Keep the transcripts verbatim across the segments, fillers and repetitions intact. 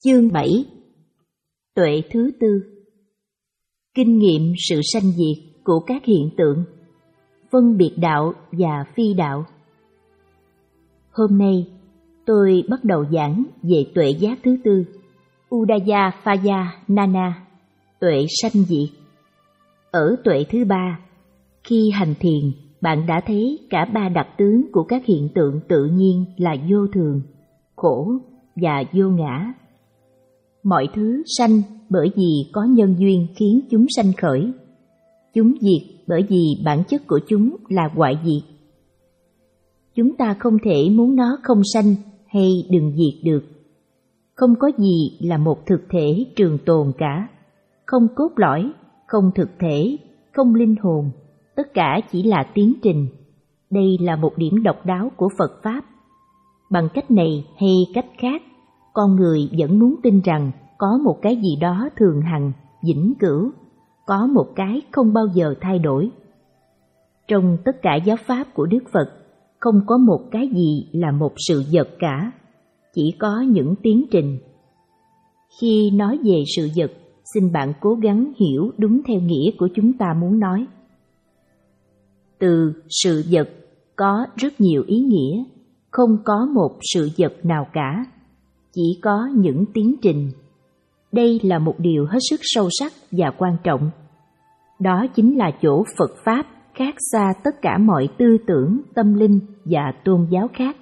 Chương bảy. Tuệ thứ tư. Kinh nghiệm sự sanh diệt của các hiện tượng, phân biệt đạo và phi đạo. Hôm nay, tôi bắt đầu giảng về tuệ giác thứ tư, Udaya Phaya Nana, tuệ sanh diệt. Ở tuệ thứ ba, khi hành thiền, bạn đã thấy cả ba đặc tướng của các hiện tượng tự nhiên là vô thường, khổ và vô ngã. Mọi thứ sanh bởi vì có nhân duyên khiến chúng sanh khởi. Chúng diệt bởi vì bản chất của chúng là hoại diệt. Chúng ta không thể muốn nó không sanh hay đừng diệt được. Không có gì là một thực thể trường tồn cả. Không cốt lõi, không thực thể, không linh hồn. Tất cả chỉ là tiến trình. Đây là một điểm độc đáo của Phật Pháp. Bằng cách này hay cách khác, con người vẫn muốn tin rằng có một cái gì đó thường hằng, vĩnh cửu, có một cái không bao giờ thay đổi. Trong tất cả giáo pháp của Đức Phật, không có một cái gì là một sự vật cả, chỉ có những tiến trình. Khi nói về sự vật, xin bạn cố gắng hiểu đúng theo nghĩa của chúng ta muốn nói. Từ sự vật có rất nhiều ý nghĩa, không có một sự vật nào cả, chỉ có những tiến trình. Đây là một điều hết sức sâu sắc và quan trọng. Đó chính là chỗ Phật Pháp khác xa tất cả mọi tư tưởng, tâm linh và tôn giáo khác.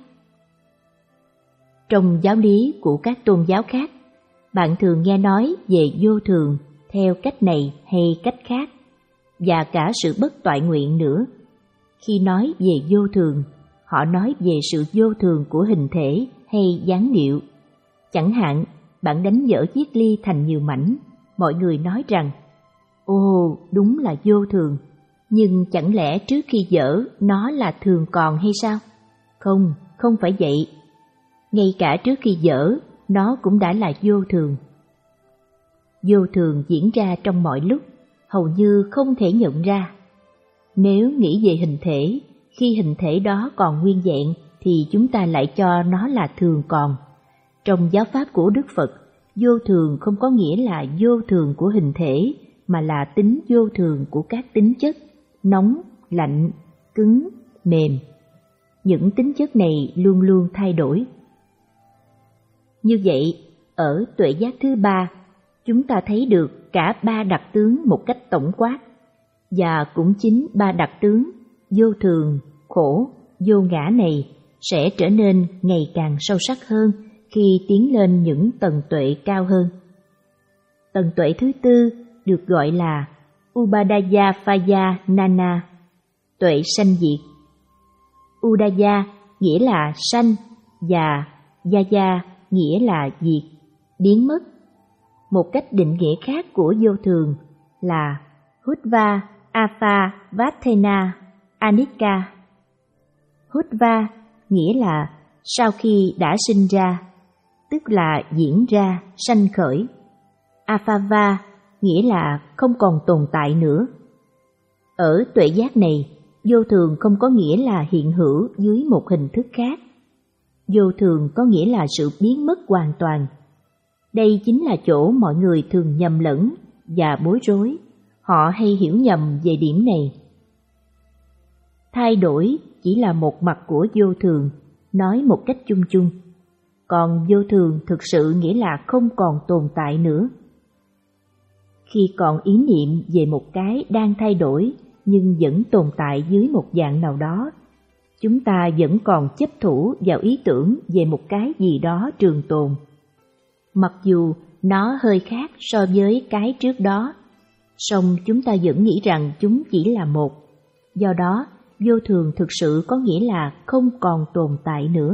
Trong giáo lý của các tôn giáo khác, bạn thường nghe nói về vô thường theo cách này hay cách khác, và cả sự bất toại nguyện nữa. Khi nói về vô thường, họ nói về sự vô thường của hình thể hay dáng điệu. Chẳng hạn, bạn đánh vỡ chiếc ly thành nhiều mảnh, mọi người nói rằng, ồ, đúng là vô thường, nhưng chẳng lẽ trước khi vỡ nó là thường còn hay sao? Không, không phải vậy. Ngay cả trước khi vỡ, nó cũng đã là vô thường. Vô thường diễn ra trong mọi lúc, hầu như không thể nhận ra. Nếu nghĩ về hình thể, khi hình thể đó còn nguyên vẹn thì chúng ta lại cho nó là thường còn. Trong giáo pháp của Đức Phật, vô thường không có nghĩa là vô thường của hình thể, mà là tính vô thường của các tính chất, nóng, lạnh, cứng, mềm. Những tính chất này luôn luôn thay đổi. Như vậy, ở tuệ giác thứ ba, chúng ta thấy được cả ba đặc tướng một cách tổng quát, và cũng chính ba đặc tướng vô thường, khổ, vô ngã này sẽ trở nên ngày càng sâu sắc hơn khi tiến lên những tầng tuệ cao hơn. Tầng tuệ thứ tư được gọi là Udaya Phaya Nana, tuệ sanh diệt. Udaya nghĩa là sanh và Yaya nghĩa là diệt, biến mất. Một cách định nghĩa khác của vô thường là Hutva Apha Vatena Anicca. Hutva nghĩa là sau khi đã sinh ra, tức là diễn ra, sanh khởi. Aphava nghĩa là không còn tồn tại nữa. Ở tuệ giác này, vô thường không có nghĩa là hiện hữu dưới một hình thức khác. Vô thường có nghĩa là sự biến mất hoàn toàn. Đây chính là chỗ mọi người thường nhầm lẫn và bối rối. Họ hay hiểu nhầm về điểm này. Thay đổi chỉ là một mặt của vô thường, nói một cách chung chung. Còn vô thường thực sự nghĩa là không còn tồn tại nữa. Khi còn ý niệm về một cái đang thay đổi nhưng vẫn tồn tại dưới một dạng nào đó, chúng ta vẫn còn chấp thủ vào ý tưởng về một cái gì đó trường tồn. Mặc dù nó hơi khác so với cái trước đó, song chúng ta vẫn nghĩ rằng chúng chỉ là một. Do đó, vô thường thực sự có nghĩa là không còn tồn tại nữa.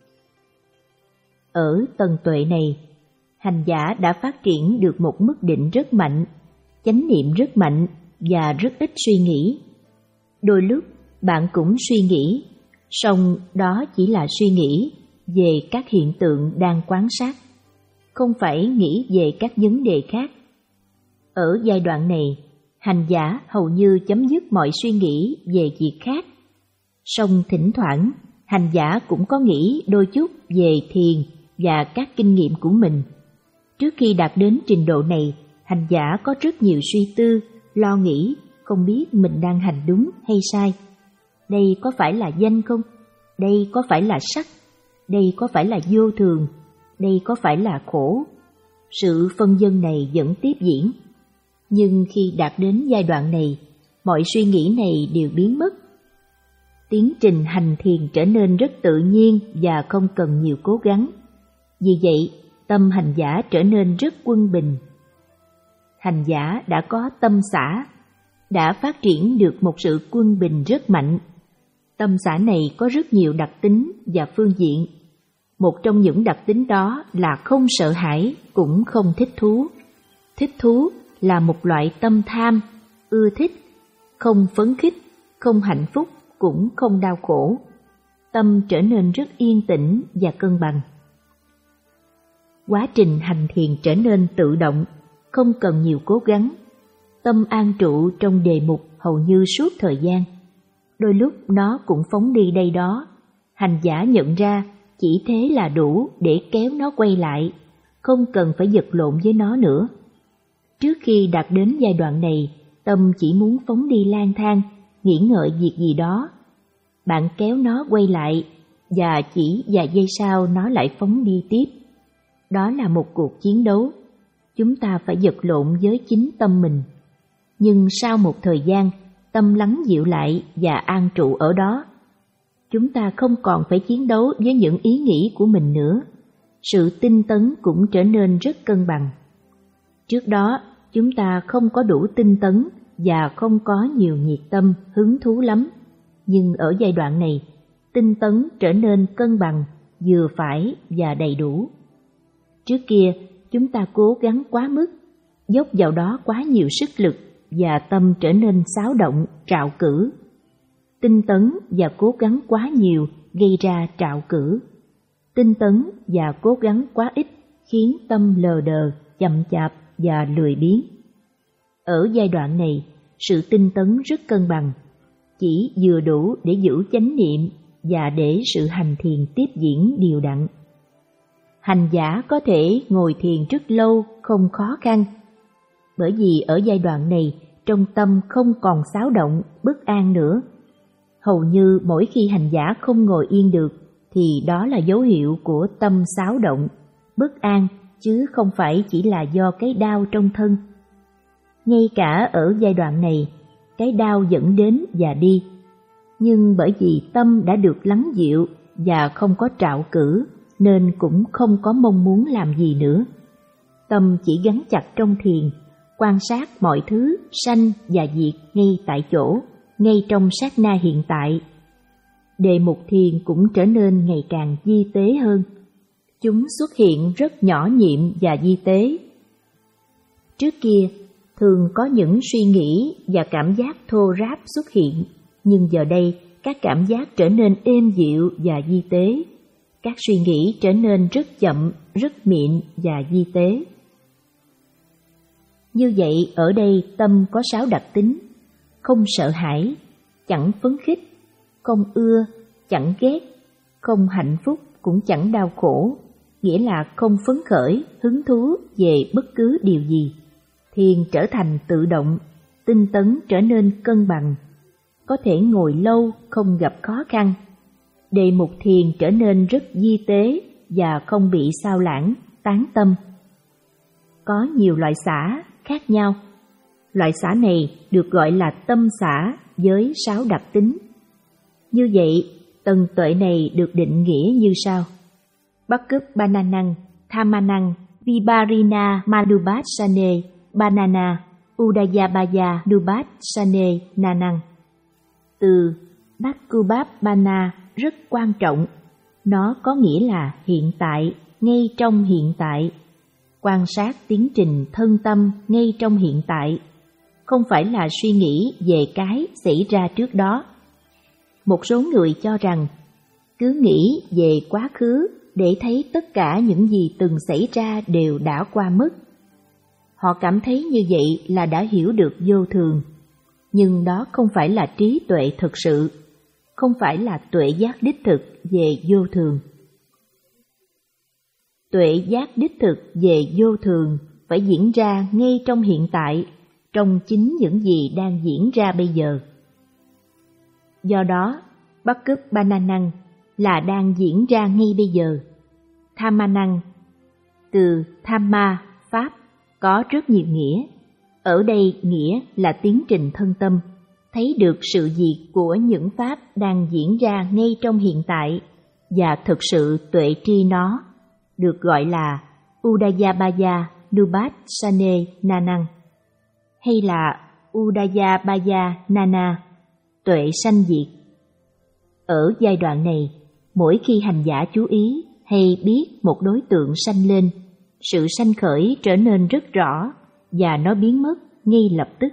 Ở tầng tuệ này, hành giả đã phát triển được một mức định rất mạnh, chánh niệm rất mạnh và rất ít suy nghĩ. Đôi lúc bạn cũng suy nghĩ, song đó chỉ là suy nghĩ về các hiện tượng đang quan sát, không phải nghĩ về các vấn đề khác. Ở giai đoạn này, hành giả hầu như chấm dứt mọi suy nghĩ về việc khác. Song thỉnh thoảng, hành giả cũng có nghĩ đôi chút về thiền và các kinh nghiệm của mình. Trước khi đạt đến trình độ này, hành giả có rất nhiều suy tư, lo nghĩ, không biết mình đang hành đúng hay sai. Đây có phải là danh không? Đây có phải là sắc? Đây có phải là vô thường? Đây có phải là khổ? Sự phân vân này vẫn tiếp diễn. Nhưng khi đạt đến giai đoạn này, mọi suy nghĩ này đều biến mất. Tiến trình hành thiền trở nên rất tự nhiên và không cần nhiều cố gắng. Vì vậy, tâm hành giả trở nên rất quân bình. Hành giả đã có tâm xả, đã phát triển được một sự quân bình rất mạnh. Tâm xả này có rất nhiều đặc tính và phương diện. Một trong những đặc tính đó là không sợ hãi, cũng không thích thú. Thích thú là một loại tâm tham, ưa thích, không phấn khích, không hạnh phúc, cũng không đau khổ. Tâm trở nên rất yên tĩnh và cân bằng. Quá trình hành thiền trở nên tự động, không cần nhiều cố gắng. Tâm an trụ trong đề mục hầu như suốt thời gian. Đôi lúc nó cũng phóng đi đây đó. Hành giả nhận ra chỉ thế là đủ để kéo nó quay lại, không cần phải vật lộn với nó nữa. Trước khi đạt đến giai đoạn này, tâm chỉ muốn phóng đi lang thang, nghĩ ngợi việc gì đó. Bạn kéo nó quay lại, và chỉ vài giây sau nó lại phóng đi tiếp. Đó là một cuộc chiến đấu. Chúng ta phải vật lộn với chính tâm mình. Nhưng sau một thời gian, tâm lắng dịu lại và an trụ ở đó. Chúng ta không còn phải chiến đấu với những ý nghĩ của mình nữa. Sự tinh tấn cũng trở nên rất cân bằng. Trước đó, chúng ta không có đủ tinh tấn và không có nhiều nhiệt tâm, hứng thú lắm. Nhưng ở giai đoạn này, tinh tấn trở nên cân bằng, vừa phải và đầy đủ. Trước kia, chúng ta cố gắng quá mức, dốc vào đó quá nhiều sức lực và tâm trở nên xáo động, trạo cử. Tinh tấn và cố gắng quá nhiều gây ra trạo cử. Tinh tấn và cố gắng quá ít khiến tâm lờ đờ, chậm chạp và lười biếng. Ở giai đoạn này, sự tinh tấn rất cân bằng, chỉ vừa đủ để giữ chánh niệm và để sự hành thiền tiếp diễn đều đặn. Hành giả có thể ngồi thiền rất lâu không khó khăn, bởi vì ở giai đoạn này trong tâm không còn xáo động, bất an nữa. Hầu như mỗi khi hành giả không ngồi yên được thì đó là dấu hiệu của tâm xáo động, bất an, chứ không phải chỉ là do cái đau trong thân. Ngay cả ở giai đoạn này, cái đau dẫn đến và đi. Nhưng bởi vì tâm đã được lắng dịu và không có trạo cử, nên cũng không có mong muốn làm gì nữa. Tâm chỉ gắn chặt trong thiền, quan sát mọi thứ sanh và diệt ngay tại chỗ, ngay trong sát na hiện tại. Đề mục thiền cũng trở nên ngày càng vi tế hơn. Chúng xuất hiện rất nhỏ nhiệm và vi tế. Trước kia, thường có những suy nghĩ và cảm giác thô ráp xuất hiện, nhưng giờ đây các cảm giác trở nên êm dịu và vi tế. Các suy nghĩ trở nên rất chậm, rất mịn và vi tế. Như vậy, ở đây tâm có sáu đặc tính: không sợ hãi, chẳng phấn khích, không ưa, chẳng ghét, không hạnh phúc cũng chẳng đau khổ, nghĩa là không phấn khởi, hứng thú về bất cứ điều gì. Thiền trở thành tự động, tinh tấn trở nên cân bằng, có thể ngồi lâu không gặp khó khăn. Đề mục thiền trở nên rất vi tế và không bị sao lãng, tán tâm. Có nhiều loại xả khác nhau. Loại xả này được gọi là tâm xả với sáu đặc tính. Như vậy, tầng tuệ này được định nghĩa như sau: Bắc Cúp Bananang, Thamanang, Viparina Madhubhasane, Banana, Udayabaya Dubhasane Nanang. Từ Bhakkubhana rất quan trọng. Nó có nghĩa là hiện tại, ngay trong hiện tại. Quan sát tiến trình thân tâm ngay trong hiện tại, không phải là suy nghĩ về cái xảy ra trước đó. Một số người cho rằng cứ nghĩ về quá khứ để thấy tất cả những gì từng xảy ra đều đã qua mất. Họ cảm thấy như vậy là đã hiểu được vô thường, nhưng đó không phải là trí tuệ thực sự, không phải là tuệ giác đích thực về vô thường. Tuệ giác đích thực về vô thường phải diễn ra ngay trong hiện tại, trong chính những gì đang diễn ra bây giờ. Do đó, Bắc Cúp Ba Na Năng là đang diễn ra ngay bây giờ. Thamma Năng, từ Thamma, Pháp, có rất nhiều nghĩa. Ở đây nghĩa là tiến trình thân tâm, thấy được sự diệt của những Pháp đang diễn ra ngay trong hiện tại và thực sự tuệ tri nó, được gọi là Udayabaya Nupassane Nanang, hay là Udayabaya Nana, tuệ sanh diệt. Ở giai đoạn này, mỗi khi hành giả chú ý hay biết một đối tượng sanh lên, sự sanh khởi trở nên rất rõ và nó biến mất ngay lập tức.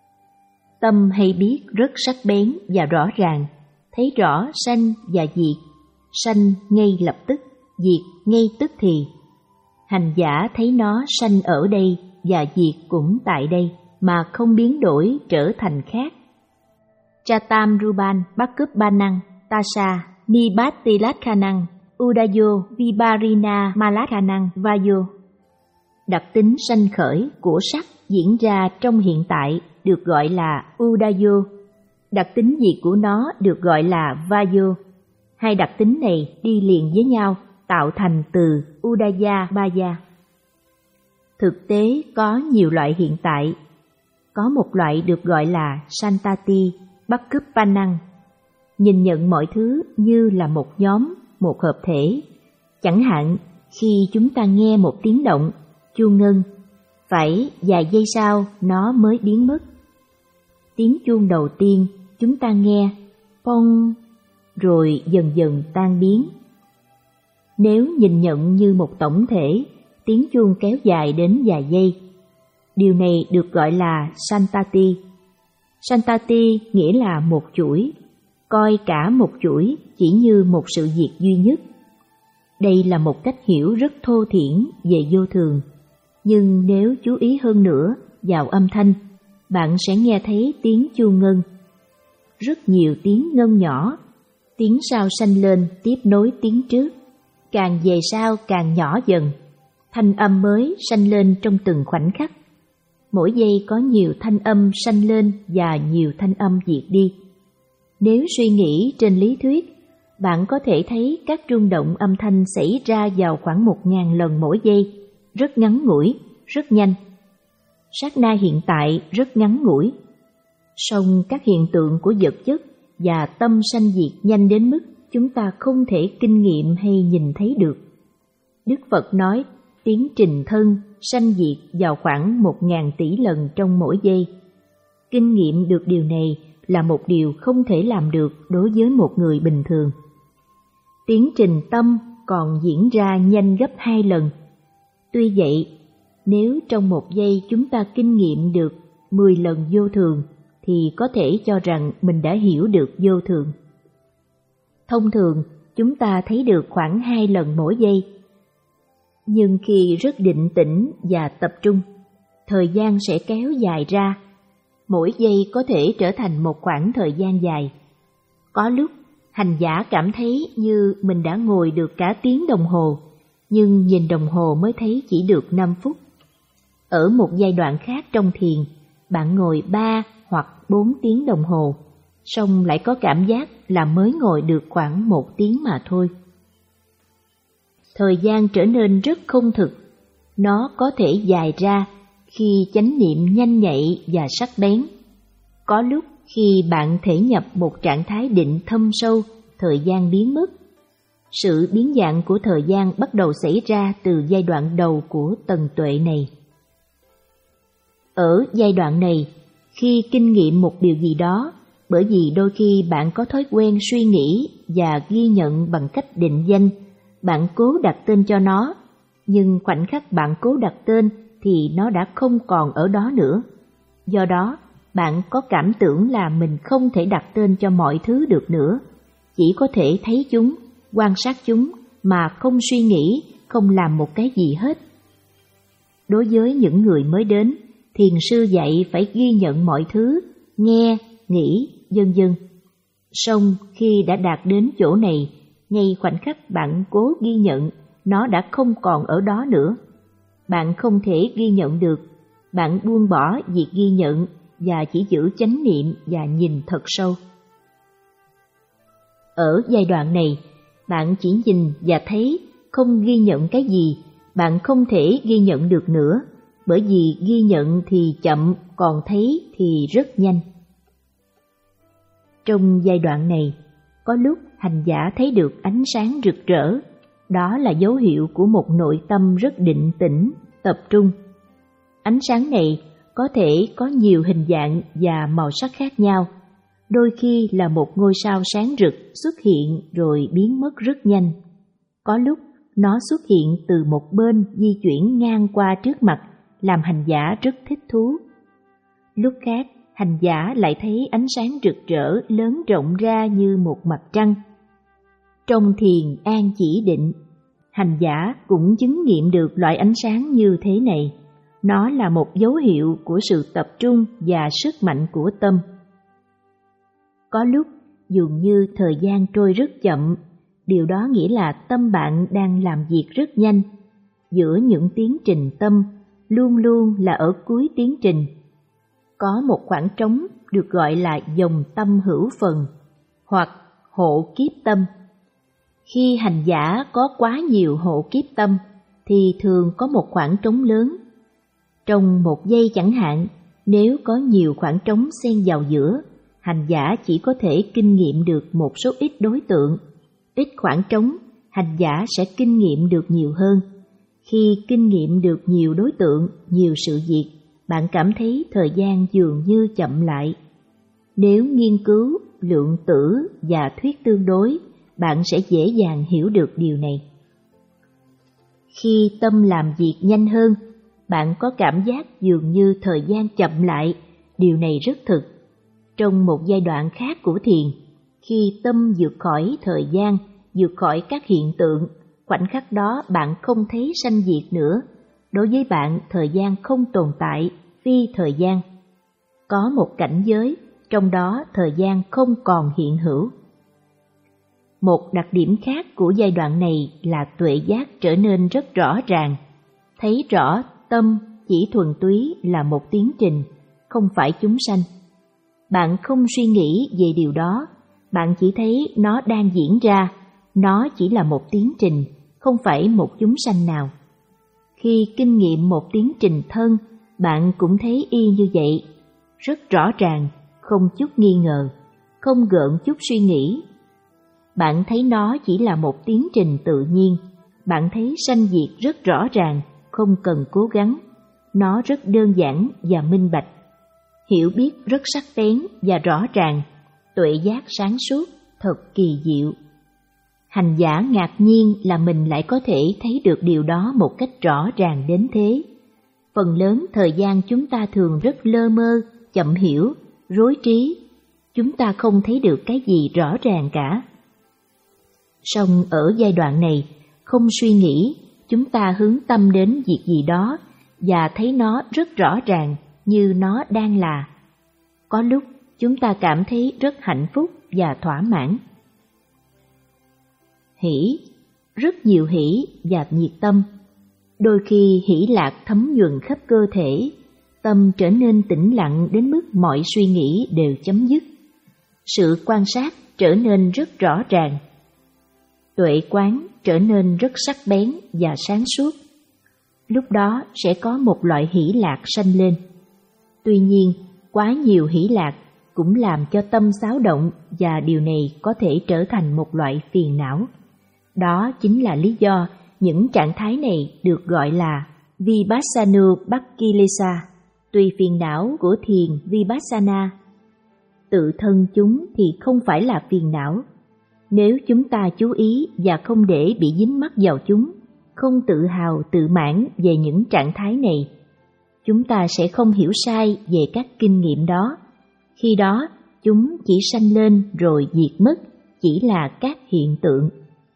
Tâm hay biết rất sắc bén và rõ ràng, thấy rõ sanh và diệt, sanh ngay lập tức, diệt ngay tức thì. Hành giả thấy nó sanh ở đây và diệt cũng tại đây, mà không biến đổi trở thành khác. Chatam Ruban Bắc Cúp Ba Năng Tasa Nibatilatkanang Udayo Vibarina Malatkanang Vayo. Đặc tính sanh khởi của sắc diễn ra trong hiện tại được gọi là Udayo. Đặc tính diệt của nó được gọi là Vayo. Hai đặc tính này đi liền với nhau tạo thành từ Udaya Baya. Thực tế có nhiều loại hiện tại. Có một loại được gọi là Santati Bắc Cúp Ba Năng, nhìn nhận mọi thứ như là một nhóm, một hợp thể. Chẳng hạn khi chúng ta nghe một tiếng động, chuông ngân, phải vài giây sau nó mới biến mất. Tiếng chuông đầu tiên chúng ta nghe, pong, rồi dần dần tan biến. Nếu nhìn nhận như một tổng thể, tiếng chuông kéo dài đến vài giây. Điều này được gọi là Santati. Santati nghĩa là một chuỗi, coi cả một chuỗi chỉ như một sự diệt duy nhất. Đây là một cách hiểu rất thô thiển về vô thường, nhưng nếu chú ý hơn nữa vào âm thanh, bạn sẽ nghe thấy tiếng chuông ngân. Rất nhiều tiếng ngân nhỏ, tiếng sau sanh lên tiếp nối tiếng trước, càng về sau càng nhỏ dần. Thanh âm mới sanh lên trong từng khoảnh khắc. Mỗi giây có nhiều thanh âm sanh lên và nhiều thanh âm diệt đi. Nếu suy nghĩ trên lý thuyết, bạn có thể thấy các rung động âm thanh xảy ra vào khoảng một ngàn lần mỗi giây, rất ngắn ngủi, rất nhanh. Sát na hiện tại rất ngắn ngủi. Song các hiện tượng của vật chất và tâm sanh diệt nhanh đến mức chúng ta không thể kinh nghiệm hay nhìn thấy được. Đức Phật nói tiến trình thân sanh diệt vào khoảng một ngàn tỷ lần trong mỗi giây. Kinh nghiệm được điều này là một điều không thể làm được đối với một người bình thường. Tiến trình tâm còn diễn ra nhanh gấp hai lần. Tuy vậy, nếu trong một giây chúng ta kinh nghiệm được mười lần vô thường, thì có thể cho rằng mình đã hiểu được vô thường. Thông thường, chúng ta thấy được khoảng hai lần mỗi giây. Nhưng khi rất định tĩnh và tập trung, thời gian sẽ kéo dài ra. Mỗi giây có thể trở thành một khoảng thời gian dài. Có lúc, hành giả cảm thấy như mình đã ngồi được cả tiếng đồng hồ, nhưng nhìn đồng hồ mới thấy chỉ được năm phút. Ở một giai đoạn khác trong thiền, bạn ngồi ba hoặc bốn tiếng đồng hồ, song lại có cảm giác là mới ngồi được khoảng một tiếng mà thôi. Thời gian trở nên rất không thực. Nó có thể dài ra khi chánh niệm nhanh nhạy và sắc bén. Có lúc khi bạn thể nhập một trạng thái định thâm sâu, thời gian biến mất. Sự biến dạng của thời gian bắt đầu xảy ra từ giai đoạn đầu của tầng tuệ này. Ở giai đoạn này, khi kinh nghiệm một điều gì đó, bởi vì đôi khi bạn có thói quen suy nghĩ và ghi nhận bằng cách định danh, bạn cố đặt tên cho nó, nhưng khoảnh khắc bạn cố đặt tên thì nó đã không còn ở đó nữa. Do đó, bạn có cảm tưởng là mình không thể đặt tên cho mọi thứ được nữa, chỉ có thể thấy chúng, quan sát chúng mà không suy nghĩ, không làm một cái gì hết. Đối với những người mới đến, thiền sư dạy phải ghi nhận mọi thứ, nghe, nghĩ, vân vân. Song khi đã đạt đến chỗ này, ngay khoảnh khắc bạn cố ghi nhận, nó đã không còn ở đó nữa. Bạn không thể ghi nhận được, bạn buông bỏ việc ghi nhận và chỉ giữ chánh niệm và nhìn thật sâu. Ở giai đoạn này, bạn chỉ nhìn và thấy, không ghi nhận cái gì, bạn không thể ghi nhận được nữa, bởi vì ghi nhận thì chậm, còn thấy thì rất nhanh. Trong giai đoạn này, có lúc hành giả thấy được ánh sáng rực rỡ, đó là dấu hiệu của một nội tâm rất định tĩnh, tập trung. Ánh sáng này có thể có nhiều hình dạng và màu sắc khác nhau, đôi khi là một ngôi sao sáng rực xuất hiện rồi biến mất rất nhanh. Có lúc nó xuất hiện từ một bên di chuyển ngang qua trước mặt, làm hành giả rất thích thú. Lúc khác, hành giả lại thấy ánh sáng rực rỡ lớn rộng ra như một mặt trăng. Trong thiền an chỉ định, hành giả cũng chứng nghiệm được loại ánh sáng như thế này. Nó là một dấu hiệu của sự tập trung và sức mạnh của tâm. Có lúc dường như thời gian trôi rất chậm, điều đó nghĩa là tâm bạn đang làm việc rất nhanh. Giữa những tiến trình tâm, luôn luôn là ở cuối tiến trình. Có một khoảng trống được gọi là dòng tâm hữu phần, hoặc hộ kiếp tâm. Khi hành giả có quá nhiều hộ kiếp tâm, thì thường có một khoảng trống lớn. Trong một giây chẳng hạn, nếu có nhiều khoảng trống xen vào giữa, hành giả chỉ có thể kinh nghiệm được một số ít đối tượng. Ít khoảng trống, hành giả sẽ kinh nghiệm được nhiều hơn. Khi kinh nghiệm được nhiều đối tượng, nhiều sự việc, bạn cảm thấy thời gian dường như chậm lại. Nếu nghiên cứu, lượng tử và thuyết tương đối, bạn sẽ dễ dàng hiểu được điều này. Khi tâm làm việc nhanh hơn, bạn có cảm giác dường như thời gian chậm lại, điều này rất thực. Trong một giai đoạn khác của thiền, khi tâm vượt khỏi thời gian, vượt khỏi các hiện tượng, khoảnh khắc đó bạn không thấy sanh diệt nữa. Đối với bạn, thời gian không tồn tại, phi thời gian. Có một cảnh giới, trong đó thời gian không còn hiện hữu. Một đặc điểm khác của giai đoạn này là tuệ giác trở nên rất rõ ràng. Thấy rõ tâm chỉ thuần túy là một tiến trình, không phải chúng sanh. Bạn không suy nghĩ về điều đó, bạn chỉ thấy nó đang diễn ra, nó chỉ là một tiến trình, không phải một chúng sanh nào. Khi kinh nghiệm một tiến trình thân, bạn cũng thấy y như vậy, rất rõ ràng, không chút nghi ngờ, không gợn chút suy nghĩ. Bạn thấy nó chỉ là một tiến trình tự nhiên, bạn thấy sanh diệt rất rõ ràng, không cần cố gắng, nó rất đơn giản và minh bạch. Hiểu biết rất sắc bén và rõ ràng, tuệ giác sáng suốt, thật kỳ diệu. Hành giả ngạc nhiên là mình lại có thể thấy được điều đó một cách rõ ràng đến thế. Phần lớn thời gian chúng ta thường rất lơ mơ, chậm hiểu, rối trí. Chúng ta không thấy được cái gì rõ ràng cả. Song ở giai đoạn này, không suy nghĩ, chúng ta hướng tâm đến việc gì đó và thấy nó rất rõ ràng như nó đang là. Có lúc chúng ta cảm thấy rất hạnh phúc và thỏa mãn. Hỷ, rất nhiều hỷ và nhiệt tâm. Đôi khi hỷ lạc thấm nhuần khắp cơ thể, tâm trở nên tĩnh lặng đến mức mọi suy nghĩ đều chấm dứt. Sự quan sát trở nên rất rõ ràng. Tuệ quán trở nên rất sắc bén và sáng suốt. Lúc đó sẽ có một loại hỷ lạc sanh lên. Tuy nhiên, quá nhiều hỷ lạc cũng làm cho tâm xáo động và điều này có thể trở thành một loại phiền não. Đó chính là lý do những trạng thái này được gọi là Vipassana Bhakkilesa, tùy phiền não của thiền Vipassana. Tự thân chúng thì không phải là phiền não. Nếu chúng ta chú ý và không để bị dính mắc vào chúng, không tự hào tự mãn về những trạng thái này, chúng ta sẽ không hiểu sai về các kinh nghiệm đó. Khi đó, chúng chỉ sanh lên rồi diệt mất, chỉ là các hiện tượng.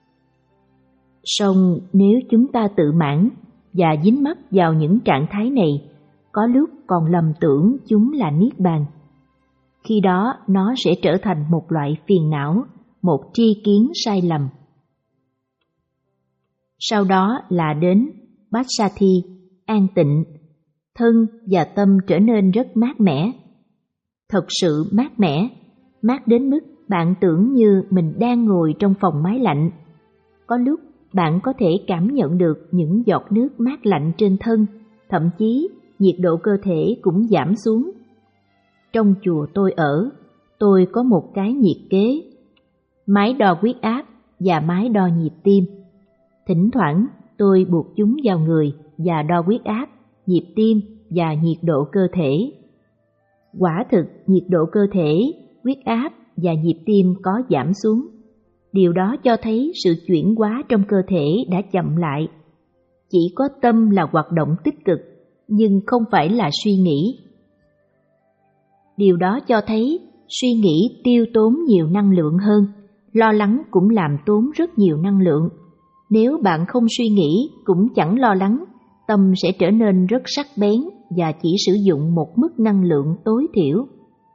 Song nếu chúng ta tự mãn và dính mắc vào những trạng thái này, có lúc còn lầm tưởng chúng là niết bàn. Khi đó nó sẽ trở thành một loại phiền não, một tri kiến sai lầm. sau đó là đến Passathi, an tịnh, thân và tâm trở nên rất mát mẻ. Thật sự mát mẻ, mát đến mức bạn tưởng như mình đang ngồi trong phòng máy lạnh. Có lúc bạn có thể cảm nhận được những giọt nước mát lạnh trên thân, thậm chí nhiệt độ cơ thể cũng giảm xuống. Trong chùa tôi ở, tôi có một cái nhiệt kế, máy đo huyết áp và máy đo nhịp tim. Thỉnh thoảng tôi buộc chúng vào người và đo huyết áp, nhịp tim và nhiệt độ cơ thể. Quả thực nhiệt độ cơ thể, huyết áp và nhịp tim có giảm xuống. Điều đó cho thấy sự chuyển hóa trong cơ thể đã chậm lại. Chỉ có tâm là hoạt động tích cực, nhưng không phải là suy nghĩ. Điều đó cho thấy suy nghĩ tiêu tốn nhiều năng lượng hơn, lo lắng cũng làm tốn rất nhiều năng lượng. Nếu bạn không suy nghĩ cũng chẳng lo lắng, tâm sẽ trở nên rất sắc bén và chỉ sử dụng một mức năng lượng tối thiểu.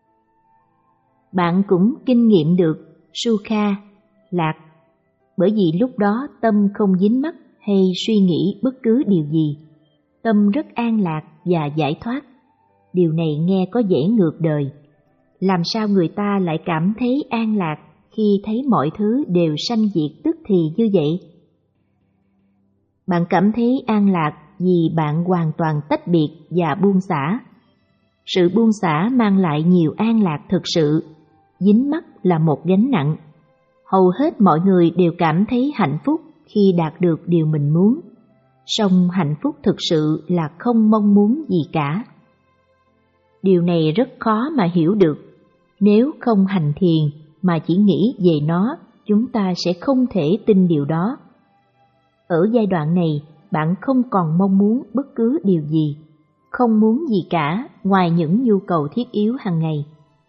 Bạn cũng kinh nghiệm được sukha, lạc, bởi vì lúc đó tâm không dính mắc hay suy nghĩ bất cứ điều gì. Tâm rất an lạc và giải thoát. Điều này nghe có vẻ ngược đời. Làm sao người ta lại cảm thấy an lạc khi thấy mọi thứ đều sanh diệt tức thì như vậy? Bạn cảm thấy an lạc vì bạn hoàn toàn tách biệt và buông xả. Sự buông xả mang lại nhiều an lạc thực sự. Dính mắc là một gánh nặng. Hầu hết mọi người đều cảm thấy hạnh phúc khi đạt được điều mình muốn. Song hạnh phúc thực sự là không mong muốn gì cả. Điều này rất khó mà hiểu được. Nếu không hành thiền mà chỉ nghĩ về nó, chúng ta sẽ không thể tin điều đó. Ở giai đoạn này, bạn không còn mong muốn bất cứ điều gì, không muốn gì cả ngoài những nhu cầu thiết yếu hàng ngày.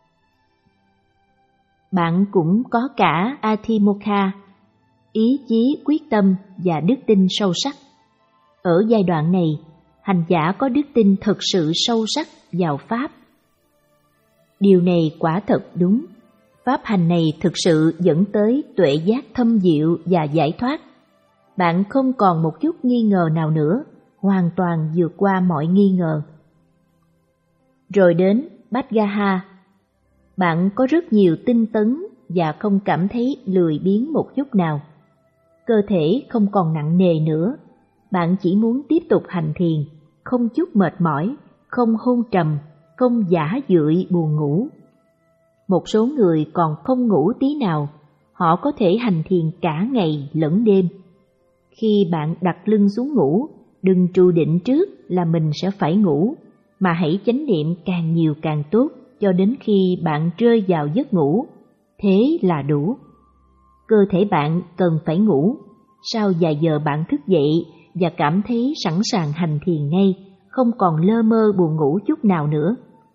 Bạn cũng có cả Athimokha, ý chí quyết tâm và đức tin sâu sắc. Ở giai đoạn này, hành giả có đức tin thực sự sâu sắc vào Pháp. Điều này quả thật đúng. Pháp hành này thực sự dẫn tới tuệ giác thâm diệu và giải thoát. Bạn không còn một chút nghi ngờ nào nữa, hoàn toàn vượt qua mọi nghi ngờ. Rồi đến Bhatgaha. Bạn có rất nhiều tinh tấn và không cảm thấy lười biếng một chút nào. Cơ thể không còn nặng nề nữa. Bạn chỉ muốn tiếp tục hành thiền, không chút mệt mỏi, không hôn trầm, không giả dưỡi buồn ngủ. Một số người còn không ngủ tí nào, họ có thể hành thiền cả ngày lẫn đêm. Khi bạn đặt lưng xuống ngủ, đừng trụ định trước là mình sẽ phải ngủ, mà hãy chánh niệm càng nhiều càng tốt cho đến khi bạn rơi vào giấc ngủ. Thế là đủ. Cơ thể bạn cần phải ngủ. Sau vài giờ bạn thức dậy và cảm thấy sẵn sàng hành thiền ngay, không còn lơ mơ buồn ngủ chút nào nữa.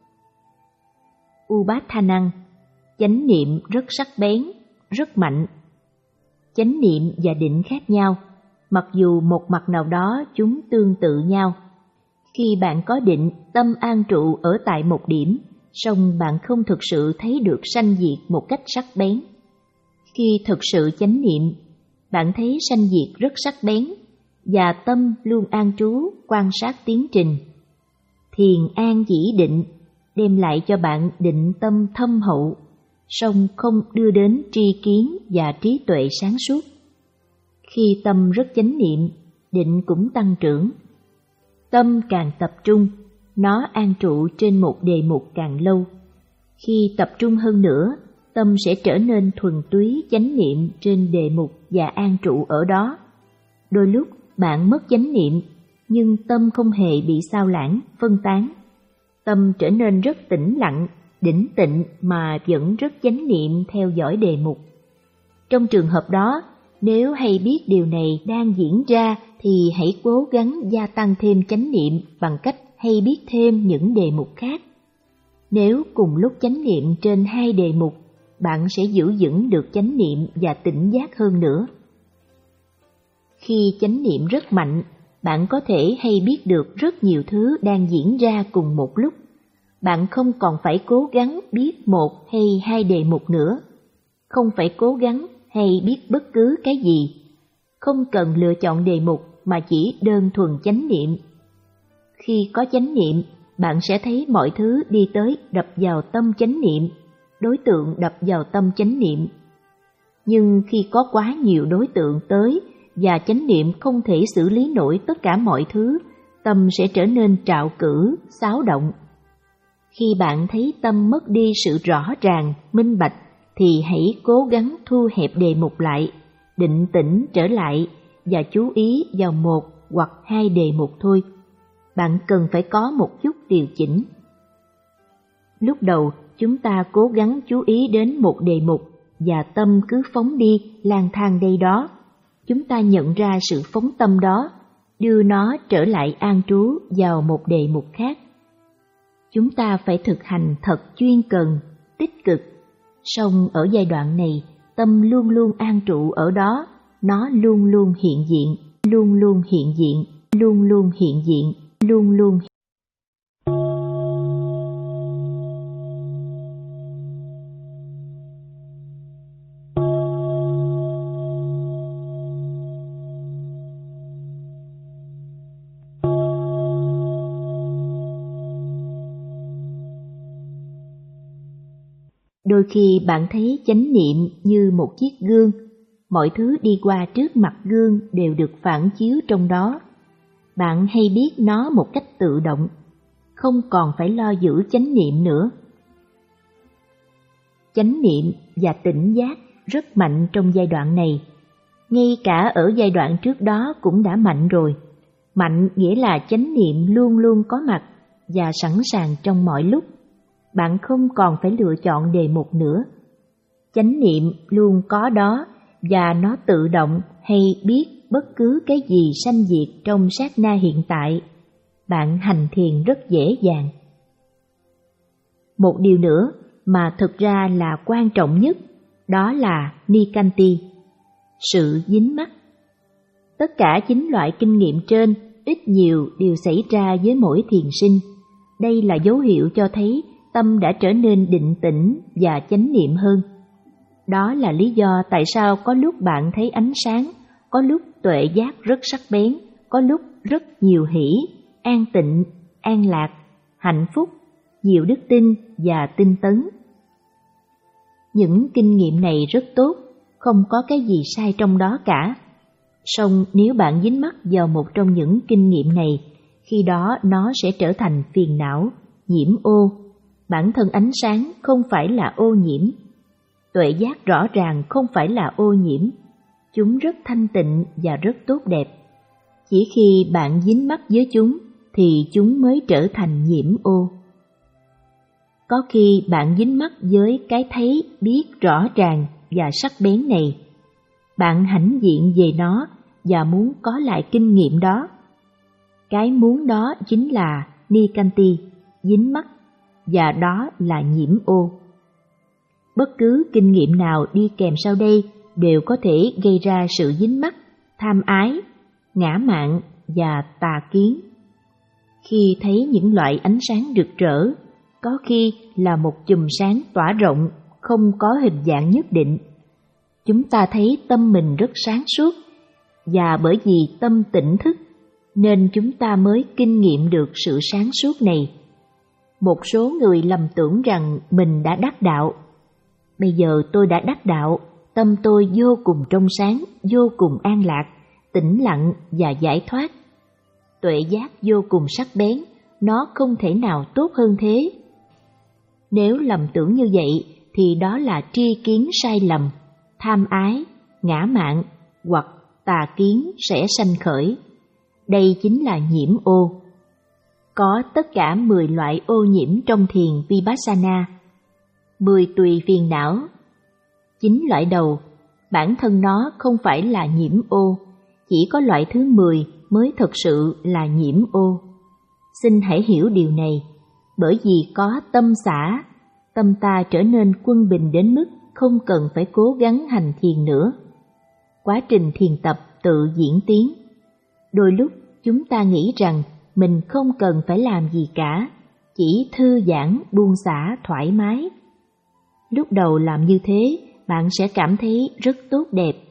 Upatthana, chánh niệm rất sắc bén, rất mạnh. Chánh niệm và định khác nhau, mặc dù một mặt nào đó chúng tương tự nhau. Khi bạn có định, tâm an trụ ở tại một điểm, song bạn không thực sự thấy được sanh diệt một cách sắc bén. Khi thực sự chánh niệm, bạn thấy sanh diệt rất sắc bén, và tâm luôn an trú quan sát tiến trình. Thiền an chỉ định đem lại cho bạn định tâm thâm hậu, song không đưa đến tri kiến và trí tuệ sáng suốt. Khi tâm rất chánh niệm, định cũng tăng trưởng. Tâm càng tập trung, nó an trụ trên một đề mục càng lâu. Khi tập trung hơn nữa, tâm sẽ trở nên thuần túy chánh niệm trên đề mục và an trụ ở đó. Đôi lúc bạn mất chánh niệm, nhưng tâm không hề bị sao lãng, phân tán. Tâm trở nên rất tĩnh lặng, đỉnh tịnh mà vẫn rất chánh niệm theo dõi đề mục. Trong trường hợp đó, nếu hay biết điều này đang diễn ra thì hãy cố gắng gia tăng thêm chánh niệm bằng cách hay biết thêm những đề mục khác. Nếu cùng lúc chánh niệm trên hai đề mục, bạn sẽ giữ vững được chánh niệm và tỉnh giác hơn nữa. Khi chánh niệm rất mạnh, bạn có thể hay biết được rất nhiều thứ đang diễn ra cùng một lúc. Bạn không còn phải cố gắng biết một hay hai đề mục nữa. Không phải cố gắng hay biết bất cứ cái gì. không cần lựa chọn đề mục mà chỉ đơn thuần chánh niệm. Khi có chánh niệm, bạn sẽ thấy mọi thứ đi tới đập vào tâm chánh niệm, đối tượng đập vào tâm chánh niệm. Nhưng khi có quá nhiều đối tượng tới và chánh niệm không thể xử lý nổi tất cả mọi thứ, tâm sẽ trở nên trạo cử, xáo động. Khi bạn thấy tâm mất đi sự rõ ràng, minh bạch, thì hãy cố gắng thu hẹp đề mục lại, định tĩnh trở lại và chú ý vào một hoặc hai đề mục thôi. Bạn cần phải có một chút điều chỉnh. Lúc đầu, chúng ta cố gắng chú ý đến một đề mục và tâm cứ phóng đi, lang thang đây đó. Chúng ta nhận ra sự phóng tâm đó, đưa nó trở lại an trú vào một đề mục khác. Chúng ta phải thực hành thật chuyên cần, tích cực. Song ở giai đoạn này, tâm luôn luôn an trụ ở đó, nó luôn luôn hiện diện, luôn luôn hiện diện, luôn luôn hiện diện, luôn luôn hiện diện. Đôi khi bạn thấy chánh niệm như một chiếc gương, mọi thứ đi qua trước mặt gương đều được phản chiếu trong đó. Bạn hay biết nó một cách tự động, không còn phải lo giữ chánh niệm nữa. Chánh niệm và tỉnh giác rất mạnh trong giai đoạn này, ngay cả ở giai đoạn trước đó cũng đã mạnh rồi. Mạnh nghĩa là chánh niệm luôn luôn có mặt và sẵn sàng trong mọi lúc. Bạn không còn phải lựa chọn đề mục nữa. Chánh niệm luôn có đó và nó tự động hay biết bất cứ cái gì sanh diệt trong sát na hiện tại. Bạn hành thiền rất dễ dàng. Một điều nữa mà thực ra là quan trọng nhất, đó là nikanti, sự dính mắc. Tất cả chín loại kinh nghiệm trên ít nhiều đều xảy ra với mỗi thiền sinh. Đây là dấu hiệu cho thấy tâm đã trở nên định tĩnh và chánh niệm hơn. Đó là lý do tại sao có lúc bạn thấy ánh sáng, có lúc tuệ giác rất sắc bén, có lúc rất nhiều hỷ, an tịnh, an lạc, hạnh phúc, nhiều đức tin và tinh tấn. Những kinh nghiệm này rất tốt, không có cái gì sai trong đó cả. Song nếu bạn dính mắc vào một trong những kinh nghiệm này, khi đó nó sẽ trở thành phiền não, nhiễm ô. Bản thân ánh sáng không phải là ô nhiễm. Tuệ giác rõ ràng không phải là ô nhiễm. Chúng rất thanh tịnh và rất tốt đẹp. Chỉ khi bạn dính mắc với chúng thì chúng mới trở thành nhiễm ô. Có khi bạn dính mắc với cái thấy biết rõ ràng và sắc bén này. Bạn hãnh diện về nó và muốn có lại kinh nghiệm đó. Cái muốn đó chính là nikanti, dính mắc, và đó là nhiễm ô. Bất cứ kinh nghiệm nào đi kèm sau đây đều có thể gây ra sự dính mắc, tham ái, ngã mạn và tà kiến. Khi thấy những loại ánh sáng rực rỡ, có khi là một chùm sáng tỏa rộng, không có hình dạng nhất định, chúng ta thấy tâm mình rất sáng suốt, và bởi vì tâm tỉnh thức nên chúng ta mới kinh nghiệm được sự sáng suốt này. Một số người lầm tưởng rằng mình đã đắc đạo. Bây giờ tôi đã đắc đạo, tâm tôi vô cùng trong sáng, vô cùng an lạc, tĩnh lặng và giải thoát. Tuệ giác vô cùng sắc bén, nó không thể nào tốt hơn thế. Nếu lầm tưởng như vậy thì đó là tri kiến sai lầm, tham ái, ngã mạn hoặc tà kiến sẽ sanh khởi. Đây chính là nhiễm ô. Có tất cả mười loại ô nhiễm trong thiền Vipassana, mười tùy phiền não. Chín loại đầu, bản thân nó không phải là nhiễm ô, chỉ có loại thứ mười mới thực sự là nhiễm ô. Xin hãy hiểu điều này, bởi vì có tâm xả, tâm ta trở nên quân bình đến mức không cần phải cố gắng hành thiền nữa. Quá trình thiền tập tự diễn tiến. Đôi lúc chúng ta nghĩ rằng mình không cần phải làm gì cả, chỉ thư giãn, buông xả, thoải mái. Lúc đầu làm như thế, bạn sẽ cảm thấy rất tốt đẹp.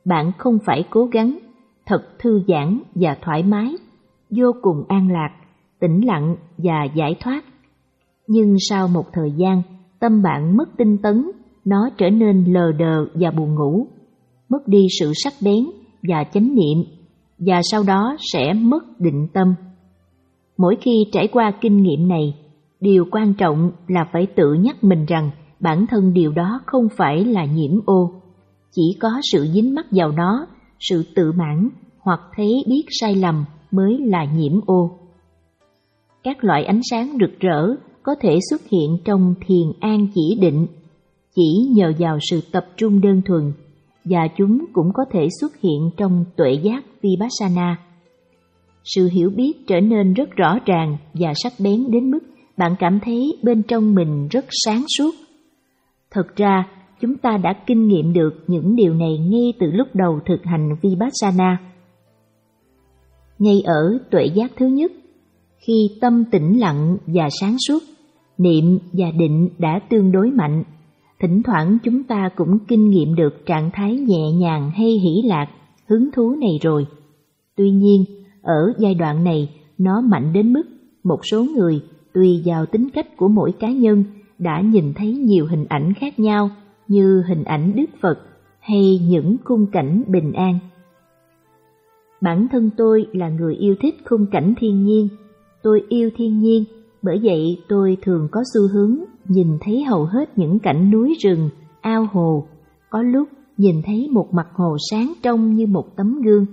bạn không phải cố gắng, thật thư giãn và thoải mái, vô cùng an lạc, tĩnh lặng và giải thoát. Nhưng sau một thời gian, tâm bạn mất tinh tấn, nó trở nên lờ đờ và buồn ngủ, mất đi sự sắc bén và chánh niệm, và sau đó sẽ mất định tâm. Mỗi khi trải qua kinh nghiệm này, điều quan trọng là phải tự nhắc mình rằng bản thân điều đó không phải là nhiễm ô, chỉ có sự dính mắc vào nó, sự tự mãn hoặc thấy biết sai lầm mới là nhiễm ô. Các loại ánh sáng rực rỡ có thể xuất hiện trong thiền an chỉ định, chỉ nhờ vào sự tập trung đơn thuần, và chúng cũng có thể xuất hiện trong tuệ giác Vipassana. Sự hiểu biết trở nên rất rõ ràng và sắc bén đến mức bạn cảm thấy bên trong mình rất sáng suốt. Thực ra, chúng ta đã kinh nghiệm được những điều này ngay từ lúc đầu thực hành Vipassana. Ngay ở tuệ giác thứ nhất, khi tâm tĩnh lặng và sáng suốt, niệm và định đã tương đối mạnh, thỉnh thoảng chúng ta cũng kinh nghiệm được trạng thái nhẹ nhàng hay hỷ lạc, hứng thú này rồi. Tuy nhiên, ở giai đoạn này, nó mạnh đến mức một số người, tùy vào tính cách của mỗi cá nhân, đã nhìn thấy nhiều hình ảnh khác nhau như hình ảnh Đức Phật hay những khung cảnh bình an. Bản thân tôi là người yêu thích khung cảnh thiên nhiên. Tôi yêu thiên nhiên, bởi vậy tôi thường có xu hướng nhìn thấy hầu hết những cảnh núi rừng, ao hồ, có lúc nhìn thấy một mặt hồ sáng trong như một tấm gương.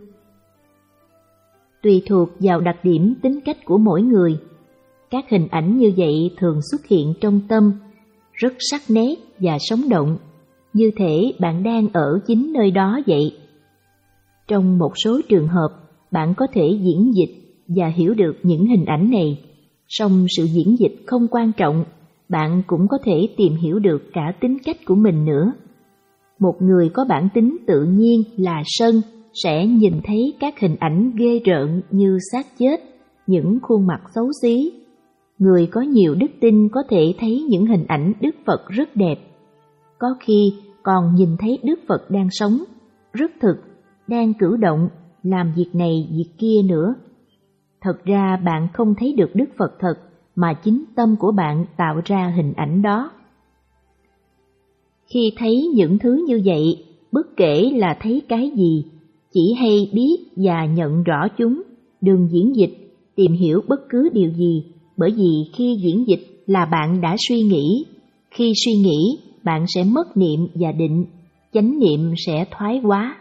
Tùy thuộc vào đặc điểm tính cách của mỗi người, các hình ảnh như vậy thường xuất hiện trong tâm, rất sắc nét và sống động, như thể bạn đang ở chính nơi đó vậy. Trong một số trường hợp, bạn có thể diễn dịch và hiểu được những hình ảnh này, song sự diễn dịch không quan trọng, bạn cũng có thể tìm hiểu được cả tính cách của mình nữa. Một người có bản tính tự nhiên là sân sẽ nhìn thấy các hình ảnh ghê rợn như xác chết, những khuôn mặt xấu xí. Người có nhiều đức tin có thể thấy những hình ảnh Đức Phật rất đẹp, có khi còn nhìn thấy Đức Phật đang sống, rất thực, đang cử động, làm việc này việc kia nữa. Thật ra bạn không thấy được Đức Phật thật, mà chính tâm của bạn tạo ra hình ảnh đó. Khi thấy những thứ như vậy, bất kể là thấy cái gì, chỉ hay biết và nhận rõ chúng, đừng diễn dịch, tìm hiểu bất cứ điều gì, bởi vì khi diễn dịch là bạn đã suy nghĩ. Khi suy nghĩ, bạn sẽ mất niệm và định, chánh niệm sẽ thoái hóa.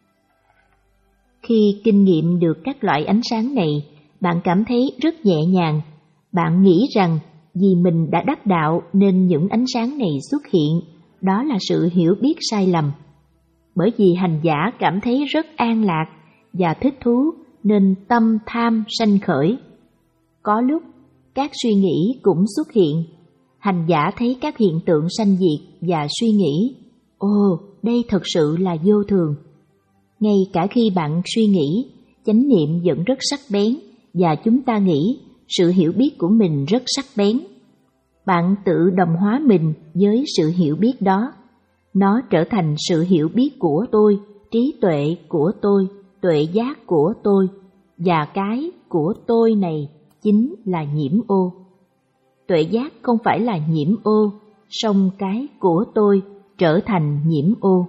Khi kinh nghiệm được các loại ánh sáng này, bạn cảm thấy rất nhẹ nhàng. Bạn nghĩ rằng vì mình đã đắc đạo nên những ánh sáng này xuất hiện, đó là sự hiểu biết sai lầm. Bởi vì hành giả cảm thấy rất an lạc và thích thú nên tâm tham sanh khởi. Có lúc các suy nghĩ cũng xuất hiện. Hành giả thấy các hiện tượng sanh diệt và suy nghĩ, ồ, đây thật sự là vô thường. Ngay cả khi bạn suy nghĩ, chánh niệm vẫn rất sắc bén, và chúng ta nghĩ sự hiểu biết của mình rất sắc bén. Bạn tự đồng hóa mình với sự hiểu biết đó. Nó trở thành sự hiểu biết của tôi, trí tuệ của tôi, tuệ giác của tôi, và cái của tôi này chính là nhiễm ô. Tuệ giác không phải là nhiễm ô, song cái của tôi trở thành nhiễm ô.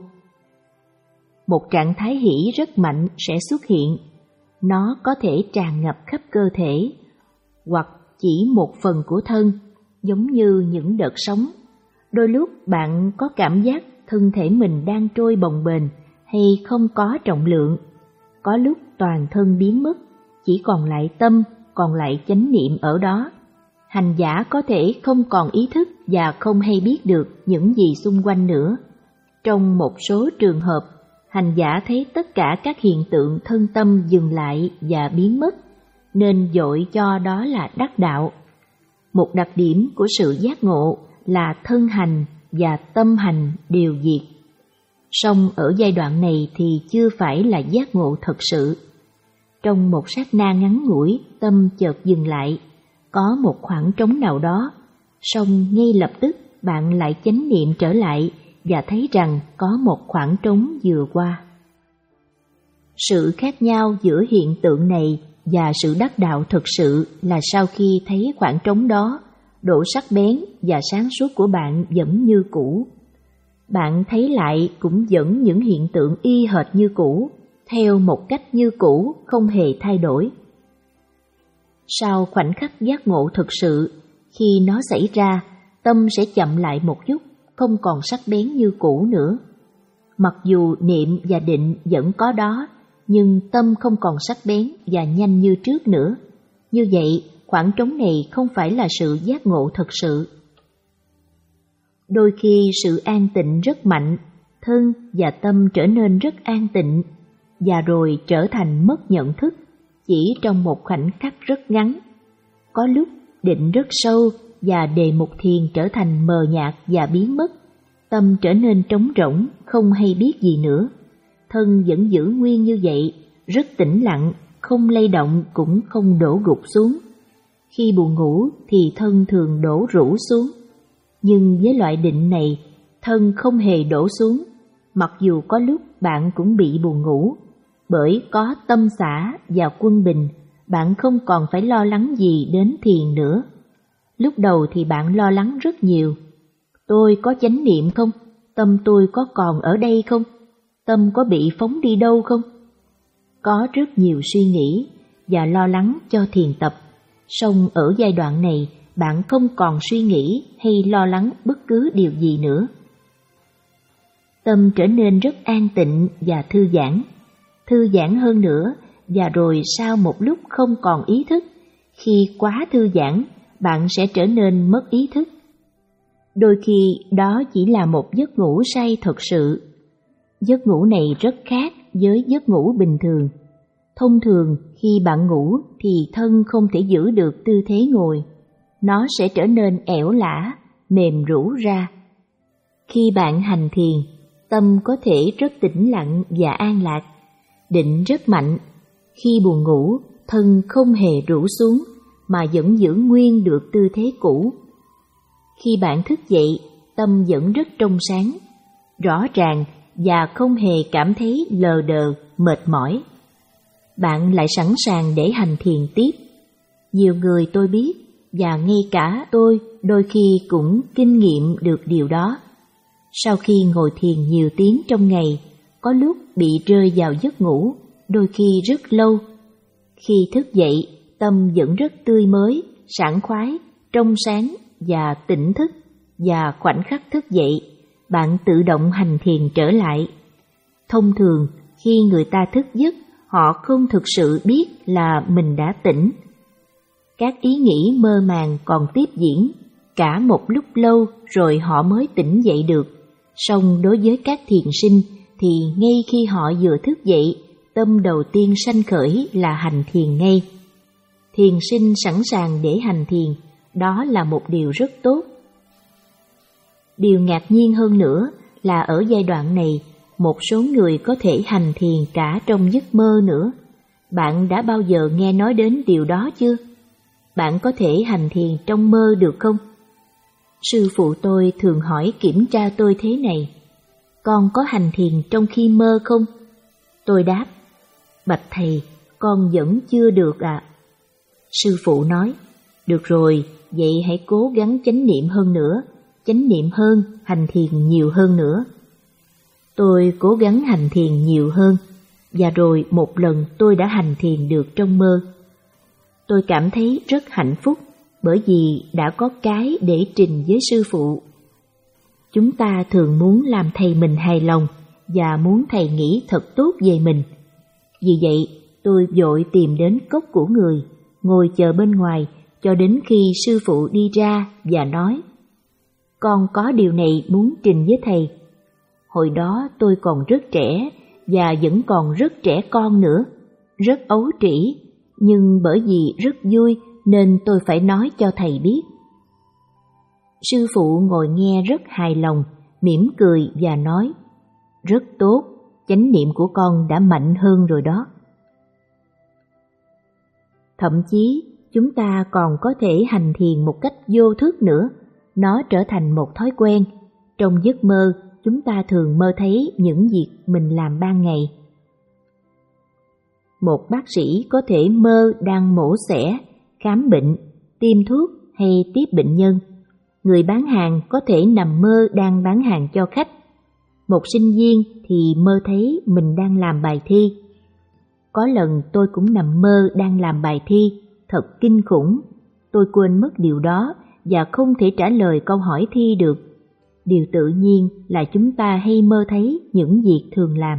Một trạng thái hỷ rất mạnh sẽ xuất hiện. Nó có thể tràn ngập khắp cơ thể, hoặc chỉ một phần của thân, giống như những đợt sóng. Đôi lúc bạn có cảm giác thân thể mình đang trôi bồng bềnh hay không có trọng lượng. Có lúc toàn thân biến mất, chỉ còn lại tâm, còn lại chánh niệm ở đó. Hành giả có thể không còn ý thức và không hay biết được những gì xung quanh nữa. Trong một số trường hợp, hành giả thấy tất cả các hiện tượng thân tâm dừng lại và biến mất, nên vội cho đó là đắc đạo. Một đặc điểm của sự giác ngộ là thân hành và tâm hành đều diệt. Song ở giai đoạn này thì chưa phải là giác ngộ thật sự. Trong một sát na ngắn ngủi, tâm chợt dừng lại, có một khoảng trống nào đó, song ngay lập tức bạn lại chánh niệm trở lại và thấy rằng có một khoảng trống vừa qua. Sự khác nhau giữa hiện tượng này và sự đắc đạo thực sự là sau khi thấy khoảng trống đó, độ sắc bén và sáng suốt của bạn vẫn như cũ. Bạn thấy lại cũng vẫn những hiện tượng y hệt như cũ, theo một cách như cũ, không hề thay đổi. Sau khoảnh khắc giác ngộ thực sự, khi nó xảy ra, tâm sẽ chậm lại một chút, không còn sắc bén như cũ nữa. Mặc dù niệm và định vẫn có đó, nhưng tâm không còn sắc bén và nhanh như trước nữa. Như vậy, khoảng trống này không phải là sự giác ngộ thực sự. Đôi khi sự an tịnh rất mạnh, thân và tâm trở nên rất an tịnh, và rồi trở thành mất nhận thức, chỉ trong một khoảnh khắc rất ngắn. Có lúc định rất sâu và đề mục thiền trở thành mờ nhạt và biến mất, tâm trở nên trống rỗng, không hay biết gì nữa. Thân vẫn giữ nguyên như vậy, rất tĩnh lặng, không lay động cũng không đổ gục xuống. Khi buồn ngủ thì thân thường đổ rũ xuống, nhưng với loại định này, thân không hề đổ xuống, mặc dù có lúc bạn cũng bị buồn ngủ. Bởi có tâm xả và quân bình, bạn không còn phải lo lắng gì đến thiền nữa. Lúc đầu thì bạn lo lắng rất nhiều. Tôi có chánh niệm không? Tâm tôi có còn ở đây không? Tâm có bị phóng đi đâu không? Có rất nhiều suy nghĩ và lo lắng cho thiền tập. Song ở giai đoạn này, bạn không còn suy nghĩ hay lo lắng bất cứ điều gì nữa. Tâm trở nên rất an tịnh và thư giãn. Thư giãn hơn nữa, và rồi sau một lúc không còn ý thức. Khi quá thư giãn, bạn sẽ trở nên mất ý thức. Đôi khi đó chỉ là một giấc ngủ say thật sự. Giấc ngủ này rất khác với giấc ngủ bình thường. Thông thường khi bạn ngủ thì thân không thể giữ được tư thế ngồi. Nó sẽ trở nên ẻo lả, mềm rũ ra. Khi bạn hành thiền, tâm có thể rất tĩnh lặng và an lạc. Định rất mạnh. Khi buồn ngủ, thân không hề rũ xuống mà vẫn giữ nguyên được tư thế cũ. Khi bạn thức dậy, tâm vẫn rất trong sáng, rõ ràng và không hề cảm thấy lờ đờ, mệt mỏi. Bạn lại sẵn sàng để hành thiền tiếp. Nhiều người tôi biết, và ngay cả tôi đôi khi cũng kinh nghiệm được điều đó. Sau khi ngồi thiền nhiều tiếng trong ngày, có lúc bị rơi vào giấc ngủ, đôi khi rất lâu. Khi thức dậy, tâm vẫn rất tươi mới, sảng khoái, trong sáng và tỉnh thức, và khoảnh khắc thức dậy, bạn tự động hành thiền trở lại. Thông thường, khi người ta thức giấc, họ không thực sự biết là mình đã tỉnh. Các ý nghĩ mơ màng còn tiếp diễn, cả một lúc lâu rồi họ mới tỉnh dậy được. Song đối với các thiền sinh thì ngay khi họ vừa thức dậy, tâm đầu tiên sanh khởi là hành thiền ngay. Thiền sinh sẵn sàng để hành thiền, đó là một điều rất tốt. Điều ngạc nhiên hơn nữa là ở giai đoạn này, một số người có thể hành thiền cả trong giấc mơ nữa. Bạn đã bao giờ nghe nói đến điều đó chưa? Bạn có thể hành thiền trong mơ được không? Sư phụ tôi thường hỏi kiểm tra tôi thế này: con có hành thiền trong khi mơ không? Tôi đáp: bạch thầy, con vẫn chưa được ạ. À. Sư phụ nói: được rồi, vậy hãy cố gắng chánh niệm hơn nữa, chánh niệm hơn, hành thiền nhiều hơn nữa. Tôi cố gắng hành thiền nhiều hơn, và rồi một lần tôi đã hành thiền được trong mơ. Tôi cảm thấy rất hạnh phúc bởi vì đã có cái để trình với sư phụ. Chúng ta thường muốn làm thầy mình hài lòng và muốn thầy nghĩ thật tốt về mình. Vì vậy, tôi vội tìm đến cốc của người, ngồi chờ bên ngoài cho đến khi sư phụ đi ra và nói: con có điều này muốn trình với thầy. Hồi đó tôi còn rất trẻ và vẫn còn rất trẻ con nữa, rất ấu trĩ, nhưng bởi vì rất vui nên tôi phải nói cho thầy biết. Sư phụ ngồi nghe rất hài lòng, mỉm cười và nói: rất tốt, chánh niệm của con đã mạnh hơn rồi đó. Thậm chí chúng ta còn có thể hành thiền một cách vô thức nữa, nó trở thành một thói quen. Trong giấc mơ, chúng ta thường mơ thấy những việc mình làm ban ngày. một bác sĩ có thể mơ đang mổ xẻ, khám bệnh, tiêm thuốc hay tiếp bệnh nhân. Người bán hàng có thể nằm mơ đang bán hàng cho khách. Một sinh viên thì mơ thấy mình đang làm bài thi. Có lần tôi cũng nằm mơ đang làm bài thi, thật kinh khủng. Tôi quên mất điều đó và không thể trả lời câu hỏi thi được. Điều tự nhiên là chúng ta hay mơ thấy những việc thường làm.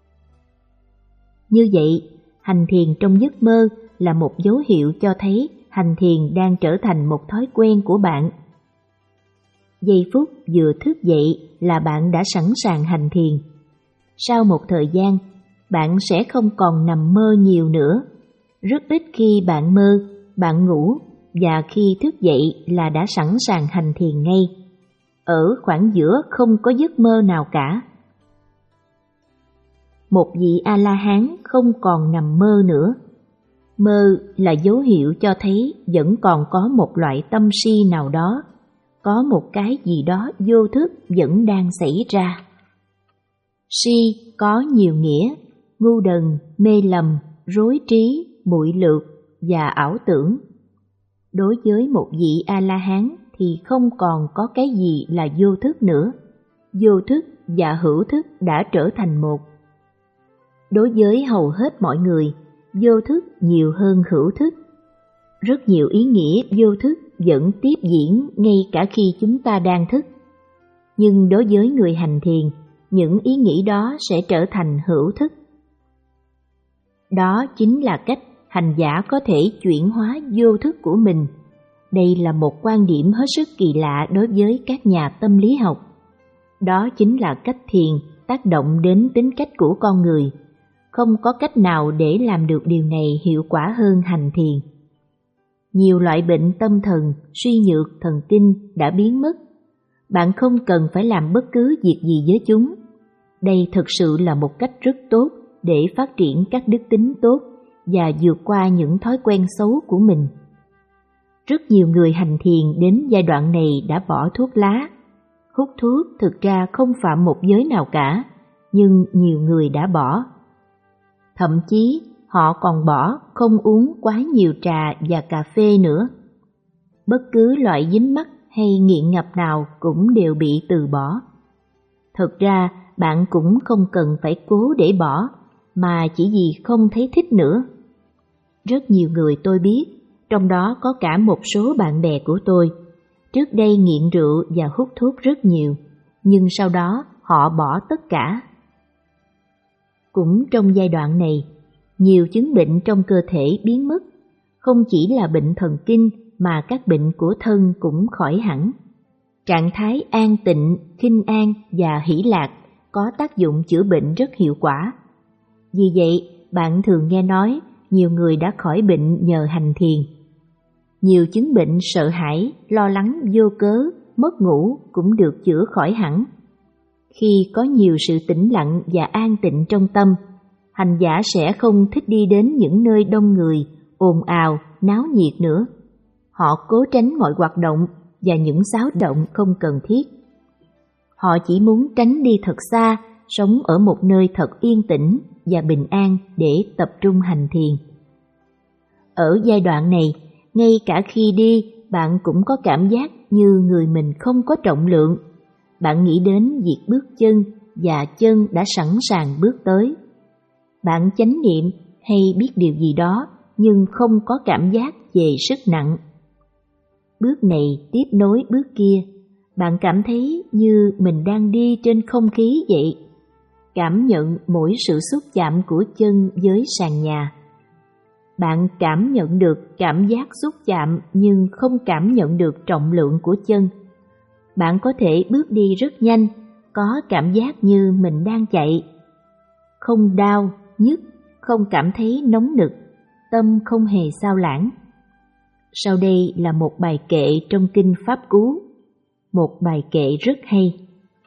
Như vậy, hành thiền trong giấc mơ là một dấu hiệu cho thấy hành thiền đang trở thành một thói quen của bạn. Giây phút vừa thức dậy là bạn đã sẵn sàng hành thiền. Sau một thời gian, bạn sẽ không còn nằm mơ nhiều nữa. Rất ít khi bạn mơ, bạn ngủ và khi thức dậy là đã sẵn sàng hành thiền ngay. Ở khoảng giữa không có giấc mơ nào cả. Một vị A-la-hán không còn nằm mơ nữa. Mơ là dấu hiệu cho thấy vẫn còn có một loại tâm si nào đó, có một cái gì đó vô thức vẫn đang xảy ra. Si có nhiều nghĩa: ngu đần, mê lầm, rối trí, muội lược và ảo tưởng. Đối với một vị A-la-hán thì không còn có cái gì là vô thức nữa. Vô thức và hữu thức đã trở thành một. Đối với hầu hết mọi người, vô thức nhiều hơn hữu thức. Rất nhiều ý nghĩa vô thức vẫn tiếp diễn ngay cả khi chúng ta đang thức. Nhưng đối với người hành thiền, những ý nghĩ đó sẽ trở thành hữu thức. Đó chính là cách hành giả có thể chuyển hóa vô thức của mình. Đây là một quan điểm hết sức kỳ lạ đối với các nhà tâm lý học. Đó chính là cách thiền tác động đến tính cách của con người. Không có cách nào để làm được điều này hiệu quả hơn hành thiền. Nhiều loại bệnh tâm thần, suy nhược, thần kinh đã biến mất. Bạn không cần phải làm bất cứ việc gì với chúng. Đây thực sự là một cách rất tốt để phát triển các đức tính tốt và vượt qua những thói quen xấu của mình. Rất nhiều người hành thiền đến giai đoạn này đã bỏ thuốc lá. Hút thuốc thực ra không phạm một giới nào cả, nhưng nhiều người đã bỏ. Thậm chí họ còn bỏ không uống quá nhiều trà và cà phê nữa. Bất cứ loại dính mắc hay nghiện ngập nào cũng đều bị từ bỏ. Thực ra bạn cũng không cần phải cố để bỏ, mà chỉ vì không thấy thích nữa. Rất nhiều người tôi biết, trong đó có cả một số bạn bè của tôi, trước đây nghiện rượu và hút thuốc rất nhiều, nhưng sau đó họ bỏ tất cả. Cũng trong giai đoạn này, nhiều chứng bệnh trong cơ thể biến mất, không chỉ là bệnh thần kinh mà các bệnh của thân cũng khỏi hẳn. Trạng thái an tịnh, khinh an và hỷ lạc có tác dụng chữa bệnh rất hiệu quả. Vì vậy, bạn thường nghe nói nhiều người đã khỏi bệnh nhờ hành thiền. Nhiều chứng bệnh sợ hãi, lo lắng vô cớ, mất ngủ cũng được chữa khỏi hẳn. Khi có nhiều sự tĩnh lặng và an tịnh trong tâm, hành giả sẽ không thích đi đến những nơi đông người, ồn ào, náo nhiệt nữa. Họ cố tránh mọi hoạt động và những xáo động không cần thiết. Họ chỉ muốn tránh đi thật xa, sống ở một nơi thật yên tĩnh và bình an để tập trung hành thiền. Ở giai đoạn này, ngay cả khi đi, bạn cũng có cảm giác như người mình không có trọng lượng. Bạn nghĩ đến việc bước chân và chân đã sẵn sàng bước tới. Bạn chánh niệm hay biết điều gì đó nhưng không có cảm giác về sức nặng. Bước này tiếp nối bước kia, bạn cảm thấy như mình đang đi trên không khí vậy. Cảm nhận mỗi sự xúc chạm của chân với sàn nhà. Bạn cảm nhận được cảm giác xúc chạm nhưng không cảm nhận được trọng lượng của chân. Bạn có thể bước đi rất nhanh, có cảm giác như mình đang chạy. Không đau, nhức, không cảm thấy nóng nực, tâm không hề xao lãng. Sau đây là một bài kệ trong Kinh Pháp Cú, một bài kệ rất hay.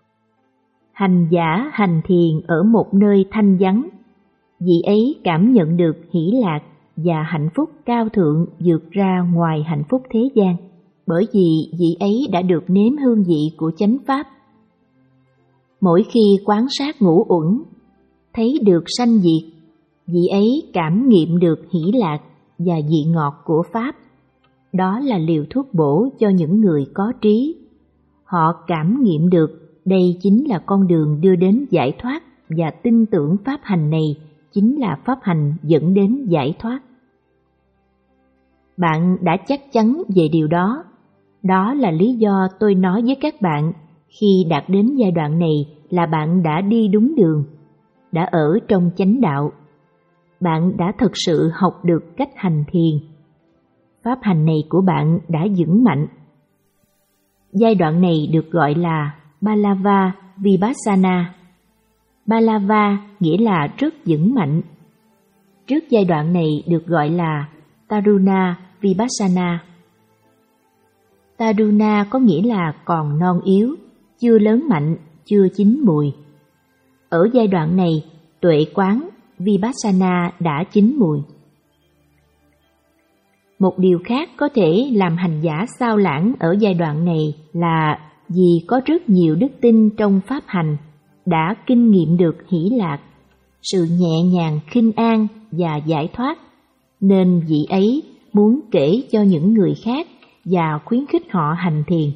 Hành giả hành thiền ở một nơi thanh vắng, vị ấy cảm nhận được hỷ lạc và hạnh phúc cao thượng vượt ra ngoài hạnh phúc thế gian, bởi vì vị ấy đã được nếm hương vị của chánh pháp. Mỗi khi quán sát ngũ uẩn, thấy được sanh diệt, vị ấy cảm nghiệm được hỷ lạc và vị ngọt của Pháp. Đó là liều thuốc bổ cho những người có trí. Họ cảm nghiệm được đây chính là con đường đưa đến giải thoát và tin tưởng pháp hành này chính là pháp hành dẫn đến giải thoát. Bạn đã chắc chắn về điều đó. Đó là lý do tôi nói với các bạn khi đạt đến giai đoạn này là bạn đã đi đúng đường, đã ở trong chánh đạo. Bạn đã thực sự học được cách hành thiền. Pháp hành này của bạn đã vững mạnh. Giai đoạn này được gọi là Balava Vipassana. Balava nghĩa là rất vững mạnh. Trước giai đoạn này được gọi là Taruna Vipassana. Taruna có nghĩa là còn non yếu, chưa lớn mạnh, chưa chín mùi. Ở giai đoạn này, tuệ quán Vipassana đã chín mùi. Một điều khác có thể làm hành giả sao lãng ở giai đoạn này là vì có rất nhiều đức tin trong pháp hành đã kinh nghiệm được hỷ lạc, sự nhẹ nhàng khinh an và giải thoát, nên vị ấy muốn kể cho những người khác và khuyến khích họ hành thiền.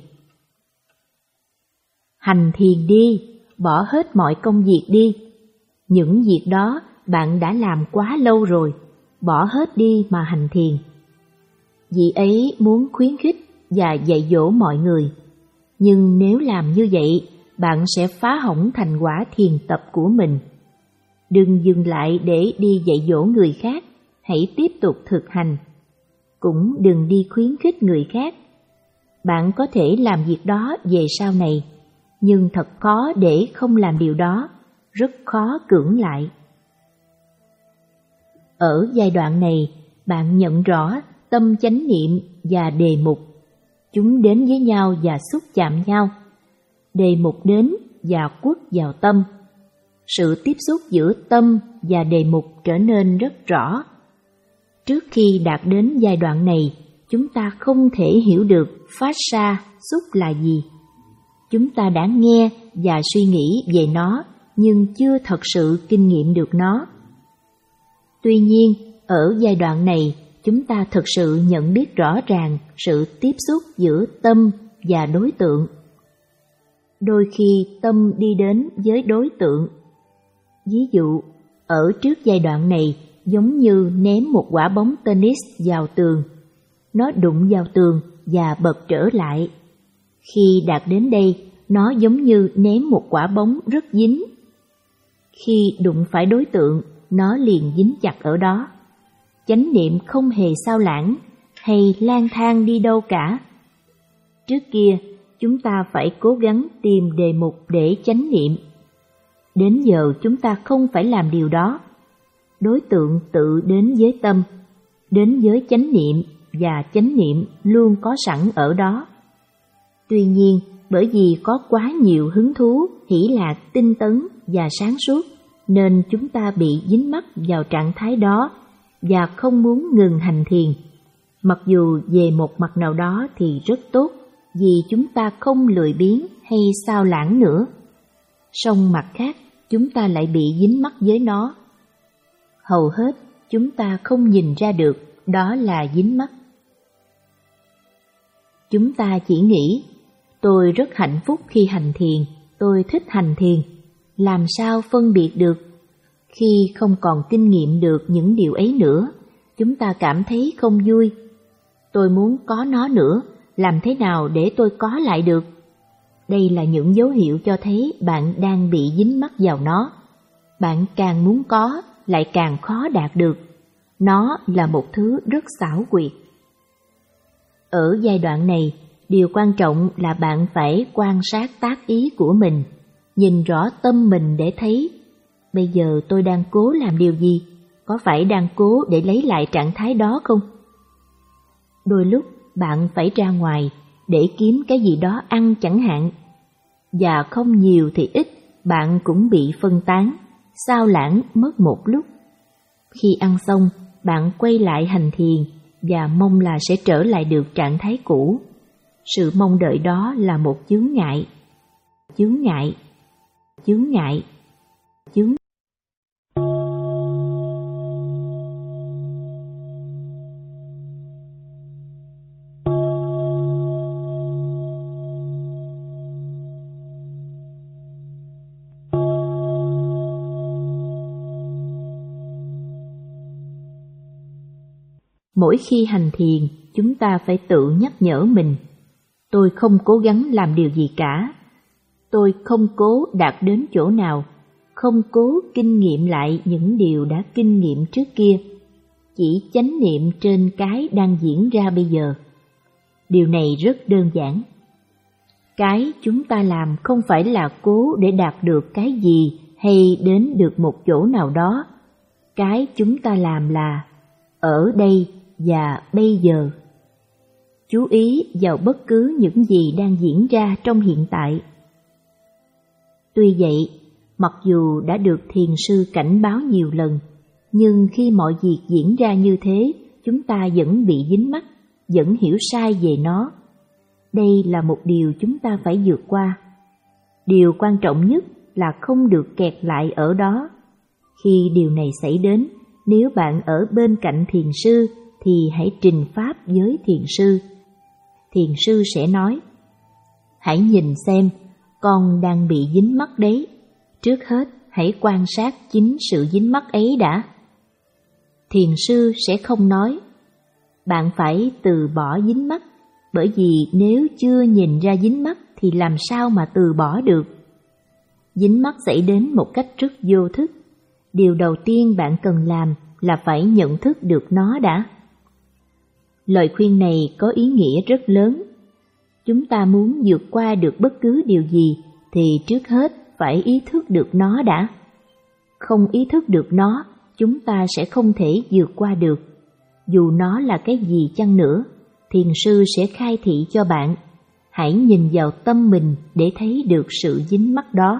Hành thiền đi, bỏ hết mọi công việc đi. Những việc đó bạn đã làm quá lâu rồi, bỏ hết đi mà hành thiền. Vị ấy muốn khuyến khích và dạy dỗ mọi người. Nhưng nếu làm như vậy, bạn sẽ phá hỏng thành quả thiền tập của mình. Đừng dừng lại để đi dạy dỗ người khác, hãy tiếp tục thực hành. Cũng đừng đi khuyến khích người khác. Bạn có thể làm việc đó về sau này, nhưng thật khó để không làm điều đó, rất khó cưỡng lại. Ở giai đoạn này, bạn nhận rõ tâm chánh niệm và đề mục. Chúng đến với nhau và xúc chạm nhau. Đề mục đến và quất vào tâm. Sự tiếp xúc giữa tâm và đề mục trở nên rất rõ. Trước khi đạt đến giai đoạn này, chúng ta không thể hiểu được phát ra xúc là gì. Chúng ta đã nghe và suy nghĩ về nó, nhưng chưa thật sự kinh nghiệm được nó. Tuy nhiên, ở giai đoạn này, chúng ta thực sự nhận biết rõ ràng sự tiếp xúc giữa tâm và đối tượng. Đôi khi tâm đi đến với đối tượng. Ví dụ, ở trước giai đoạn này giống như ném một quả bóng tennis vào tường. Nó đụng vào tường và bật trở lại. Khi đạt đến đây, nó giống như ném một quả bóng rất dính. Khi đụng phải đối tượng, nó liền dính chặt ở đó. Chánh niệm không hề sao lãng hay lang thang đi đâu cả. Trước kia, chúng ta phải cố gắng tìm đề mục để chánh niệm. Đến giờ chúng ta không phải làm điều đó. Đối tượng tự đến với tâm, đến với chánh niệm và chánh niệm luôn có sẵn ở đó. Tuy nhiên, bởi vì có quá nhiều hứng thú, hỷ lạc, tinh tấn và sáng suốt, nên chúng ta bị dính mắc vào trạng thái đó và không muốn ngừng hành thiền. Mặc dù về một mặt nào đó thì rất tốt, vì chúng ta không lười biếng hay sao lãng nữa. Song mặt khác, chúng ta lại bị dính mắc với nó. Hầu hết, chúng ta không nhìn ra được đó là dính mắc. Chúng ta chỉ nghĩ, tôi rất hạnh phúc khi hành thiền, tôi thích hành thiền. Làm sao phân biệt được? Khi không còn kinh nghiệm được những điều ấy nữa, chúng ta cảm thấy không vui. Tôi muốn có nó nữa, làm thế nào để tôi có lại được? Đây là những dấu hiệu cho thấy bạn đang bị dính mắc vào nó. Bạn càng muốn có, lại càng khó đạt được. Nó là một thứ rất xảo quyệt. Ở giai đoạn này, điều quan trọng là bạn phải quan sát tác ý của mình, nhìn rõ tâm mình để thấy, bây giờ tôi đang cố làm điều gì? Có phải đang cố để lấy lại trạng thái đó không? Đôi lúc bạn phải ra ngoài để kiếm cái gì đó ăn chẳng hạn. Và không nhiều thì ít, bạn cũng bị phân tán, sao lãng mất một lúc. Khi ăn xong, bạn quay lại hành thiền và mong là sẽ trở lại được trạng thái cũ. Sự mong đợi đó là một chướng ngại. Chướng ngại. Chướng ngại. Chướng Mỗi khi hành thiền, chúng ta phải tự nhắc nhở mình, tôi không cố gắng làm điều gì cả, tôi không cố đạt đến chỗ nào, không cố kinh nghiệm lại những điều đã kinh nghiệm trước kia, chỉ chánh niệm trên cái đang diễn ra bây giờ. Điều này rất đơn giản. Cái chúng ta làm không phải là cố để đạt được cái gì hay đến được một chỗ nào đó. Cái chúng ta làm là ở đây và bây giờ. Chú ý vào bất cứ những gì đang diễn ra trong hiện tại. Tuy vậy, mặc dù đã được thiền sư cảnh báo nhiều lần, nhưng khi mọi việc diễn ra như thế, chúng ta vẫn bị dính mắc, vẫn hiểu sai về nó. Đây là một điều chúng ta phải vượt qua. Điều quan trọng nhất là không được kẹt lại ở đó. Khi điều này xảy đến, nếu bạn ở bên cạnh thiền sư thì hãy trình pháp với thiền sư. Thiền sư sẽ nói, hãy nhìn xem, con đang bị dính mắc đấy. Trước hết, hãy quan sát chính sự dính mắc ấy đã. Thiền sư sẽ không nói, bạn phải từ bỏ dính mắc, bởi vì nếu chưa nhìn ra dính mắc thì làm sao mà từ bỏ được. Dính mắc xảy đến một cách rất vô thức. Điều đầu tiên bạn cần làm là phải nhận thức được nó đã. Lời khuyên này có ý nghĩa rất lớn. Chúng ta muốn vượt qua được bất cứ điều gì thì trước hết phải ý thức được nó đã. Không ý thức được nó, chúng ta sẽ không thể vượt qua được. Dù nó là cái gì chăng nữa, thiền sư sẽ khai thị cho bạn. Hãy nhìn vào tâm mình để thấy được sự dính mắc đó.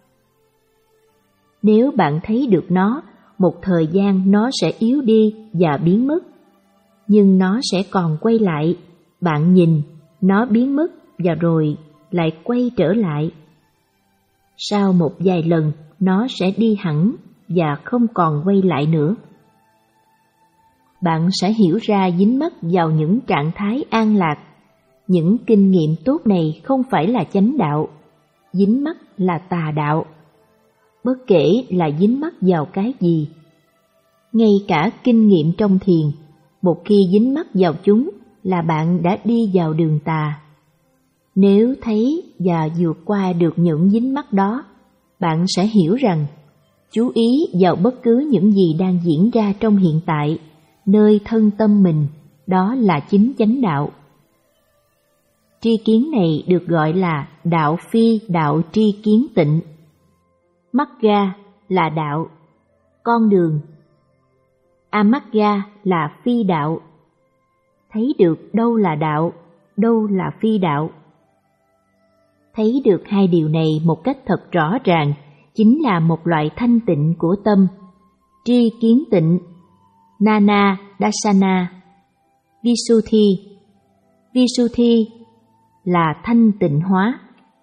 Nếu bạn thấy được nó, một thời gian nó sẽ yếu đi và biến mất. Nhưng nó sẽ còn quay lại. Bạn nhìn, nó biến mất và rồi lại quay trở lại. Sau một vài lần, nó sẽ đi hẳn và không còn quay lại nữa. Bạn sẽ hiểu ra dính mắc vào những trạng thái an lạc. Những kinh nghiệm tốt này không phải là chánh đạo. Dính mắc là tà đạo. Bất kể là dính mắc vào cái gì. Ngay cả kinh nghiệm trong thiền, một khi dính mắc vào chúng là bạn đã đi vào đường tà. Nếu thấy và vượt qua được những dính mắc đó, bạn sẽ hiểu rằng chú ý vào bất cứ những gì đang diễn ra trong hiện tại, nơi thân tâm mình, đó là chính chánh đạo. Tri kiến này được gọi là đạo phi đạo tri kiến tịnh. Magga là đạo, con đường. Amagga là phi đạo. Thấy được đâu là đạo, đâu là phi đạo. Thấy được hai điều này một cách thật rõ ràng chính là một loại thanh tịnh của tâm. Tri kiến tịnh, Nana Dasana, Visuddhi. Visuddhi là thanh tịnh hóa.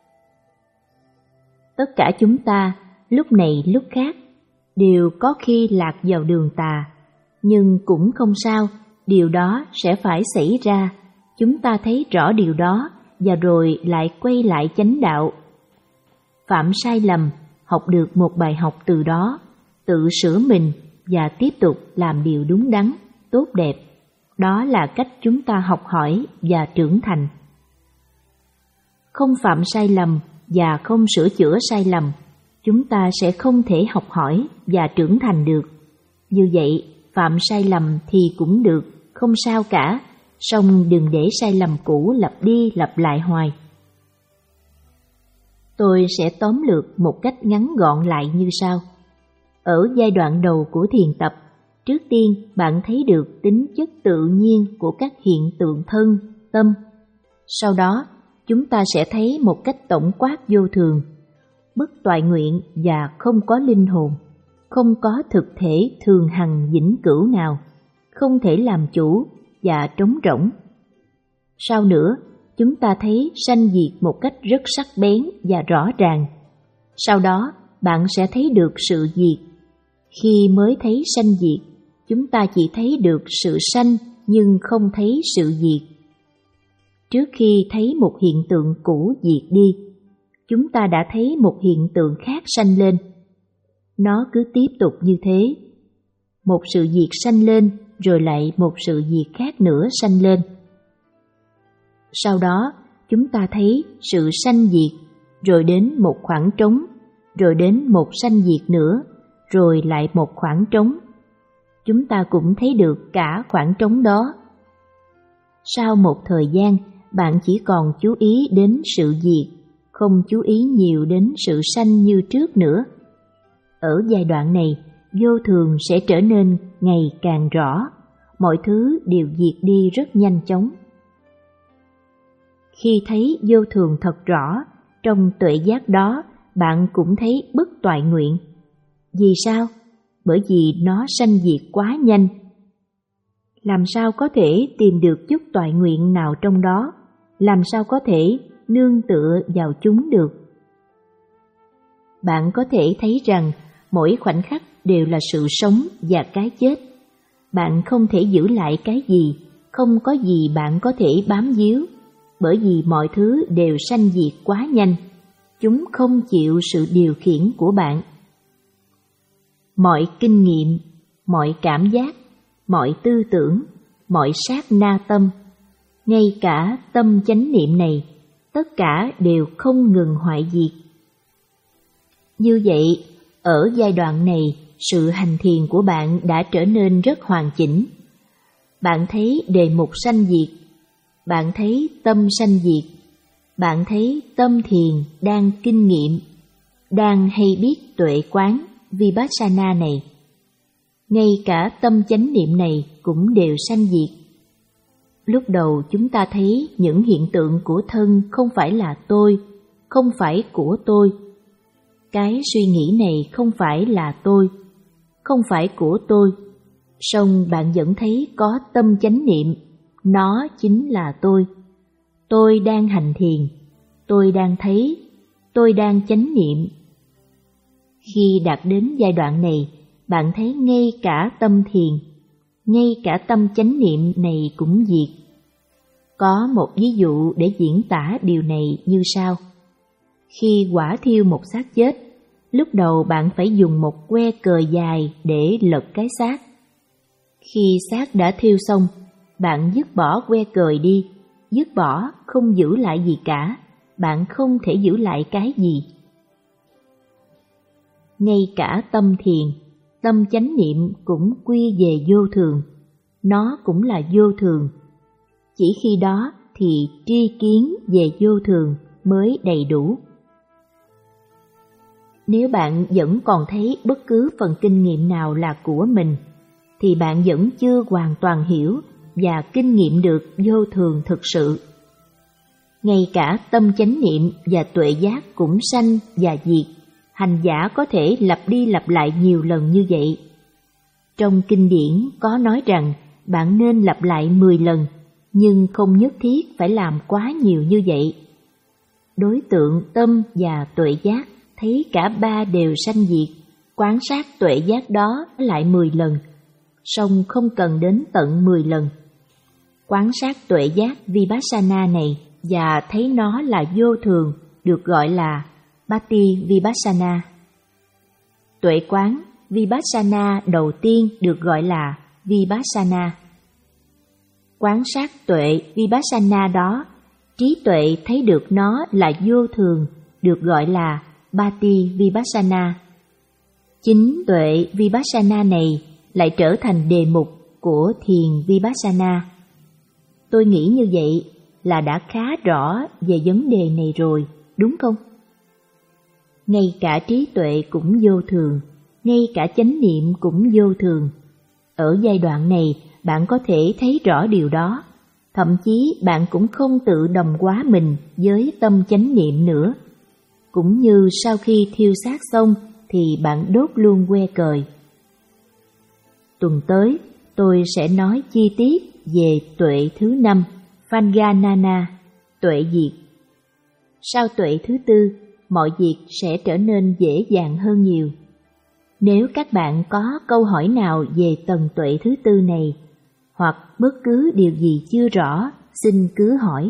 Tất cả chúng ta, lúc này lúc khác, đều có khi lạc vào đường tà, nhưng cũng không sao, điều đó sẽ phải xảy ra. Chúng ta thấy rõ điều đó và rồi lại quay lại chánh đạo. Phạm sai lầm, học được một bài học từ đó, tự sửa mình và tiếp tục làm điều đúng đắn, tốt đẹp. Đó là cách chúng ta học hỏi và trưởng thành. Không phạm sai lầm và không sửa chữa sai lầm, chúng ta sẽ không thể học hỏi và trưởng thành được. Như vậy, phạm sai lầm thì cũng được, không sao cả, song đừng để sai lầm cũ lặp đi lặp lại hoài. Tôi sẽ tóm lược một cách ngắn gọn lại như sau. Ở giai đoạn đầu của thiền tập, trước tiên bạn thấy được tính chất tự nhiên của các hiện tượng thân, tâm. Sau đó, chúng ta sẽ thấy một cách tổng quát vô thường, bất toại nguyện và không có linh hồn, không có thực thể thường hằng vĩnh cửu nào, không thể làm chủ và trống rỗng. Sau nữa, chúng ta thấy sanh diệt một cách rất sắc bén và rõ ràng. Sau đó, bạn sẽ thấy được sự diệt. Khi mới thấy sanh diệt, chúng ta chỉ thấy được sự sanh nhưng không thấy sự diệt. Trước khi thấy một hiện tượng cũ diệt đi, chúng ta đã thấy một hiện tượng khác sanh lên. Nó cứ tiếp tục như thế. Một sự diệt sanh lên, rồi lại một sự việc khác nữa sanh lên. Sau đó, chúng ta thấy sự sanh diệt, rồi đến một khoảng trống, rồi đến một sanh diệt nữa, rồi lại một khoảng trống. Chúng ta cũng thấy được cả khoảng trống đó. Sau một thời gian, bạn chỉ còn chú ý đến sự diệt, không chú ý nhiều đến sự sanh như trước nữa. Ở giai đoạn này, vô thường sẽ trở nên ngày càng rõ, mọi thứ đều diệt đi rất nhanh chóng. Khi thấy vô thường thật rõ, trong tuệ giác đó, bạn cũng thấy bất toại nguyện. Vì sao? Bởi vì nó sanh diệt quá nhanh. Làm sao có thể tìm được chút toại nguyện nào trong đó? Làm sao có thể nương tựa vào chúng được? Bạn có thể thấy rằng mỗi khoảnh khắc đều là sự sống và cái chết. Bạn không thể giữ lại cái gì, không có gì bạn có thể bám víu, bởi vì mọi thứ đều sanh diệt quá nhanh. Chúng không chịu sự điều khiển của bạn. Mọi kinh nghiệm, mọi cảm giác, mọi tư tưởng, mọi sát na tâm, ngay cả tâm chánh niệm này, tất cả đều không ngừng hoại diệt. Như vậy, ở giai đoạn này, sự hành thiền của bạn đã trở nên rất hoàn chỉnh. Bạn thấy đề mục sanh diệt, bạn thấy tâm sanh diệt, bạn thấy tâm thiền đang kinh nghiệm, đang hay biết tuệ quán Vipassana này. Ngay cả tâm chánh niệm này cũng đều sanh diệt. Lúc đầu chúng ta thấy những hiện tượng của thân không phải là tôi, không phải của tôi. Cái suy nghĩ này không phải là tôi, không phải của tôi. Song bạn vẫn thấy có tâm chánh niệm, nó chính là tôi. Tôi đang hành thiền, tôi đang thấy, tôi đang chánh niệm. Khi đạt đến giai đoạn này, bạn thấy ngay cả tâm thiền, ngay cả tâm chánh niệm này cũng diệt. Có một ví dụ để diễn tả điều này như sau. Khi hỏa thiêu một xác chết, lúc đầu bạn phải dùng một que cờ dài để lật cái xác. Khi xác đã thiêu xong, bạn dứt bỏ que cờ đi, dứt bỏ không giữ lại gì cả, bạn không thể giữ lại cái gì. Ngay cả tâm thiền, tâm chánh niệm cũng quy về vô thường, nó cũng là vô thường. Chỉ khi đó thì tri kiến về vô thường mới đầy đủ. Nếu bạn vẫn còn thấy bất cứ phần kinh nghiệm nào là của mình, thì bạn vẫn chưa hoàn toàn hiểu và kinh nghiệm được vô thường thực sự. Ngay cả tâm chánh niệm và tuệ giác cũng sanh và diệt, hành giả có thể lặp đi lặp lại nhiều lần như vậy. Trong kinh điển có nói rằng bạn nên lặp lại mười lần, nhưng không nhất thiết phải làm quá nhiều như vậy. Đối tượng tâm và tuệ giác thấy cả ba đều sanh diệt, quan sát tuệ giác đó lại mười lần, song không cần đến tận mười lần. Quan sát tuệ giác Vipassana này và thấy nó là vô thường được gọi là Pati Vipassana. Tuệ quán Vipassana đầu tiên được gọi là Vipassana. Quan sát tuệ Vipassana đó, trí tuệ thấy được nó là vô thường được gọi là Pati Vipassana. Chính tuệ Vipassana này lại trở thành đề mục của thiền Vipassana. Tôi nghĩ như vậy là đã khá rõ về vấn đề này rồi, đúng không? Ngay cả trí tuệ cũng vô thường, ngay cả chánh niệm cũng vô thường. Ở giai đoạn này, bạn có thể thấy rõ điều đó. Thậm chí bạn cũng không tự đồng hóa mình với tâm chánh niệm nữa. Cũng như sau khi thiêu xác xong thì bạn đốt luôn que cời. Tuần tới, tôi sẽ nói chi tiết về tuệ thứ năm, Vajrayana, tuệ diệt. Sau tuệ thứ tư, mọi việc sẽ trở nên dễ dàng hơn nhiều. Nếu các bạn có câu hỏi nào về tầng tuệ thứ tư này, hoặc bất cứ điều gì chưa rõ, xin cứ hỏi.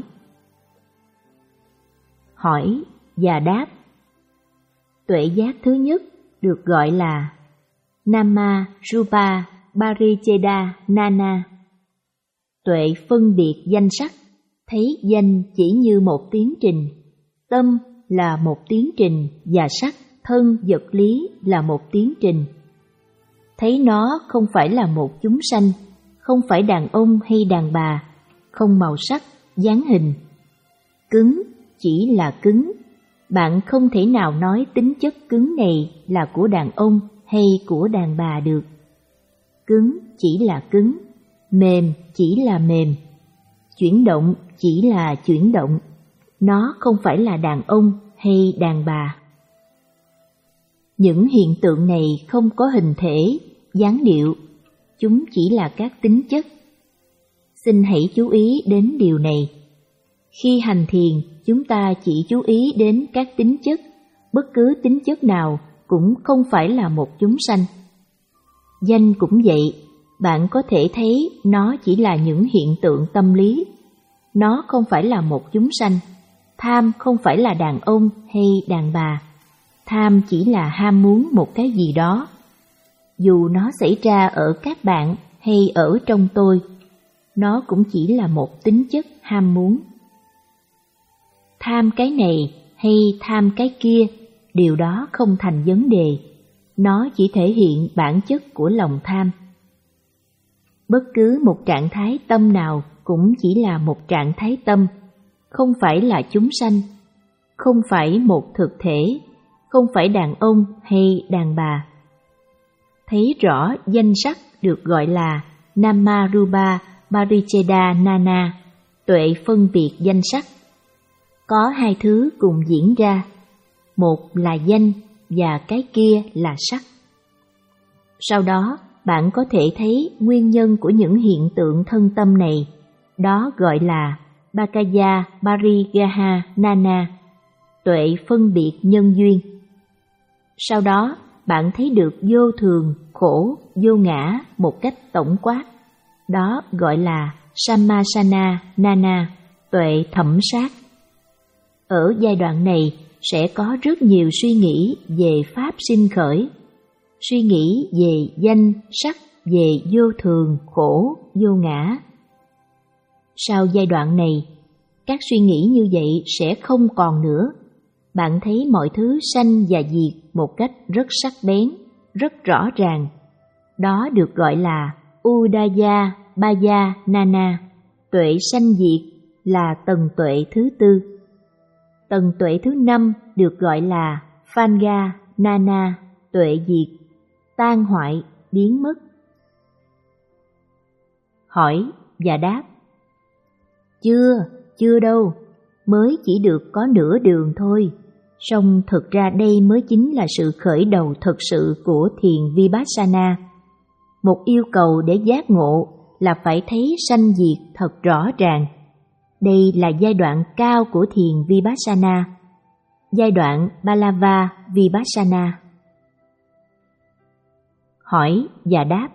Hỏi và đáp. Tuệ giác thứ nhất được gọi là Nama Rupa Paricheda Nana. Tuệ phân biệt danh sắc, thấy danh chỉ như một tiến trình, tâm là một tiến trình và sắc, thân, vật lý là một tiến trình. Thấy nó không phải là một chúng sanh, không phải đàn ông hay đàn bà, không màu sắc, dáng hình. Cứng chỉ là cứng, bạn không thể nào nói tính chất cứng này là của đàn ông hay của đàn bà được. Cứng chỉ là cứng, mềm chỉ là mềm, chuyển động chỉ là chuyển động, nó không phải là đàn ông hay đàn bà. Những hiện tượng này không có hình thể, dáng điệu, chúng chỉ là các tính chất. Xin hãy chú ý đến điều này. Khi hành thiền, chúng ta chỉ chú ý đến các tính chất, bất cứ tính chất nào cũng không phải là một chúng sanh. Danh cũng vậy, bạn có thể thấy nó chỉ là những hiện tượng tâm lý. Nó không phải là một chúng sanh. Tham không phải là đàn ông hay đàn bà. Tham chỉ là ham muốn một cái gì đó. Dù nó xảy ra ở các bạn hay ở trong tôi, nó cũng chỉ là một tính chất ham muốn. Tham cái này hay tham cái kia, điều đó không thành vấn đề. Nó chỉ thể hiện bản chất của lòng tham. Bất cứ một trạng thái tâm nào cũng chỉ là một trạng thái tâm, không phải là chúng sanh, không phải một thực thể, không phải đàn ông hay đàn bà. Thấy rõ danh sắc được gọi là Namarupa Paricheda Nana, tuệ phân biệt danh sắc. Có hai thứ cùng diễn ra, một là danh và cái kia là sắc. Sau đó, bạn có thể thấy nguyên nhân của những hiện tượng thân tâm này, đó gọi là Bhakaya Parigaha Nana, tuệ phân biệt nhân duyên. Sau đó, bạn thấy được vô thường, khổ, vô ngã một cách tổng quát, đó gọi là Sammasana Nana, tuệ thẩm sát. Ở giai đoạn này sẽ có rất nhiều suy nghĩ về pháp sinh khởi, suy nghĩ về danh, sắc, về vô thường, khổ, vô ngã. Sau giai đoạn này, các suy nghĩ như vậy sẽ không còn nữa. Bạn thấy mọi thứ sanh và diệt một cách rất sắc bén, rất rõ ràng. Đó được gọi là Udaya Baya Nana, tuệ sanh diệt là tầng tuệ thứ tư. Tầng tuệ thứ năm được gọi là Phanga Nana, tuệ diệt, tan hoại, biến mất. Hỏi và đáp: Chưa, chưa đâu, mới chỉ được có nửa đường thôi. Song thực ra đây mới chính là sự khởi đầu thực sự của thiền Vipassana. Một yêu cầu để giác ngộ là phải thấy sanh diệt thật rõ ràng. Đây là giai đoạn cao của thiền Vipassana, giai đoạn Palava Vipassana. Hỏi và đáp: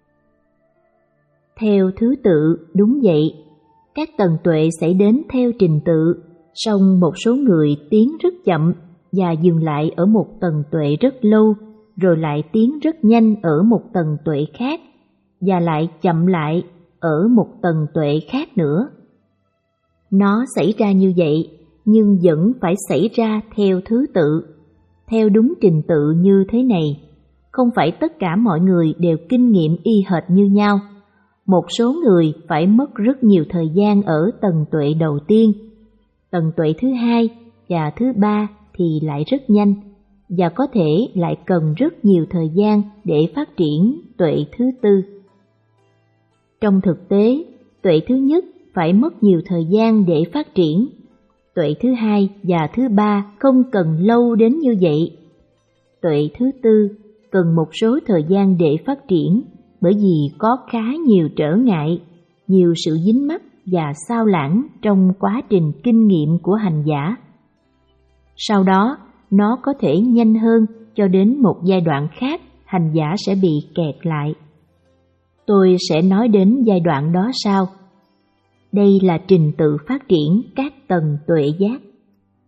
Theo thứ tự, đúng vậy. Các tầng tuệ sẽ đến theo trình tự, song một số người tiến rất chậm và dừng lại ở một tầng tuệ rất lâu, rồi lại tiến rất nhanh ở một tầng tuệ khác, và lại chậm lại ở một tầng tuệ khác nữa. Nó xảy ra như vậy, nhưng vẫn phải xảy ra theo thứ tự, theo đúng trình tự như thế này. Không phải tất cả mọi người đều kinh nghiệm y hệt như nhau. Một số người phải mất rất nhiều thời gian ở tầng tuệ đầu tiên, tầng tuệ thứ hai và thứ ba thì lại rất nhanh, và có thể lại cần rất nhiều thời gian để phát triển tuệ thứ tư. Trong thực tế, tuệ thứ nhất phải mất nhiều thời gian để phát triển. Tuệ thứ hai và thứ ba không cần lâu đến như vậy. Tuệ thứ tư cần một số thời gian để phát triển, bởi vì có khá nhiều trở ngại, nhiều sự dính mắc và xao lãng trong quá trình kinh nghiệm của hành giả. Sau đó, nó có thể nhanh hơn cho đến một giai đoạn khác, hành giả sẽ bị kẹt lại. Tôi sẽ nói đến giai đoạn đó sau. Đây là trình tự phát triển các tầng tuệ giác.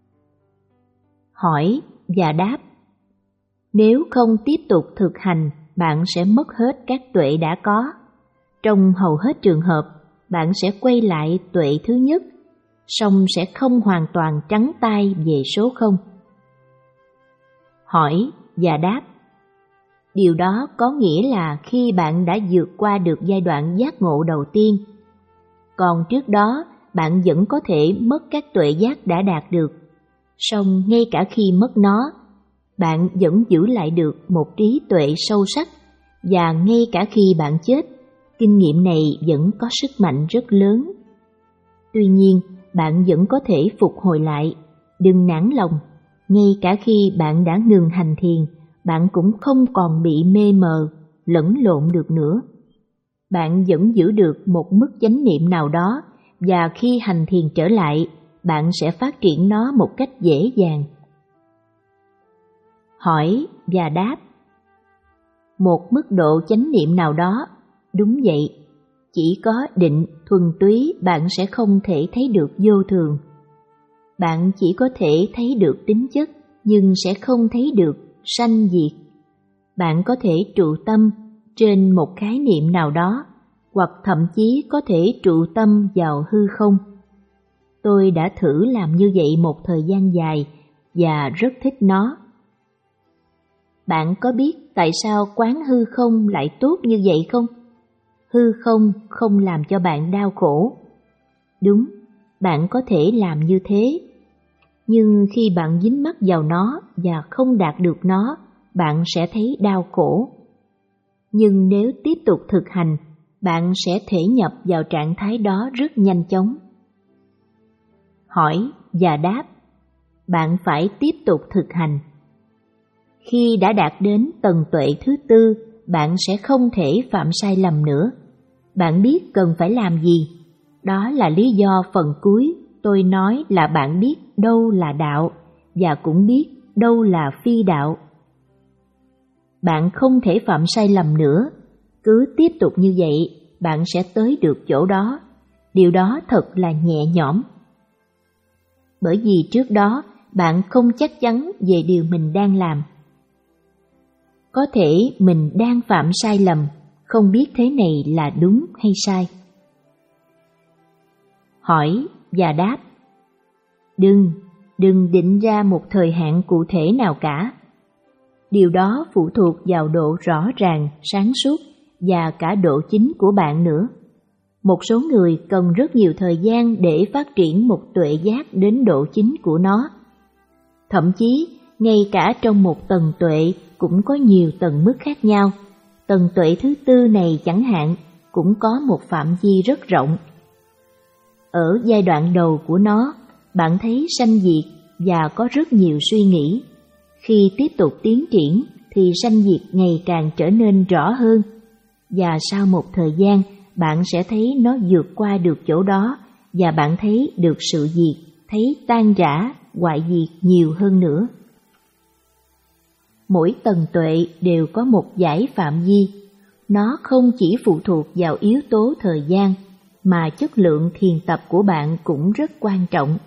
Hỏi và đáp: Nếu không tiếp tục thực hành, bạn sẽ mất hết các tuệ đã có. Trong hầu hết trường hợp, bạn sẽ quay lại tuệ thứ nhất, song sẽ không hoàn toàn trắng tay về số không. Hỏi và đáp. Điều đó có nghĩa là khi bạn đã vượt qua được giai đoạn giác ngộ đầu tiên, còn trước đó bạn vẫn có thể mất các tuệ giác đã đạt được, song ngay cả khi mất nó, bạn vẫn giữ lại được một trí tuệ sâu sắc, và ngay cả khi bạn chết, kinh nghiệm này vẫn có sức mạnh rất lớn. Tuy nhiên, bạn vẫn có thể phục hồi lại, đừng nản lòng. Ngay cả khi bạn đã ngừng hành thiền, bạn cũng không còn bị mê mờ, lẫn lộn được nữa. Bạn vẫn giữ được một mức chánh niệm nào đó, và khi hành thiền trở lại, bạn sẽ phát triển nó một cách dễ dàng. Hỏi và đáp. Một mức độ chánh niệm nào đó, đúng vậy. Chỉ có định, thuần túy bạn sẽ không thể thấy được vô thường. Bạn chỉ có thể thấy được tính chất, nhưng sẽ không thấy được sanh diệt. Bạn có thể trụ tâm trên một khái niệm nào đó, hoặc thậm chí có thể trụ tâm vào hư không. Tôi đã thử làm như vậy một thời gian dài và rất thích nó. Bạn có biết tại sao quán hư không lại tốt như vậy không? Hư không không làm cho bạn đau khổ. Đúng, bạn có thể làm như thế. Nhưng khi bạn dính mắc vào nó và không đạt được nó, bạn sẽ thấy đau khổ. Nhưng nếu tiếp tục thực hành, bạn sẽ thể nhập vào trạng thái đó rất nhanh chóng. Hỏi và đáp. Bạn phải tiếp tục thực hành. Khi đã đạt đến tầng tuệ thứ tư, bạn sẽ không thể phạm sai lầm nữa. Bạn biết cần phải làm gì. Đó là lý do phần cuối tôi nói là bạn biết đâu là đạo và cũng biết đâu là phi đạo. Bạn không thể phạm sai lầm nữa. Cứ tiếp tục như vậy, bạn sẽ tới được chỗ đó. Điều đó thật là nhẹ nhõm. Bởi vì trước đó, bạn không chắc chắn về điều mình đang làm. Có thể mình đang phạm sai lầm, không biết thế này là đúng hay sai. Hỏi và đáp. Đừng, đừng định ra một thời hạn cụ thể nào cả. Điều đó phụ thuộc vào độ rõ ràng, sáng suốt và cả độ chính của bạn nữa. Một số người cần rất nhiều thời gian để phát triển một tuệ giác đến độ chính của nó. Thậm chí, ngay cả trong một tầng tuệ cũng có nhiều tầng mức khác nhau. Tầng tuệ thứ tư này chẳng hạn cũng có một phạm vi rất rộng. Ở giai đoạn đầu của nó, bạn thấy sanh diệt và có rất nhiều suy nghĩ. Khi tiếp tục tiến triển thì sanh diệt ngày càng trở nên rõ hơn. Và sau một thời gian, bạn sẽ thấy nó vượt qua được chỗ đó và bạn thấy được sự diệt, thấy tan rã, hoại diệt nhiều hơn nữa. Mỗi tầng tuệ đều có một dải phạm vi. Nó không chỉ phụ thuộc vào yếu tố thời gian, mà chất lượng thiền tập của bạn cũng rất quan trọng.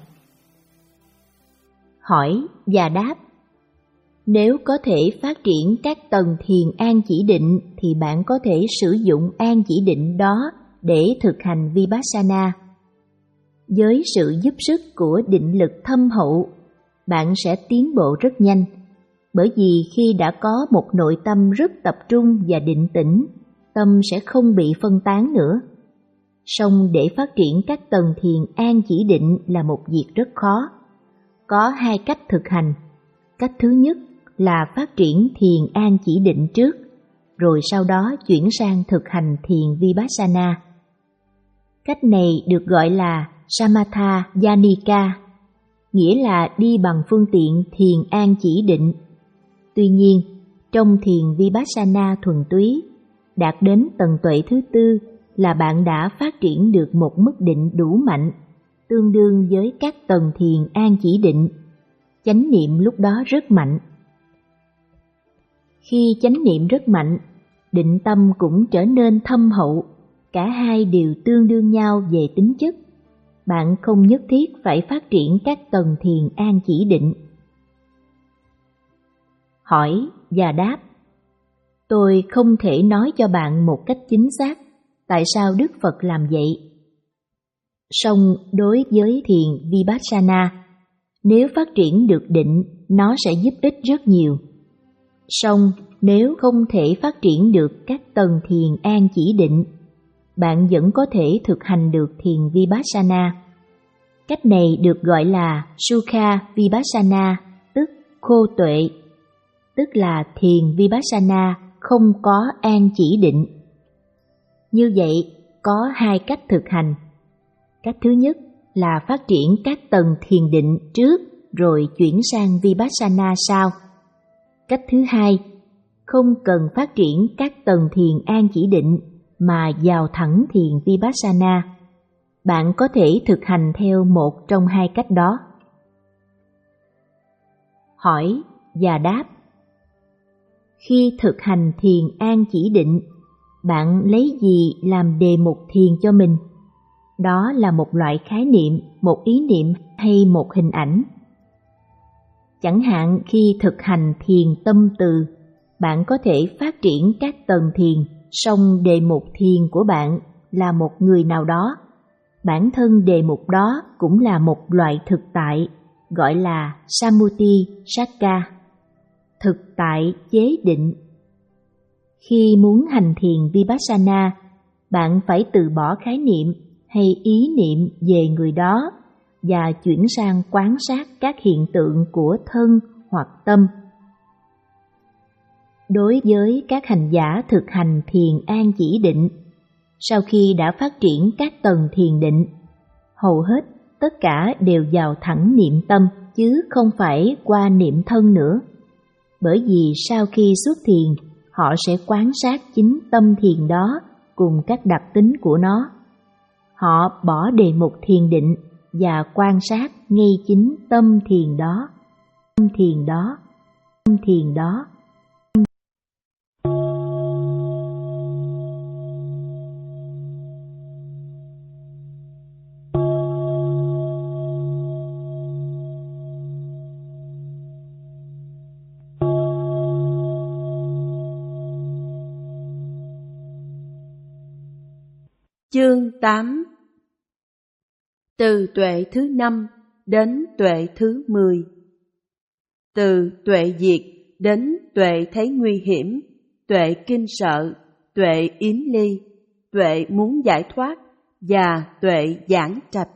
Hỏi và đáp. Nếu có thể phát triển các tầng thiền an chỉ định thì bạn có thể sử dụng an chỉ định đó để thực hành Vipassana. Với sự giúp sức của định lực thâm hậu, bạn sẽ tiến bộ rất nhanh, bởi vì khi đã có một nội tâm rất tập trung và định tĩnh, tâm sẽ không bị phân tán nữa. Song để phát triển các tầng thiền an chỉ định là một việc rất khó. Có hai cách thực hành. Cách thứ nhất là phát triển thiền an chỉ định trước, rồi sau đó chuyển sang thực hành thiền Vipassana. Cách này được gọi là Samatha Yanika, nghĩa là đi bằng phương tiện thiền an chỉ định. Tuy nhiên, trong thiền Vipassana thuần túy, đạt đến tầng tuệ thứ tư là bạn đã phát triển được một mức định đủ mạnh, tương đương với các tầng thiền an chỉ định. Chánh niệm lúc đó rất mạnh. Khi chánh niệm rất mạnh, định tâm cũng trở nên thâm hậu, cả hai đều tương đương nhau về tính chất. Bạn không nhất thiết phải phát triển các tầng thiền an chỉ định. Hỏi và đáp. Tôi không thể nói cho bạn một cách chính xác tại sao Đức Phật làm vậy. Song đối với thiền Vipassana, nếu phát triển được định, nó sẽ giúp ích rất nhiều. Song nếu không thể phát triển được các tầng thiền an chỉ định, bạn vẫn có thể thực hành được thiền Vipassana. Cách này được gọi là Sukha Vipassana, tức khô tuệ, tức là thiền Vipassana không có an chỉ định. Như vậy, có hai cách thực hành. Cách thứ nhất là phát triển các tầng thiền định trước rồi chuyển sang Vipassana sau. Cách thứ hai, không cần phát triển các tầng thiền an chỉ định mà vào thẳng thiền Vipassana. Bạn có thể thực hành theo một trong hai cách đó. Hỏi và đáp. Khi thực hành thiền an chỉ định, bạn lấy gì làm đề mục thiền cho mình? Đó là một loại khái niệm, một ý niệm hay một hình ảnh. Chẳng hạn khi thực hành thiền tâm từ, bạn có thể phát triển các tầng thiền, song đề mục thiền của bạn là một người nào đó. Bản thân đề mục đó cũng là một loại thực tại, gọi là Samuti Sakka, thực tại chế định. Khi muốn hành thiền Vipassana, bạn phải từ bỏ khái niệm hay ý niệm về người đó và chuyển sang quan sát các hiện tượng của thân hoặc tâm. Đối với các hành giả thực hành thiền an chỉ định, sau khi đã phát triển các tầng thiền định, hầu hết tất cả đều vào thẳng niệm tâm chứ không phải qua niệm thân nữa. Bởi vì sau khi xuất thiền, họ sẽ quan sát chính tâm thiền đó cùng các đặc tính của nó. Họ bỏ đề mục thiền định và quan sát ngay chính tâm thiền đó. Tâm thiền đó. Tâm thiền đó. Chương tám. Từ tuệ thứ năm đến tuệ thứ mười. Từ tuệ diệt đến tuệ thấy nguy hiểm, tuệ kinh sợ, tuệ yếm ly, tuệ muốn giải thoát và tuệ giảng trạch.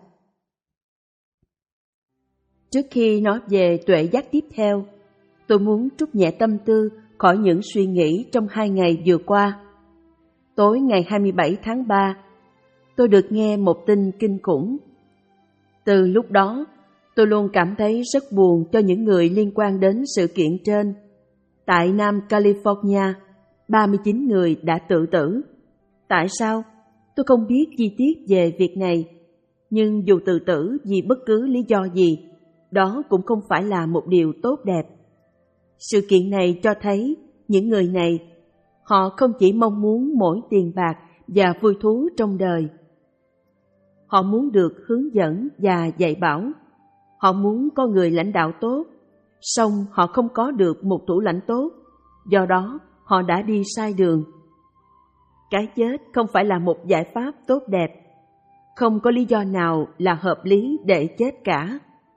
Trước khi nói về tuệ giác tiếp theo, tôi muốn trút nhẹ tâm tư khỏi những suy nghĩ trong hai ngày vừa qua. Tối ngày hai mươi bảy tháng ba, tôi được nghe một tin kinh khủng. Từ lúc đó, tôi luôn cảm thấy rất buồn cho những người liên quan đến sự kiện trên. Tại Nam California, ba mươi chín người đã tự tử. Tại sao? Tôi không biết chi tiết về việc này. Nhưng dù tự tử vì bất cứ lý do gì, đó cũng không phải là một điều tốt đẹp. Sự kiện này cho thấy những người này, họ không chỉ mong muốn mỗi tiền bạc và vui thú trong đời. Họ muốn được hướng dẫn và dạy bảo. Họ muốn có người lãnh đạo tốt, song họ không có được một thủ lãnh tốt, do đó họ đã đi sai đường. Cái chết không phải là một giải pháp tốt đẹp. Không có lý do nào là hợp lý để chết cả.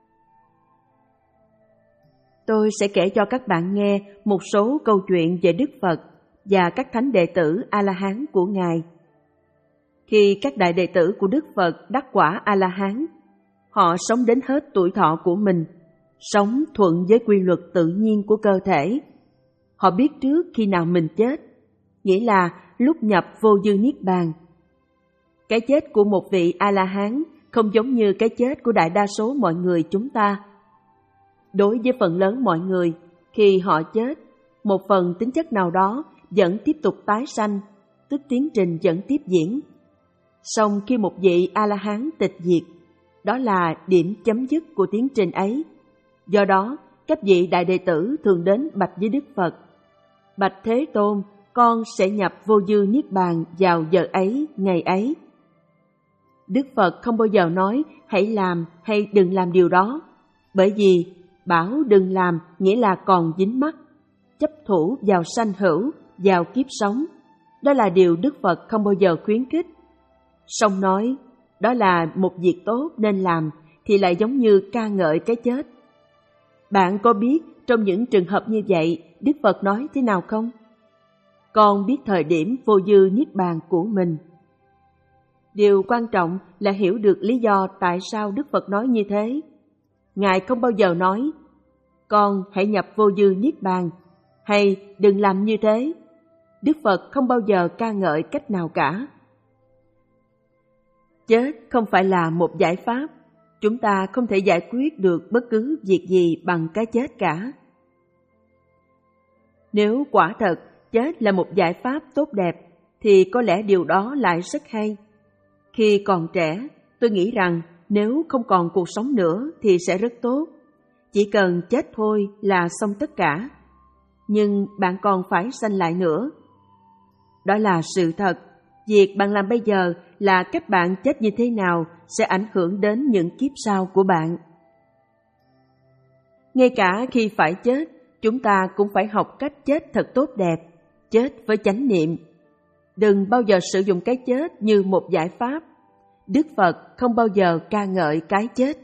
Tôi sẽ kể cho các bạn nghe một số câu chuyện về Đức Phật và các thánh đệ tử A-la-hán của Ngài. Khi các đại đệ tử của Đức Phật đắc quả A-la-hán, họ sống đến hết tuổi thọ của mình, sống thuận với quy luật tự nhiên của cơ thể. Họ biết trước khi nào mình chết, nghĩa là lúc nhập vô dư niết bàn. Cái chết của một vị A-la-hán không giống như cái chết của đại đa số mọi người chúng ta. Đối với phần lớn mọi người, khi họ chết, một phần tính chất nào đó vẫn tiếp tục tái sanh, tức tiến trình vẫn tiếp diễn. Song khi một vị A-la-hán tịch diệt, đó là điểm chấm dứt của tiến trình ấy. Do đó, các vị đại đệ tử thường đến bạch với Đức Phật: Bạch Thế Tôn, con sẽ nhập vô dư niết bàn vào giờ ấy, ngày ấy. Đức Phật không bao giờ nói hãy làm hay đừng làm điều đó, bởi vì bảo đừng làm nghĩa là còn dính mắc, chấp thủ vào sanh hữu, vào kiếp sống. Đó là điều Đức Phật không bao giờ khuyến khích. Song nói, đó là một việc tốt nên làm thì lại giống như ca ngợi cái chết. Bạn có biết trong những trường hợp như vậy, Đức Phật nói thế nào không? Con biết thời điểm vô dư niết bàn của mình. Điều quan trọng là hiểu được lý do tại sao Đức Phật nói như thế. Ngài không bao giờ nói, con hãy nhập vô dư niết bàn, hay đừng làm như thế. Đức Phật không bao giờ ca ngợi cách nào cả. Chết không phải là một giải pháp. Chúng ta không thể giải quyết được bất cứ việc gì bằng cái chết cả. Nếu quả thật chết là một giải pháp tốt đẹp, thì có lẽ điều đó lại rất hay. Khi còn trẻ, tôi nghĩ rằng nếu không còn cuộc sống nữa thì sẽ rất tốt. Chỉ cần chết thôi là xong tất cả. Nhưng bạn còn phải sanh lại nữa. Đó là sự thật. Việc bạn làm bây giờ là cách bạn chết như thế nào sẽ ảnh hưởng đến những kiếp sau của bạn. Ngay cả khi phải chết, chúng ta cũng phải học cách chết thật tốt đẹp, chết với chánh niệm. Đừng bao giờ sử dụng cái chết như một giải pháp. Đức Phật không bao giờ ca ngợi cái chết.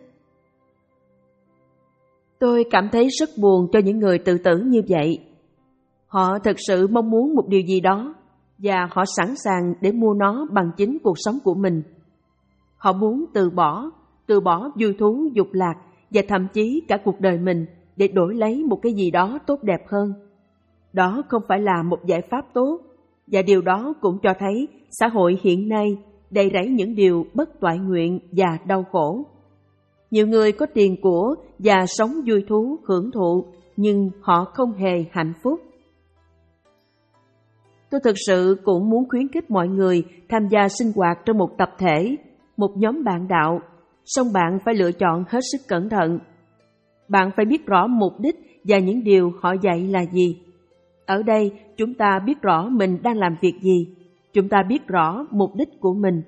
Tôi cảm thấy rất buồn cho những người tự tử như vậy. Họ thực sự mong muốn một điều gì đó, và họ sẵn sàng để mua nó bằng chính cuộc sống của mình. Họ muốn từ bỏ, từ bỏ vui thú dục lạc và thậm chí cả cuộc đời mình để đổi lấy một cái gì đó tốt đẹp hơn. Đó không phải là một giải pháp tốt, và điều đó cũng cho thấy xã hội hiện nay đầy rẫy những điều bất toại nguyện và đau khổ. Nhiều người có tiền của và sống vui thú hưởng thụ, nhưng họ không hề hạnh phúc. Tôi thực sự cũng muốn khuyến khích mọi người tham gia sinh hoạt trong một tập thể, một nhóm bạn đạo, song bạn phải lựa chọn hết sức cẩn thận. Bạn phải biết rõ mục đích và những điều họ dạy là gì. Ở đây, chúng ta biết rõ mình đang làm việc gì, chúng ta biết rõ mục đích của mình.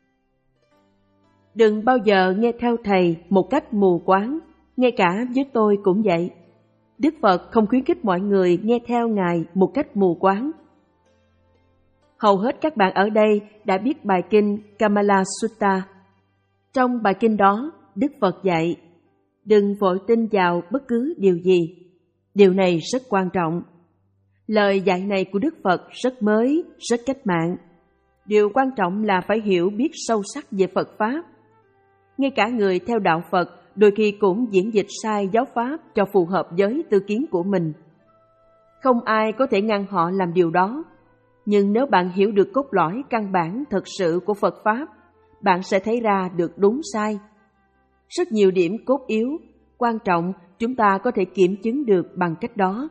Đừng bao giờ nghe theo thầy một cách mù quáng, ngay cả với tôi cũng vậy. Đức Phật không khuyến khích mọi người nghe theo Ngài một cách mù quáng. Hầu hết các bạn ở đây đã biết bài kinh Kamala Sutta. Trong bài kinh đó, Đức Phật dạy, đừng vội tin vào bất cứ điều gì. Điều này rất quan trọng. Lời dạy này của Đức Phật rất mới, rất cách mạng. Điều quan trọng là phải hiểu biết sâu sắc về Phật Pháp. Ngay cả người theo đạo Phật đôi khi cũng diễn dịch sai giáo Pháp cho phù hợp với tư kiến của mình. Không ai có thể ngăn họ làm điều đó. Nhưng nếu bạn hiểu được cốt lõi căn bản thật sự của Phật Pháp, bạn sẽ thấy ra được đúng sai. Rất nhiều điểm cốt yếu, quan trọng chúng ta có thể kiểm chứng được bằng cách đó.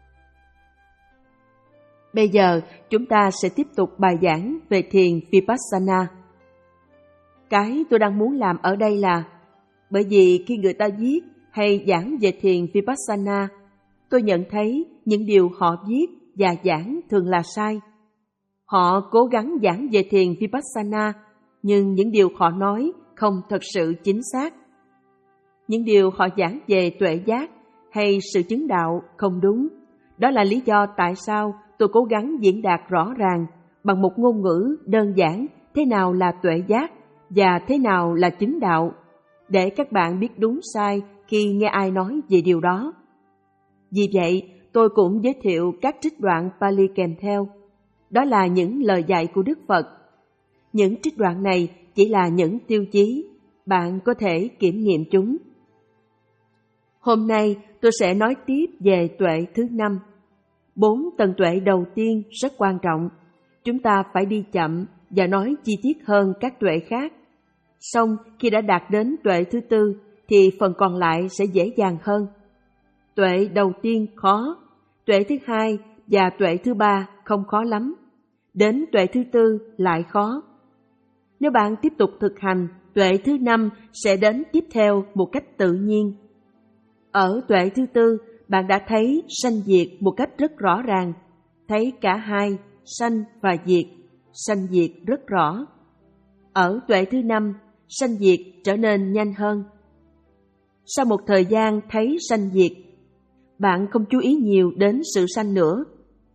Bây giờ chúng ta sẽ tiếp tục bài giảng về thiền Vipassana. Cái tôi đang muốn làm ở đây là, bởi vì khi người ta viết hay giảng về thiền Vipassana, tôi nhận thấy những điều họ viết và giảng thường là sai. Họ cố gắng giảng về thiền Vipassana, nhưng những điều họ nói không thật sự chính xác. Những điều họ giảng về tuệ giác hay sự chứng đạo không đúng. Đó là lý do tại sao tôi cố gắng diễn đạt rõ ràng bằng một ngôn ngữ đơn giản thế nào là tuệ giác và thế nào là chứng đạo, để các bạn biết đúng sai khi nghe ai nói về điều đó. Vì vậy, tôi cũng giới thiệu các trích đoạn Pali kèm theo. Đó là những lời dạy của Đức Phật. Những trích đoạn này chỉ là những tiêu chí, bạn có thể kiểm nghiệm chúng. Hôm nay tôi sẽ nói tiếp về tuệ thứ năm. Bốn tầng tuệ đầu tiên rất quan trọng. Chúng ta phải đi chậm và nói chi tiết hơn các tuệ khác. Song khi đã đạt đến tuệ thứ tư thì phần còn lại sẽ dễ dàng hơn. Tuệ đầu tiên khó, tuệ thứ hai và tuệ thứ ba không khó lắm. Đến tuệ thứ tư lại khó. Nếu bạn tiếp tục thực hành, tuệ thứ năm sẽ đến tiếp theo một cách tự nhiên. Ở tuệ thứ tư, bạn đã thấy sanh diệt một cách rất rõ ràng, thấy cả hai, sanh và diệt, sanh diệt rất rõ. Ở tuệ thứ năm, sanh diệt trở nên nhanh hơn. Sau một thời gian thấy sanh diệt, bạn không chú ý nhiều đến sự sanh nữa,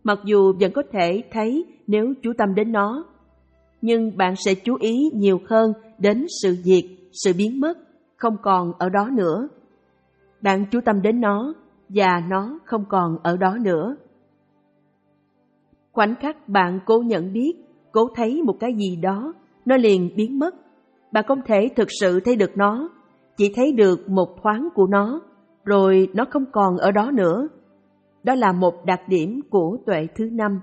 mặc dù vẫn có thể thấy nếu chú tâm đến nó. Nhưng bạn sẽ chú ý nhiều hơn đến sự diệt, sự biến mất, không còn ở đó nữa. Bạn chú tâm đến nó và nó không còn ở đó nữa. Khoảnh khắc bạn cố nhận biết, cố thấy một cái gì đó, nó liền biến mất. Bạn không thể thực sự thấy được nó, chỉ thấy được một thoáng của nó, rồi nó không còn ở đó nữa. Đó là một đặc điểm của tuệ thứ năm.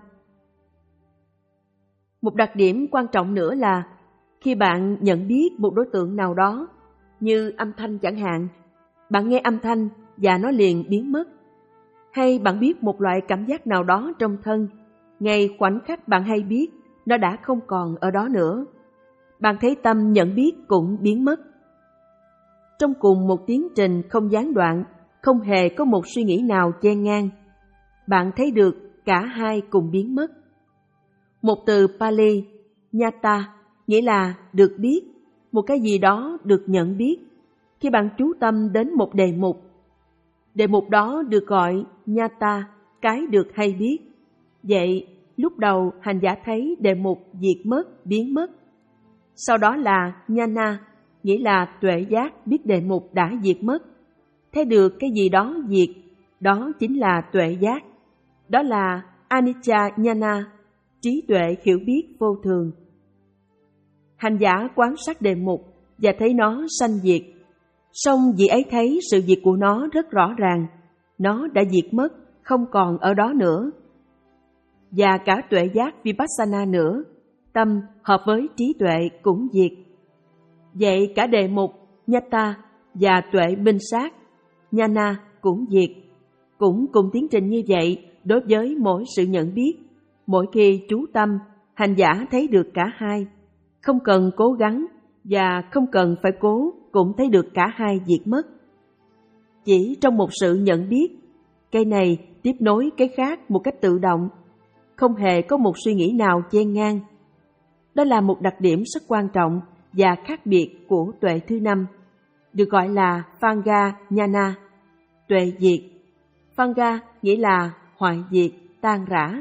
Một đặc điểm quan trọng nữa là khi bạn nhận biết một đối tượng nào đó, như âm thanh chẳng hạn, bạn nghe âm thanh và nó liền biến mất. Hay bạn biết một loại cảm giác nào đó trong thân, ngay khoảnh khắc bạn hay biết, nó đã không còn ở đó nữa. Bạn thấy tâm nhận biết cũng biến mất. Trong cùng một tiến trình không gián đoạn, không hề có một suy nghĩ nào chen ngang. Bạn thấy được cả hai cùng biến mất. Một từ Pali, Nhata, nghĩa là được biết, một cái gì đó được nhận biết. Khi bạn chú tâm đến một đề mục, đề mục đó được gọi Nhata, cái được hay biết. Vậy, lúc đầu hành giả thấy đề mục diệt mất, biến mất. Sau đó là Nhana, nghĩa là tuệ giác biết đề mục đã diệt mất. Thấy được cái gì đó diệt, đó chính là tuệ giác. Đó là Anicca Nhana, trí tuệ hiểu biết vô thường. Hành giả quan sát đề mục và thấy nó sanh diệt. Song vị ấy thấy sự diệt của nó rất rõ ràng. Nó đã diệt mất, không còn ở đó nữa. Và cả tuệ giác Vipassana nữa, tâm hợp với trí tuệ cũng diệt. Vậy cả đề mục Nhata và tuệ minh sát Nhana cũng diệt. Cũng cùng tiến trình như vậy đối với mỗi sự nhận biết. Mỗi khi chú tâm, hành giả thấy được cả hai. Không cần cố gắng và không cần phải cố cũng thấy được cả hai diệt mất. Chỉ trong một sự nhận biết, cái này tiếp nối cái khác một cách tự động, không hề có một suy nghĩ nào chen ngang. Đó là một đặc điểm rất quan trọng và khác biệt của tuệ thứ năm, được gọi là Phanga Nhana, tuệ diệt. Phanga nghĩa là hoại diệt, tan rã.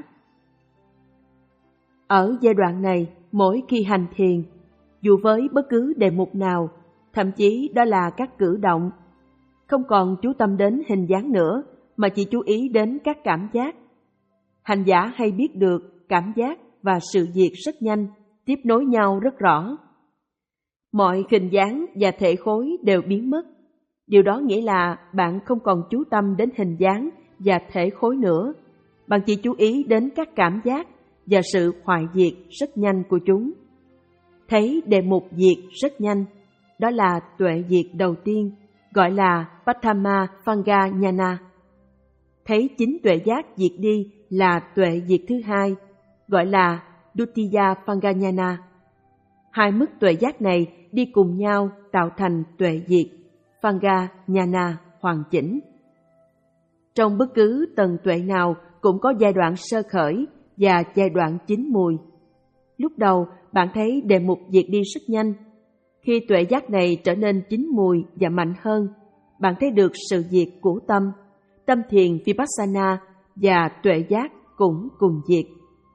Ở giai đoạn này, mỗi khi hành thiền, dù với bất cứ đề mục nào, thậm chí đó là các cử động, không còn chú tâm đến hình dáng nữa, mà chỉ chú ý đến các cảm giác. Hành giả hay biết được cảm giác và sự diệt rất nhanh, tiếp nối nhau rất rõ. Mọi hình dáng và thể khối đều biến mất. Điều đó nghĩa là bạn không còn chú tâm đến hình dáng và thể khối nữa. Bạn chỉ chú ý đến các cảm giác và sự hoại diệt rất nhanh của chúng. Thấy đề mục diệt rất nhanh, đó là tuệ diệt đầu tiên, gọi là Patthama Phanga Nhana. Thấy chính tuệ giác diệt đi là tuệ diệt thứ hai, gọi là Dutiya Phanga Nhana. Hai mức tuệ giác này đi cùng nhau tạo thành tuệ diệt Phanga Nhana hoàn chỉnh. Trong bất cứ tầng tuệ nào cũng có giai đoạn sơ khởi và giai đoạn chín mùi. Lúc đầu bạn thấy đề mục diệt đi rất nhanh. Khi tuệ giác này trở nên chín mùi và mạnh hơn, bạn thấy được sự diệt của tâm. Tâm thiền Vipassana và tuệ giác cũng cùng diệt.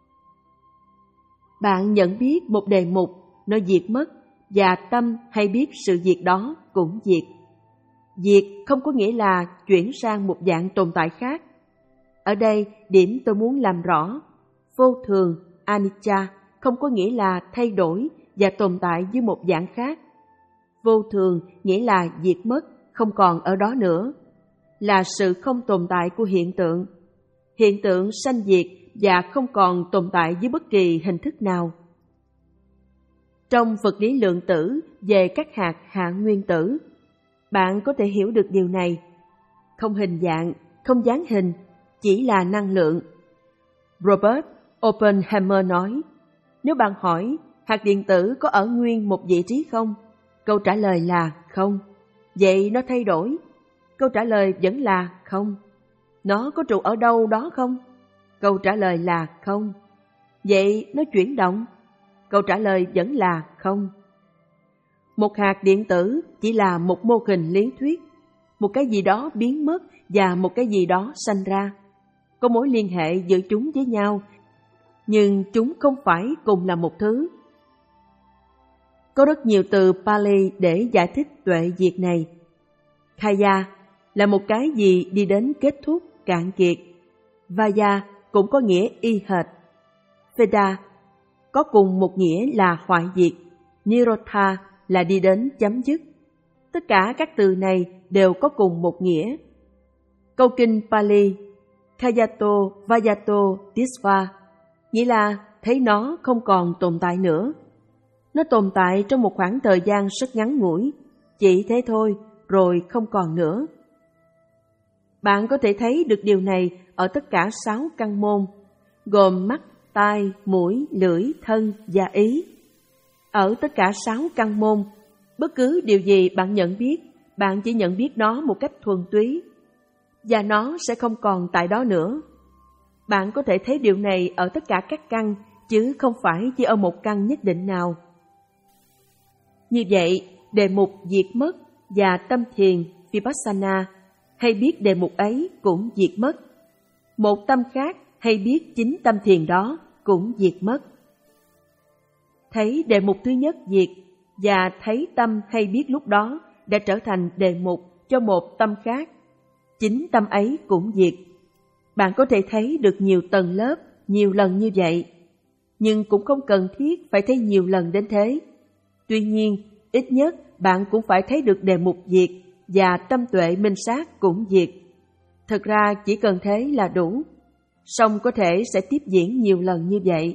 Bạn nhận biết một đề mục, nó diệt mất, và tâm hay biết sự diệt đó cũng diệt. Diệt không có nghĩa là chuyển sang một dạng tồn tại khác. Ở đây, điểm tôi muốn làm rõ, vô thường, anicca, không có nghĩa là thay đổi và tồn tại với một dạng khác. Vô thường nghĩa là diệt mất, không còn ở đó nữa, là sự không tồn tại của hiện tượng. Hiện tượng sanh diệt và không còn tồn tại với bất kỳ hình thức nào. Trong vật lý lượng tử về các hạt hạ nguyên tử, bạn có thể hiểu được điều này. Không hình dạng, không dáng hình, chỉ là năng lượng. Robert Oppenheimer nói, nếu bạn hỏi hạt điện tử có ở nguyên một vị trí không? Câu trả lời là không. Vậy nó thay đổi? Câu trả lời vẫn là không. Nó có trụ ở đâu đó không? Câu trả lời là không. Vậy nó chuyển động? Câu trả lời vẫn là không. Một hạt điện tử chỉ là một mô hình lý thuyết, một cái gì đó biến mất và một cái gì đó sanh ra. có mối liên hệ giữa chúng với nhau, nhưng chúng không phải cùng là một thứ. Có rất nhiều từ Pali để giải thích tuệ diệt này. Khaya là một cái gì đi đến kết thúc, cạn kiệt. Vaya cũng có nghĩa y hệt. Veda có cùng một nghĩa là hoại diệt. Nirodha là đi đến chấm dứt. Tất cả các từ này đều có cùng một nghĩa. Câu kinh Pali Khayato Vayato Tisva nghĩa là thấy nó không còn tồn tại nữa. Nó tồn tại trong một khoảng thời gian rất ngắn ngủi, chỉ thế thôi, rồi không còn nữa. Bạn có thể thấy được điều này ở tất cả sáu căn môn, gồm mắt, tai, mũi, lưỡi, thân và ý. Ở tất cả sáu căn môn, bất cứ điều gì bạn nhận biết, bạn chỉ nhận biết nó một cách thuần túy, và nó sẽ không còn tại đó nữa. Bạn có thể thấy điều này ở tất cả các căn, chứ không phải chỉ ở một căn nhất định nào. Như vậy, đề mục diệt mất và tâm thiền Vipassana hay biết đề mục ấy cũng diệt mất. Một tâm khác hay biết chính tâm thiền đó cũng diệt mất. Thấy đề mục thứ nhất diệt và thấy tâm hay biết lúc đó đã trở thành đề mục cho một tâm khác. Chính tâm ấy cũng diệt. Bạn có thể thấy được nhiều tầng lớp, nhiều lần như vậy, nhưng cũng không cần thiết phải thấy nhiều lần đến thế. Tuy nhiên, ít nhất bạn cũng phải thấy được đề mục diệt và tâm tuệ minh sát cũng diệt. Thực ra chỉ cần thế là đủ, song có thể sẽ tiếp diễn nhiều lần như vậy.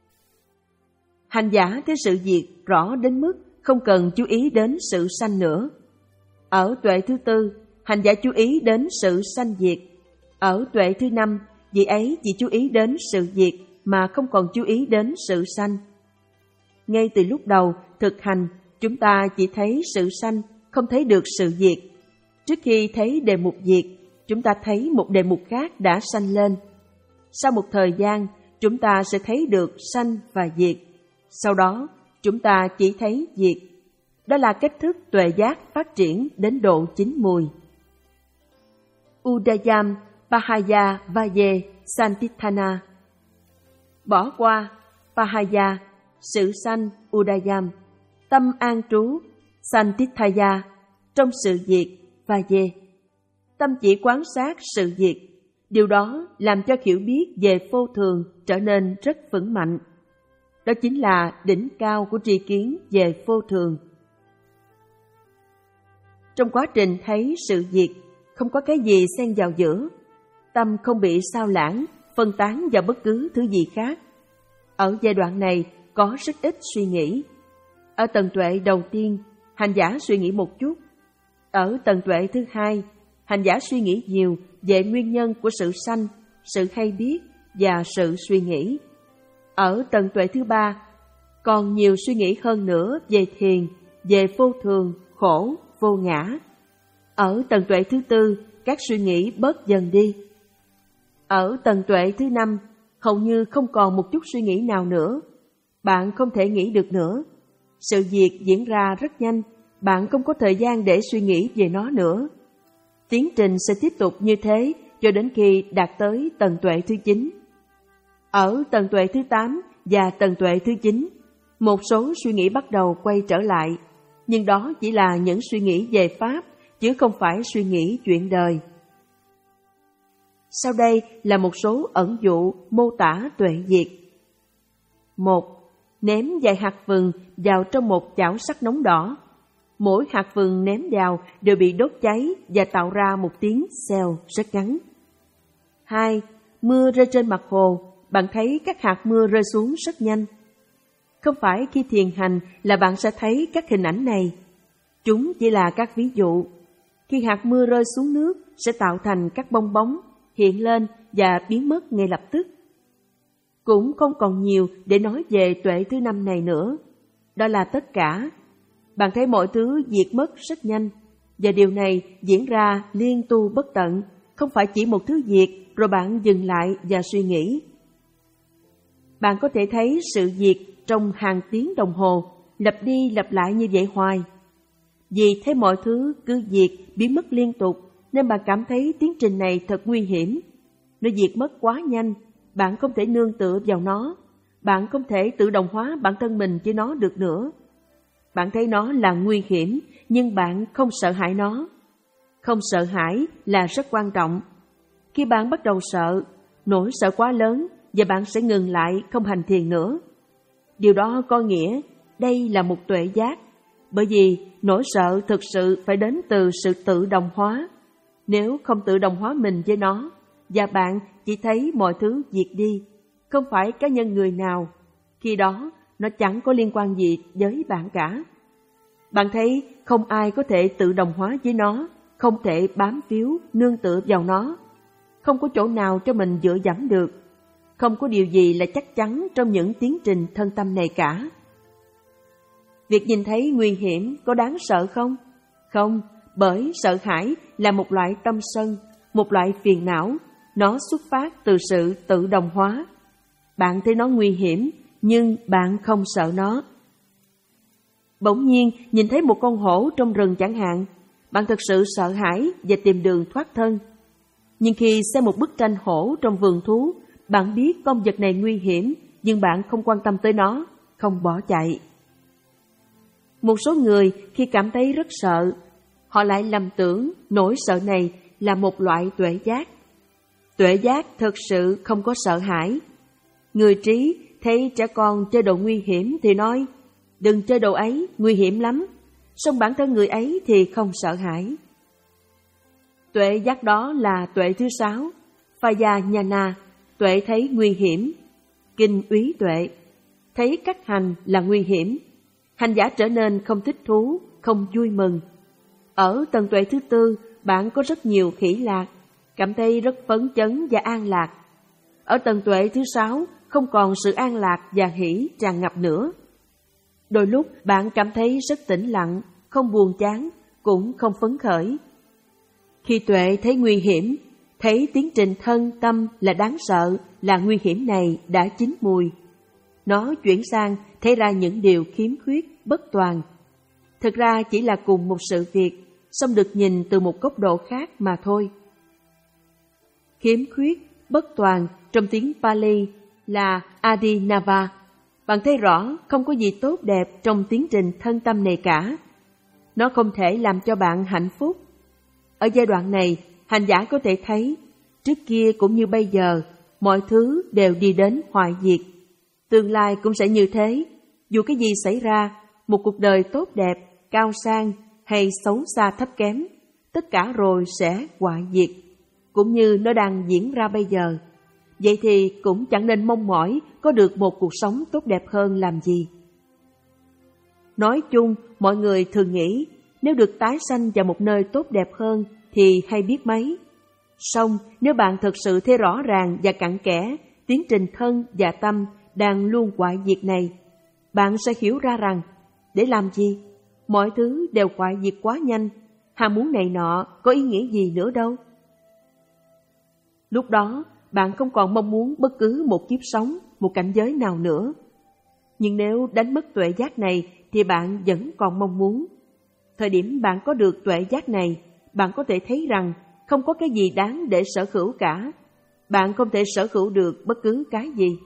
Hành giả thấy sự diệt rõ đến mức không cần chú ý đến sự sanh nữa. Ở tuệ thứ tư, hành giả chú ý đến sự sanh diệt. Ở tuệ thứ năm, vị ấy chỉ chú ý đến sự diệt mà không còn chú ý đến sự sanh. Ngay từ lúc đầu thực hành, chúng ta chỉ thấy sự sanh, không thấy được sự diệt. Trước khi thấy đề mục diệt, chúng ta thấy một đề mục khác đã sanh lên. Sau một thời gian, chúng ta sẽ thấy được sanh và diệt. Sau đó, chúng ta chỉ thấy diệt. Đó là cách thức tuệ giác phát triển đến độ chín mùi. Udayam Pahaya Vaye Santithana. Bỏ qua Pahaya, sự sanh Udayam, tâm an trú Santithaya, trong sự diệt Vaye. Tâm chỉ quan sát sự diệt. Điều đó làm cho hiểu biết về vô thường trở nên rất vững mạnh. Đó chính là đỉnh cao của tri kiến về vô thường. Trong quá trình thấy sự diệt, không có cái gì xen vào giữa. Tâm không bị sao lãng, phân tán vào bất cứ thứ gì khác. Ở giai đoạn này có rất ít suy nghĩ. Ở tầng tuệ đầu tiên, hành giả suy nghĩ một chút. Ở tầng tuệ thứ hai, hành giả suy nghĩ nhiều về nguyên nhân của sự sanh, sự hay biết và sự suy nghĩ. Ở tầng tuệ thứ ba, còn nhiều suy nghĩ hơn nữa về thiền, về vô thường, khổ, vô ngã. Ở tầng tuệ thứ tư, các suy nghĩ bớt dần đi. Ở tầng tuệ thứ năm, hầu như không còn một chút suy nghĩ nào nữa. Bạn không thể nghĩ được nữa. Sự diệt diễn ra rất nhanh, bạn không có thời gian để suy nghĩ về nó nữa. Tiến trình sẽ tiếp tục như thế cho đến khi đạt tới tầng tuệ thứ chín. Ở tầng tuệ thứ tám và tầng tuệ thứ chín, một số suy nghĩ bắt đầu quay trở lại, nhưng đó chỉ là những suy nghĩ về Pháp, chứ không phải suy nghĩ chuyện đời. Sau đây là một số ẩn dụ mô tả tuệ diệt. Một. Ném vài hạt vừng vào trong một chảo sắt nóng đỏ. Mỗi hạt vừng ném vào đều bị đốt cháy và tạo ra một tiếng xèo rất ngắn. Hai. Mưa rơi trên mặt hồ, bạn thấy các hạt mưa rơi xuống rất nhanh. Không phải khi thiền hành là bạn sẽ thấy các hình ảnh này. Chúng chỉ là các ví dụ. Khi hạt mưa rơi xuống nước sẽ tạo thành các bong bóng, hiện lên và biến mất ngay lập tức. Cũng không còn nhiều để nói về tuệ thứ năm này nữa. Đó là tất cả. Bạn thấy mọi thứ diệt mất rất nhanh, và điều này diễn ra liên tu bất tận, không phải chỉ một thứ diệt rồi bạn dừng lại và suy nghĩ. Bạn có thể thấy sự diệt trong hàng tiếng đồng hồ, lặp đi lặp lại như vậy hoài. Vì thấy mọi thứ cứ diệt, biến mất liên tục, nên bạn cảm thấy tiến trình này thật nguy hiểm. nó diệt mất quá nhanh, bạn không thể nương tựa vào nó, bạn không thể tự động hóa bản thân mình với nó được nữa. Bạn thấy nó là nguy hiểm, nhưng bạn không sợ hãi nó. Không sợ hãi là rất quan trọng. Khi bạn bắt đầu sợ, nỗi sợ quá lớn và bạn sẽ ngừng lại không hành thiền nữa. Điều đó có nghĩa đây là một tuệ giác, bởi vì nỗi sợ thực sự phải đến từ sự tự động hóa. Nếu không tự động hóa mình với nó, và bạn chỉ thấy mọi thứ diệt đi, không phải cá nhân người nào, khi đó nó chẳng có liên quan gì với bạn cả. Bạn thấy không ai có thể tự động hóa với nó, không thể bám víu, nương tựa vào nó. Không có chỗ nào cho mình dựa dẫm được. Không có điều gì là chắc chắn trong những tiến trình thân tâm này cả. Việc nhìn thấy nguy hiểm có đáng sợ không? Không, bởi sợ hãi là một loại tâm sân, một loại phiền não. Nó xuất phát từ sự tự động hóa. Bạn thấy nó nguy hiểm, nhưng bạn không sợ nó. Bỗng nhiên nhìn thấy một con hổ trong rừng chẳng hạn, bạn thực sự sợ hãi và tìm đường thoát thân. Nhưng khi xem một bức tranh hổ trong vườn thú, bạn biết con vật này nguy hiểm, nhưng bạn không quan tâm tới nó, không bỏ chạy. Một số người khi cảm thấy rất sợ, họ lại lầm tưởng nỗi sợ này là một loại tuệ giác. Tuệ giác thực sự không có sợ hãi. Người trí thấy trẻ con chơi đồ nguy hiểm thì nói, đừng chơi đồ ấy, nguy hiểm lắm. Song bản thân người ấy thì không sợ hãi. Tuệ giác đó là tuệ thứ sáu, Vajrayana, tuệ thấy nguy hiểm. Kinh úy tuệ, thấy cách hành là nguy hiểm. Hành giả trở nên không thích thú, không vui mừng. Ở tầng tuệ thứ tư, bạn có rất nhiều khỉ lạc, cảm thấy rất phấn chấn và an lạc. Ở tầng tuệ thứ sáu, không còn sự an lạc và hỷ tràn ngập nữa. Đôi lúc bạn cảm thấy rất tĩnh lặng, không buồn chán, cũng không phấn khởi. Khi tuệ thấy nguy hiểm, thấy tiến trình thân tâm là đáng sợ, là nguy hiểm này đã chín mùi. Nó chuyển sang thấy ra những điều khiếm khuyết, bất toàn. Thực ra chỉ là cùng một sự việc, song được nhìn từ một góc độ khác mà thôi. Khiếm khuyết, bất toàn trong tiếng Pali là Adinava. Bạn thấy rõ không có gì tốt đẹp trong tiến trình thân tâm này cả. Nó không thể làm cho bạn hạnh phúc. Ở giai đoạn này, hành giả có thể thấy, trước kia cũng như bây giờ, mọi thứ đều đi đến hoại diệt. Tương lai cũng sẽ như thế. Dù cái gì xảy ra, một cuộc đời tốt đẹp, cao sang hay xấu xa thấp kém, tất cả rồi sẽ hoại diệt, cũng như nó đang diễn ra bây giờ. Vậy thì cũng chẳng nên mong mỏi có được một cuộc sống tốt đẹp hơn làm gì. Nói chung, mọi người thường nghĩ nếu được tái sanh vào một nơi tốt đẹp hơn thì hay biết mấy. Song nếu bạn thực sự thấy rõ ràng và cặn kẽ tiến trình thân và tâm đang luôn hoại diệt này, bạn sẽ hiểu ra rằng để làm gì? Mọi thứ đều hoại diệt quá nhanh, ham muốn này nọ có ý nghĩa gì nữa đâu. Lúc đó, bạn không còn mong muốn bất cứ một kiếp sống, một cảnh giới nào nữa. Nhưng nếu đánh mất tuệ giác này thì bạn vẫn còn mong muốn. Thời điểm bạn có được tuệ giác này, bạn có thể thấy rằng không có cái gì đáng để sở hữu cả. Bạn không thể sở hữu được bất cứ cái gì.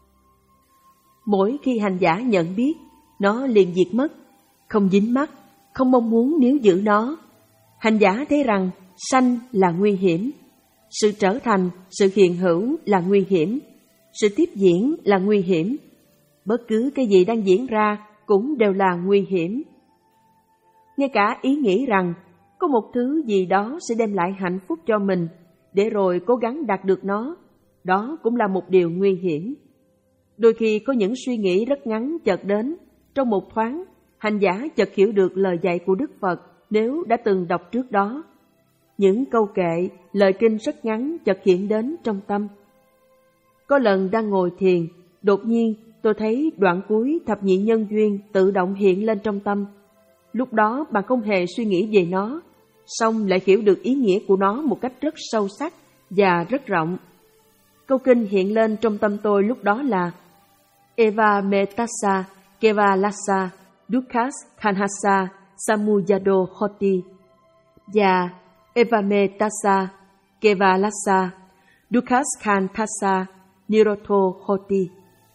Mỗi khi hành giả nhận biết, nó liền diệt mất, không dính mắc, không mong muốn níu giữ nó. Hành giả thấy rằng sanh là nguy hiểm, sự trở thành, sự hiện hữu là nguy hiểm, sự tiếp diễn là nguy hiểm. Bất cứ cái gì đang diễn ra cũng đều là nguy hiểm. Ngay cả ý nghĩ rằng có một thứ gì đó sẽ đem lại hạnh phúc cho mình, để rồi cố gắng đạt được nó, đó cũng là một điều nguy hiểm. Đôi khi có những suy nghĩ rất ngắn chợt đến, trong một thoáng, hành giả chợt hiểu được lời dạy của Đức Phật nếu đã từng đọc trước đó. Những câu kệ, lời kinh rất ngắn chợt hiện đến trong tâm. Có lần đang ngồi thiền, đột nhiên tôi thấy đoạn cuối thập nhị nhân duyên tự động hiện lên trong tâm. Lúc đó bạn không hề suy nghĩ về nó, song lại hiểu được ý nghĩa của nó một cách rất sâu sắc và rất rộng. Câu kinh hiện lên trong tâm tôi lúc đó là Eva metassa kevalasa dukhas khanhasa samujado hoti, và Eva metassa kevalasa Dukkhaskandhassa Nirodho Hoti.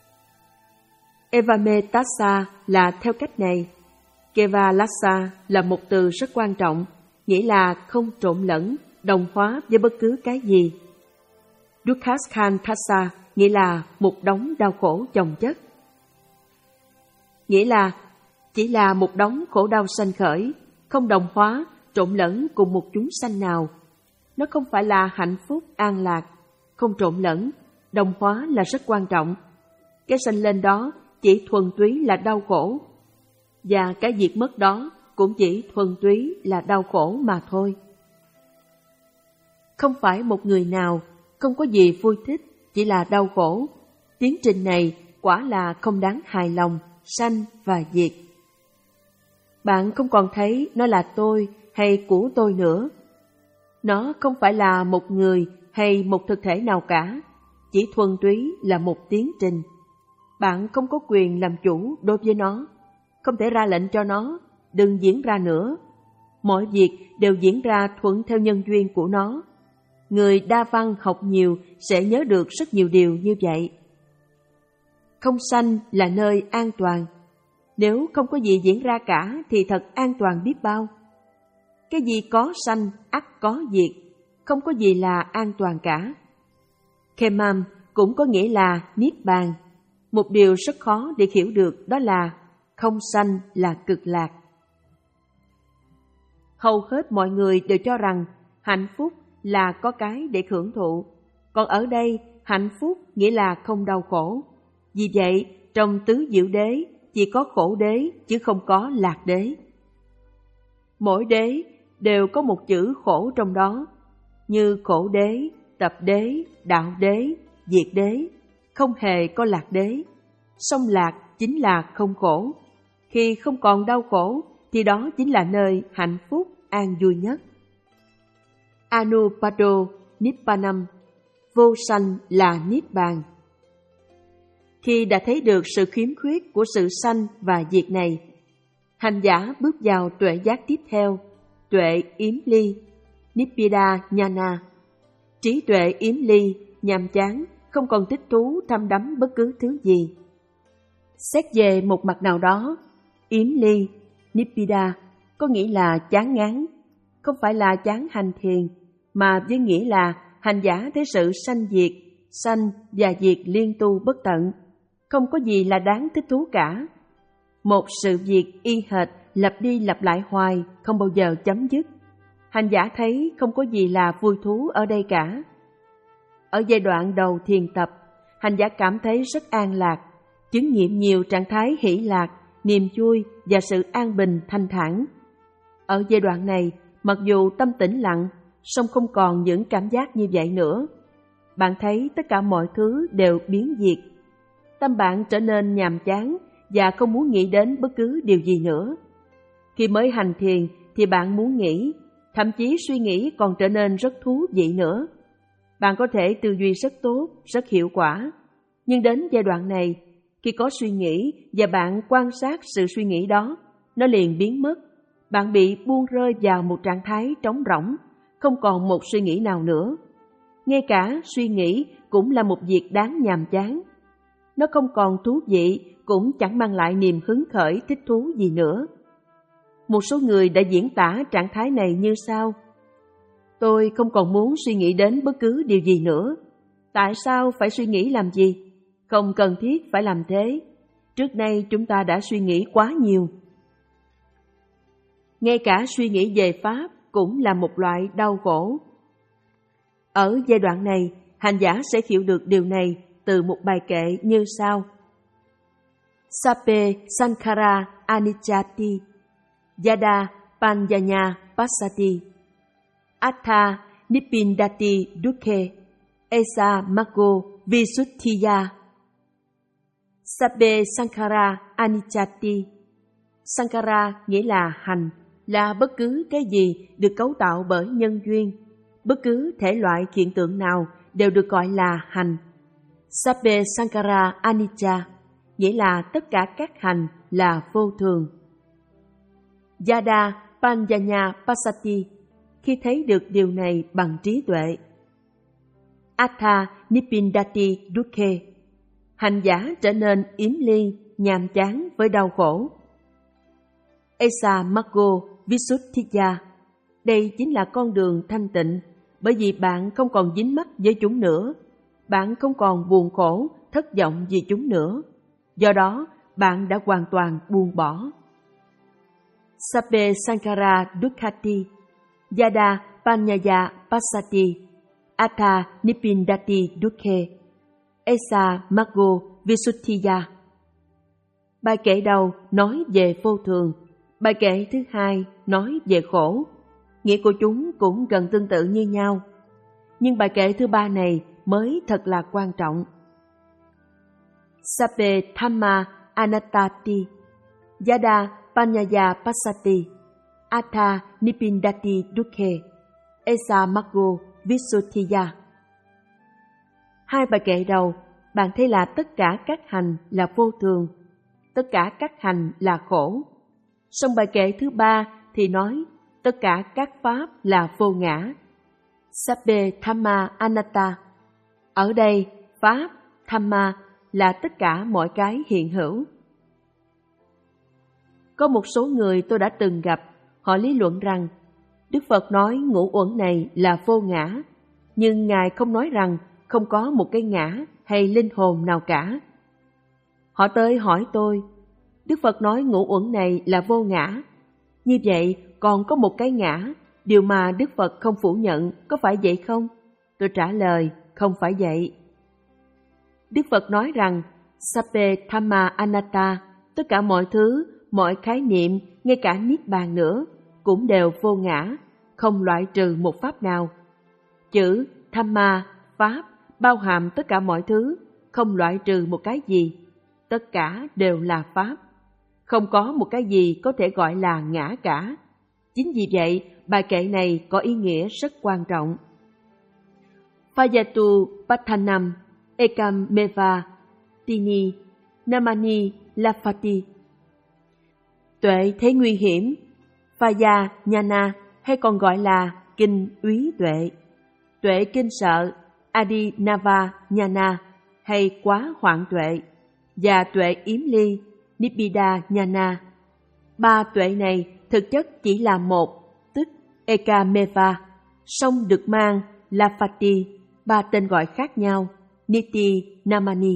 Evamedassa là theo cách này. Kevalassa là một từ rất quan trọng, nghĩa là không trộn lẫn, đồng hóa với bất cứ cái gì. Dukkhaskandhassa nghĩa là một đống đau khổ chồng chất. Nghĩa là chỉ là một đống khổ đau sanh khởi, không đồng hóa, trộn lẫn cùng một chúng sanh nào. Nó không phải là hạnh phúc, an lạc, không trộn lẫn, đồng hóa là rất quan trọng. Cái sanh lên đó chỉ thuần túy là đau khổ, và cái diệt mất đó cũng chỉ thuần túy là đau khổ mà thôi. Không phải một người nào, không có gì vui thích, chỉ là đau khổ. Tiến trình này quả là không đáng hài lòng, sanh và diệt. Bạn không còn thấy nó là tôi hay của tôi nữa. Nó không phải là một người hay một thực thể nào cả, chỉ thuần túy là một tiến trình. Bạn không có quyền làm chủ đối với nó, không thể ra lệnh cho nó, đừng diễn ra nữa. Mọi việc đều diễn ra thuận theo nhân duyên của nó. Người đa văn học nhiều sẽ nhớ được rất nhiều điều như vậy. Không sanh là nơi an toàn. Nếu không có gì diễn ra cả thì thật an toàn biết bao. Cái gì có sanh, ắt có diệt, không có gì là an toàn cả. Khemam cũng có nghĩa là niết bàn. Một điều rất khó để hiểu được đó là không sanh là cực lạc. Hầu hết mọi người đều cho rằng hạnh phúc là có cái để hưởng thụ, còn ở đây hạnh phúc nghĩa là không đau khổ. Vì vậy, trong tứ diệu đế chỉ có khổ đế chứ không có lạc đế. Mỗi đế đều có một chữ khổ trong đó, như khổ đế, tập đế, đạo đế, diệt đế, không hề có lạc đế. Song lạc chính là không khổ. Khi không còn đau khổ thì đó chính là nơi hạnh phúc an vui nhất. Anupado Nippanam, vô sanh là niết bàn. Khi đã thấy được sự khiếm khuyết của sự sanh và diệt này, hành giả bước vào tuệ giác tiếp theo, tuệ yếm ly, Nibbida Nhana. Trí tuệ yếm ly, nhàm chán, không còn thích thú thăm đắm bất cứ thứ gì. Xét về một mặt nào đó, yếm ly, Nibbida có nghĩa là chán ngán, không phải là chán hành thiền, mà với nghĩa là hành giả thấy sự sanh diệt, sanh và diệt liên tu bất tận, không có gì là đáng thích thú cả. Một sự việc y hệt lặp đi lặp lại hoài, không bao giờ chấm dứt. Hành giả thấy không có gì là vui thú ở đây cả. Ở giai đoạn đầu thiền tập, hành giả cảm thấy rất an lạc, chứng nghiệm nhiều trạng thái hỷ lạc, niềm vui và sự an bình thanh thản. Ở giai đoạn này, mặc dù tâm tĩnh lặng, song không còn những cảm giác như vậy nữa. Bạn thấy tất cả mọi thứ đều biến diệt. Tâm bạn trở nên nhàm chán và không muốn nghĩ đến bất cứ điều gì nữa. Khi mới hành thiền thì bạn muốn nghĩ, thậm chí suy nghĩ còn trở nên rất thú vị nữa. Bạn có thể tư duy rất tốt, rất hiệu quả. Nhưng đến giai đoạn này, khi có suy nghĩ và bạn quan sát sự suy nghĩ đó, nó liền biến mất. Bạn bị buông rơi vào một trạng thái trống rỗng, không còn một suy nghĩ nào nữa. Ngay cả suy nghĩ cũng là một việc đáng nhàm chán. Nó không còn thú vị, cũng chẳng mang lại niềm hứng khởi thích thú gì nữa. Một số người đã diễn tả trạng thái này như sau: tôi không còn muốn suy nghĩ đến bất cứ điều gì nữa. Tại sao phải suy nghĩ làm gì? Không cần thiết phải làm thế. Trước nay chúng ta đã suy nghĩ quá nhiều. Ngay cả suy nghĩ về Pháp cũng là một loại đau khổ. Ở giai đoạn này, hành giả sẽ hiểu được điều này từ một bài kệ như sau: Sape Sankhara Anicchati, Yada Panyaya Passati, Attha Nibbindati Dukkhe, Esa Maggo Visuddhiya. Sape Sankhara Anicchati. Sankhara nghĩa là hành, là bất cứ cái gì được cấu tạo bởi nhân duyên. Bất cứ thể loại hiện tượng nào đều được gọi là hành. Sape Sankhara Anicca nghĩa là tất cả các hành là vô thường. Yada Panyaya Passati, khi thấy được điều này bằng trí tuệ. Atha Nipindati Dukhe. Hành giả trở nên yếm ly, nhàm chán với đau khổ. Esa Maggo Visuddhiya. Đây chính là con đường thanh tịnh, bởi vì bạn không còn dính mắc với chúng nữa. Bạn không còn buồn khổ, thất vọng vì chúng nữa. Do đó, bạn đã hoàn toàn buông bỏ. Sabbe Sankara Dukkhati, Yada Panyaya Passati, Atha Nipindati Dukhe, Esa Maggo Visuddhiya. Bài kệ đầu nói về vô thường, bài kệ thứ hai nói về khổ. Nghĩa của chúng cũng gần tương tự như nhau. Nhưng bài kệ thứ ba này mới thật là quan trọng. Sabbe Dhamma Anattati, Yada Panyaya Passati, Atha Nipindati Dukhe, Esa Maggo Visuddhiya. Hai bài kệ đầu, bạn thấy là tất cả các hành là vô thường, tất cả các hành là khổ. Xong bài kệ thứ ba thì nói tất cả các pháp là vô ngã. Sabbe Dhamma Anatta. Ở đây, pháp, Dhamma là tất cả mọi cái hiện hữu. Có một số người tôi đã từng gặp, họ lý luận rằng Đức Phật nói ngũ uẩn này là vô ngã, nhưng Ngài không nói rằng không có một cái ngã hay linh hồn nào cả. Họ tới hỏi tôi, Đức Phật nói ngũ uẩn này là vô ngã, như vậy còn có một cái ngã, điều mà Đức Phật không phủ nhận, có phải vậy không? Tôi trả lời, không phải vậy. Đức Phật nói rằng, Sabbe Dhamma Anatta, tất cả mọi thứ, mọi khái niệm, ngay cả Niết Bàn nữa, cũng đều vô ngã, không loại trừ một pháp nào. Chữ Dhamma, pháp, bao hàm tất cả mọi thứ, không loại trừ một cái gì. Tất cả đều là pháp. Không có một cái gì có thể gọi là ngã cả. Chính vì vậy, bài kệ này có ý nghĩa rất quan trọng. Phayatu Pathanam Ekam Meva Tini Namani Lafati. Tuệ thế nguy hiểm, Phaya Nhana hay còn gọi là kinh úy tuệ. Tuệ kinh sợ, Adinava Nhana hay quá hoạn tuệ. Và tuệ yếm ly, Nibbida Nhana. Ba tuệ này thực chất chỉ là một, tức Ekameva, song được mang Lafati, ba tên gọi khác nhau, Niti Namani.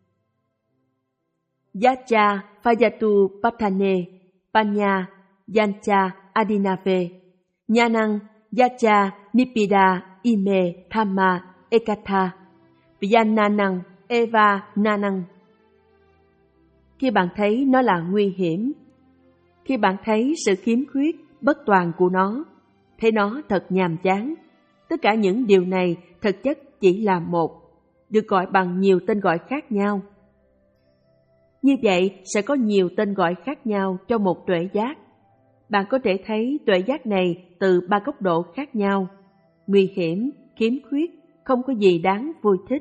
Yacha Phayatu Patane Panya Yancha Adinave Nyanang Yacha Nibbida Ime Dhamma Ekatha Vyananang Eva Nanang. Khi bạn thấy nó là nguy hiểm, khi bạn thấy sự khiếm khuyết, bất toàn của nó, thấy nó thật nhàm chán, tất cả những điều này thực chất chỉ là một, được gọi bằng nhiều tên gọi khác nhau. Như vậy sẽ có nhiều tên gọi khác nhau cho một tuệ giác. Bạn có thể thấy tuệ giác này từ ba góc độ khác nhau: nguy hiểm, khiếm khuyết, không có gì đáng vui thích.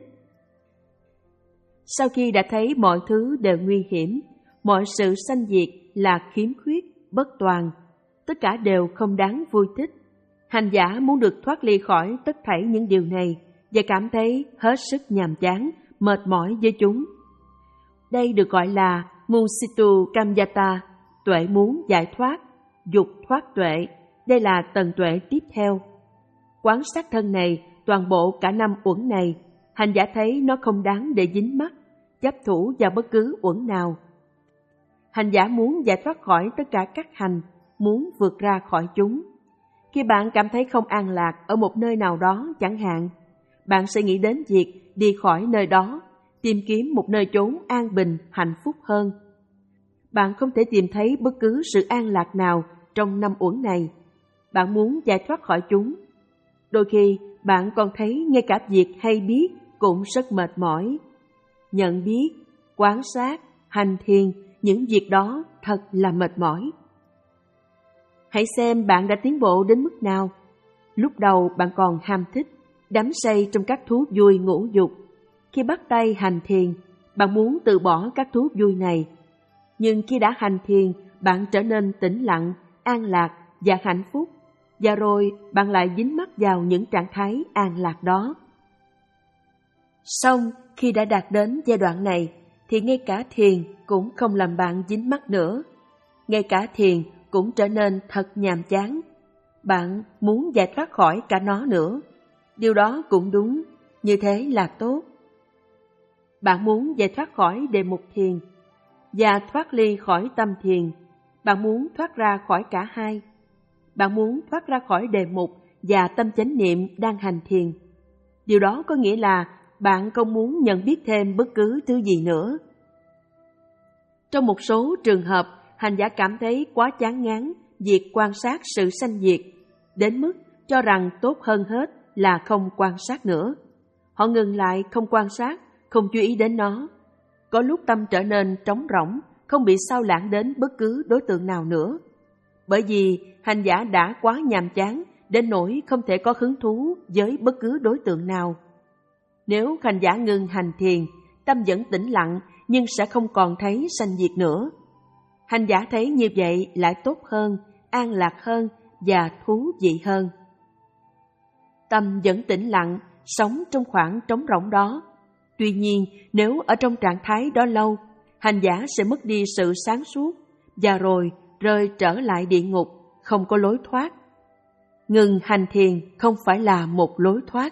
Sau khi đã thấy mọi thứ đều nguy hiểm, mọi sự sanh diệt là khiếm khuyết, bất toàn, tất cả đều không đáng vui thích, hành giả muốn được thoát ly khỏi tất thảy những điều này và cảm thấy hết sức nhàm chán, mệt mỏi với chúng. Đây được gọi là Musitu Kamyata, tuệ muốn giải thoát, dục thoát tuệ. Đây là tầng tuệ tiếp theo. Quán sát thân này, toàn bộ cả năm uẩn này, hành giả thấy nó không đáng để dính mắc, chấp thủ vào bất cứ uẩn nào. Hành giả muốn giải thoát khỏi tất cả các hành, muốn vượt ra khỏi chúng. Khi bạn cảm thấy không an lạc ở một nơi nào đó chẳng hạn, bạn sẽ nghĩ đến việc đi khỏi nơi đó, tìm kiếm một nơi chốn an bình, hạnh phúc hơn. Bạn không thể tìm thấy bất cứ sự an lạc nào trong năm uẩn này. Bạn muốn giải thoát khỏi chúng. Đôi khi bạn còn thấy ngay cả việc hay biết cũng rất mệt mỏi. Nhận biết, quan sát, hành thiền, những việc đó thật là mệt mỏi. Hãy xem bạn đã tiến bộ đến mức nào. Lúc đầu bạn còn ham thích, đắm say trong các thú vui ngũ dục. Khi bắt tay hành thiền, bạn muốn từ bỏ các thú vui này. Nhưng khi đã hành thiền, bạn trở nên tĩnh lặng, an lạc và hạnh phúc. Và rồi bạn lại dính mắc vào những trạng thái an lạc đó. Xong khi đã đạt đến giai đoạn này thì ngay cả thiền cũng không làm bạn dính mắc nữa. Ngay cả thiền cũng trở nên thật nhàm chán. Bạn muốn giải thoát khỏi cả nó nữa. Điều đó cũng đúng, như thế là tốt. Bạn muốn giải thoát khỏi đề mục thiền và thoát ly khỏi tâm thiền. Bạn muốn thoát ra khỏi cả hai. Bạn muốn thoát ra khỏi đề mục và tâm chánh niệm đang hành thiền. Điều đó có nghĩa là bạn không muốn nhận biết thêm bất cứ thứ gì nữa. Trong một số trường hợp, hành giả cảm thấy quá chán ngán việc quan sát sự sanh diệt, đến mức cho rằng tốt hơn hết là không quan sát nữa. Họ ngừng lại không quan sát, không chú ý đến nó. Có lúc tâm trở nên trống rỗng, không bị sao lãng đến bất cứ đối tượng nào nữa. Bởi vì hành giả đã quá nhàm chán đến nỗi không thể có hứng thú với bất cứ đối tượng nào. Nếu hành giả ngừng hành thiền, tâm vẫn tĩnh lặng nhưng sẽ không còn thấy sanh diệt nữa. Hành giả thấy như vậy lại tốt hơn, an lạc hơn và thú vị hơn. Tâm vẫn tĩnh lặng, sống trong khoảng trống rỗng đó. Tuy nhiên, nếu ở trong trạng thái đó lâu, hành giả sẽ mất đi sự sáng suốt và rồi rơi trở lại địa ngục, không có lối thoát. Ngừng hành thiền không phải là một lối thoát.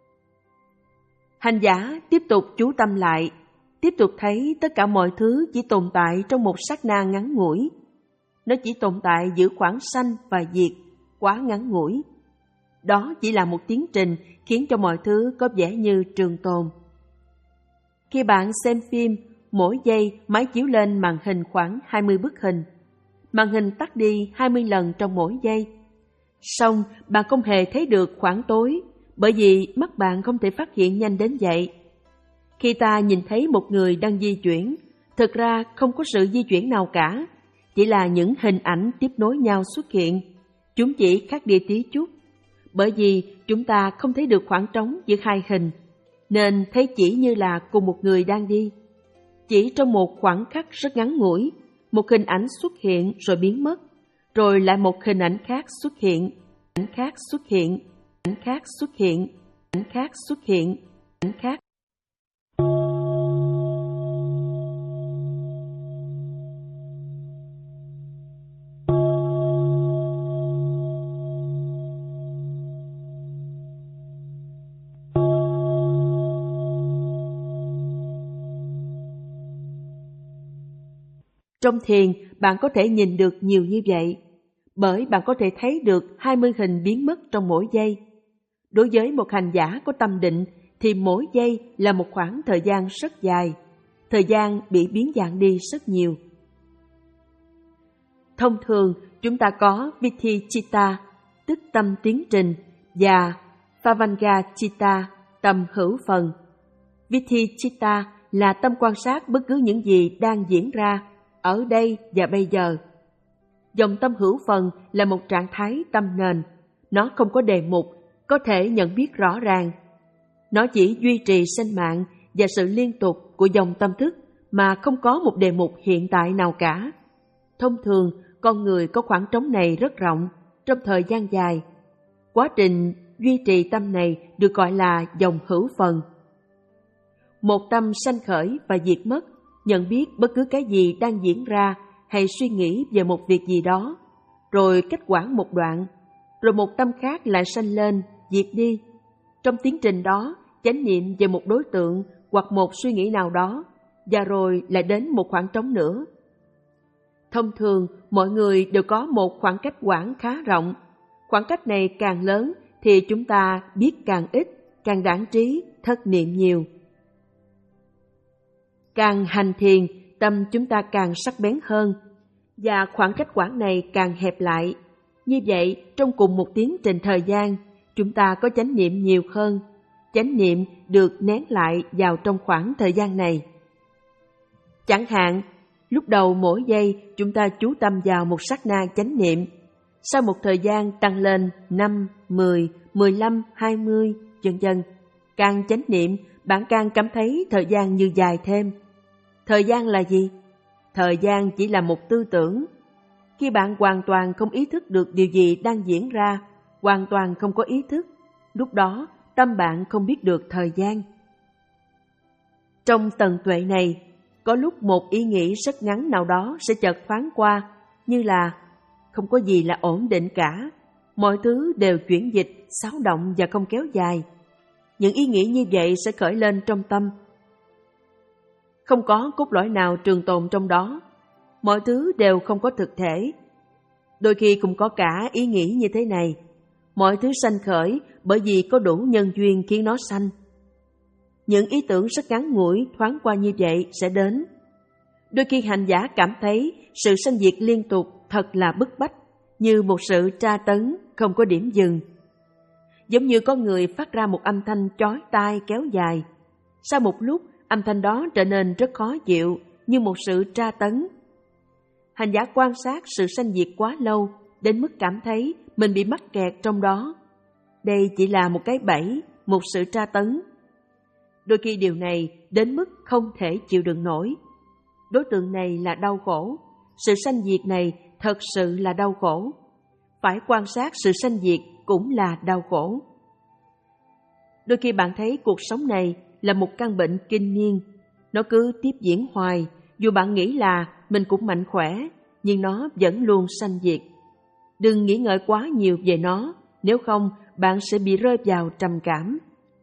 Hành giả tiếp tục chú tâm lại, tiếp tục thấy tất cả mọi thứ chỉ tồn tại trong một sát na ngắn ngủi. Nó chỉ tồn tại giữa khoảng sanh và diệt, quá ngắn ngủi. Đó chỉ là một tiến trình khiến cho mọi thứ có vẻ như trường tồn. Khi bạn xem phim, mỗi giây máy chiếu lên màn hình khoảng hai mươi bức hình. Màn hình tắt đi hai mươi lần trong mỗi giây. Song bạn không hề thấy được khoảng tối, bởi vì mắt bạn không thể phát hiện nhanh đến vậy. Khi ta nhìn thấy một người đang di chuyển, thực ra không có sự di chuyển nào cả, chỉ là những hình ảnh tiếp nối nhau xuất hiện. Chúng chỉ khác đi tí chút, bởi vì chúng ta không thấy được khoảng trống giữa hai hình, nên thấy chỉ như là cùng một người đang đi. Chỉ trong một khoảng khắc rất ngắn ngủi, một hình ảnh xuất hiện rồi biến mất, rồi lại một hình ảnh khác xuất hiện, ảnh khác xuất hiện, ảnh khác xuất hiện, ảnh khác xuất hiện, ảnh khác. Trong thiền, bạn có thể nhìn được nhiều như vậy, bởi bạn có thể thấy được hai mươi hình biến mất trong mỗi giây. Đối với một hành giả có tâm định, thì mỗi giây là một khoảng thời gian rất dài, thời gian bị biến dạng đi rất nhiều. Thông thường, chúng ta có Vitti-chitta, tức tâm tiến trình, và Phavanga-chitta, tâm hữu phần. Vitti-chitta là tâm quan sát bất cứ những gì đang diễn ra ở đây và bây giờ. Dòng tâm hữu phần là một trạng thái tâm nền, nó không có đề mục, có thể nhận biết rõ ràng. Nó chỉ duy trì sinh mạng và sự liên tục của dòng tâm thức mà không có một đề mục hiện tại nào cả. Thông thường, con người có khoảng trống này rất rộng, trong thời gian dài. Quá trình duy trì tâm này được gọi là dòng hữu phần. Một tâm sanh khởi và diệt mất, nhận biết bất cứ cái gì đang diễn ra hay suy nghĩ về một việc gì đó, rồi kết quả một đoạn, rồi một tâm khác lại sanh lên, diệt đi. Trong tiến trình đó, chánh niệm về một đối tượng hoặc một suy nghĩ nào đó, và rồi lại đến một khoảng trống nữa. Thông thường, mọi người đều có một khoảng cách quãng khá rộng. Khoảng cách này càng lớn thì chúng ta biết càng ít, càng đãng trí, thất niệm nhiều. Càng hành thiền, tâm chúng ta càng sắc bén hơn, và khoảng cách quãng này càng hẹp lại. Như vậy, trong cùng một tiến trình thời gian, chúng ta có chánh niệm nhiều hơn. Chánh niệm được nén lại vào trong khoảng thời gian này. Chẳng hạn, lúc đầu mỗi giây chúng ta chú tâm vào một sát na chánh niệm. Sau một thời gian tăng lên năm, mười, mười lăm, hai mươi, vân vân. Càng chánh niệm, bạn càng cảm thấy thời gian như dài thêm. Thời gian là gì? Thời gian chỉ là một tư tưởng. Khi bạn hoàn toàn không ý thức được điều gì đang diễn ra, hoàn toàn không có ý thức, lúc đó tâm bạn không biết được thời gian. Trong tầng tuệ này, có lúc một ý nghĩ rất ngắn nào đó sẽ chợt thoáng qua, như là không có gì là ổn định cả, mọi thứ đều chuyển dịch, xáo động và không kéo dài. Những ý nghĩ như vậy sẽ khởi lên trong tâm. Không có cốt lõi nào trường tồn trong đó, mọi thứ đều không có thực thể. Đôi khi cũng có cả ý nghĩ như thế này: mọi thứ sanh khởi bởi vì có đủ nhân duyên khiến nó sanh. Những ý tưởng rất ngắn ngủi thoáng qua như vậy sẽ đến. Đôi khi hành giả cảm thấy sự sanh diệt liên tục thật là bức bách, như một sự tra tấn không có điểm dừng. Giống như có người phát ra một âm thanh chói tai kéo dài. Sau một lúc, âm thanh đó trở nên rất khó chịu, như một sự tra tấn. Hành giả quan sát sự sanh diệt quá lâu, đến mức cảm thấy mình bị mắc kẹt trong đó. Đây chỉ là một cái bẫy, một sự tra tấn. Đôi khi điều này đến mức không thể chịu đựng nổi. Đối tượng này là đau khổ. Sự sanh diệt này thật sự là đau khổ. Phải quan sát sự sanh diệt cũng là đau khổ. Đôi khi bạn thấy cuộc sống này là một căn bệnh kinh niên. Nó cứ tiếp diễn hoài, dù bạn nghĩ là mình cũng mạnh khỏe, nhưng nó vẫn luôn sanh diệt. Đừng nghĩ ngợi quá nhiều về nó, nếu không bạn sẽ bị rơi vào trầm cảm.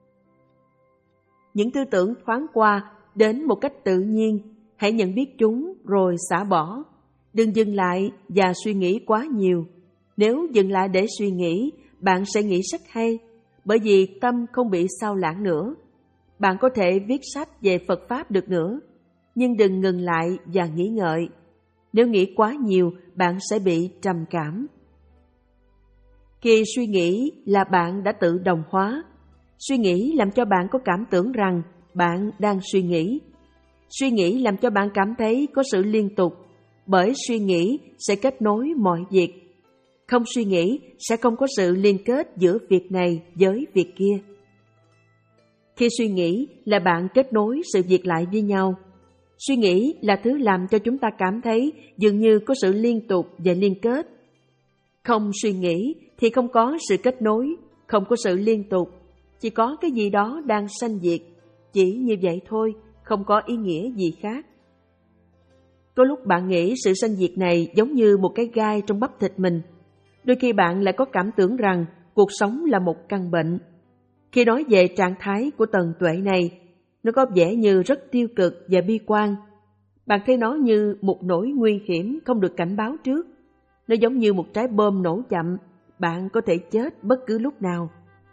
Những tư tưởng thoáng qua đến một cách tự nhiên, hãy nhận biết chúng rồi xả bỏ. Đừng dừng lại và suy nghĩ quá nhiều. Nếu dừng lại để suy nghĩ, bạn sẽ nghĩ sách hay, bởi vì tâm không bị sao lãng nữa. Bạn có thể viết sách về Phật Pháp được nữa, nhưng đừng ngừng lại và nghĩ ngợi. Nếu nghĩ quá nhiều, bạn sẽ bị trầm cảm. Khi suy nghĩ là bạn đã tự đồng hóa. Suy nghĩ làm cho bạn có cảm tưởng rằng bạn đang suy nghĩ. Suy nghĩ làm cho bạn cảm thấy có sự liên tục, bởi suy nghĩ sẽ kết nối mọi việc. Không suy nghĩ sẽ không có sự liên kết giữa việc này với việc kia. Khi suy nghĩ là bạn kết nối sự việc lại với nhau. Suy nghĩ là thứ làm cho chúng ta cảm thấy dường như có sự liên tục và liên kết. Không suy nghĩ thì không có sự kết nối, không có sự liên tục, chỉ có cái gì đó đang sanh diệt. Chỉ như vậy thôi, không có ý nghĩa gì khác. Có lúc bạn nghĩ sự sanh diệt này giống như một cái gai trong bắp thịt mình. Đôi khi bạn lại có cảm tưởng rằng cuộc sống là một căn bệnh. Khi nói về trạng thái của tầng tuệ này, nó có vẻ như rất tiêu cực và bi quan. Bạn thấy nó như một nỗi nguy hiểm không được cảnh báo trước. Nó giống như một trái bom nổ chậm, bạn có thể chết bất cứ lúc nào.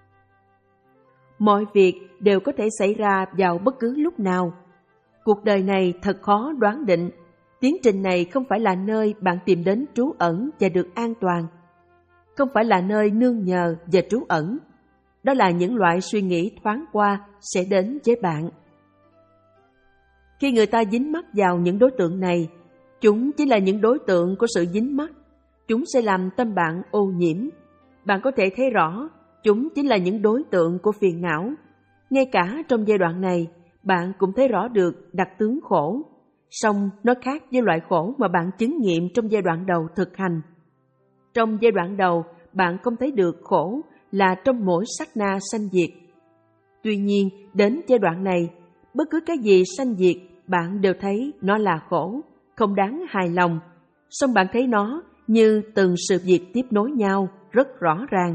Mọi việc đều có thể xảy ra vào bất cứ lúc nào. Cuộc đời này thật khó đoán định. Tiến trình này không phải là nơi bạn tìm đến trú ẩn và được an toàn. Không phải là nơi nương nhờ và trú ẩn. Đó là những loại suy nghĩ thoáng qua sẽ đến với bạn. Khi người ta dính mắc vào những đối tượng này, chúng chỉ là những đối tượng của sự dính mắc. Chúng sẽ làm tâm bạn ô nhiễm. Bạn có thể thấy rõ, chúng chính là những đối tượng của phiền não. Ngay cả trong giai đoạn này, bạn cũng thấy rõ được đặc tướng khổ. Song nó khác với loại khổ mà bạn chứng nghiệm trong giai đoạn đầu thực hành. Trong giai đoạn đầu, bạn không thấy được khổ là trong mỗi sát na sanh diệt. Tuy nhiên, đến giai đoạn này, bất cứ cái gì sanh diệt, bạn đều thấy nó là khổ, không đáng hài lòng. Song bạn thấy nó như từng sự việc tiếp nối nhau rất rõ ràng.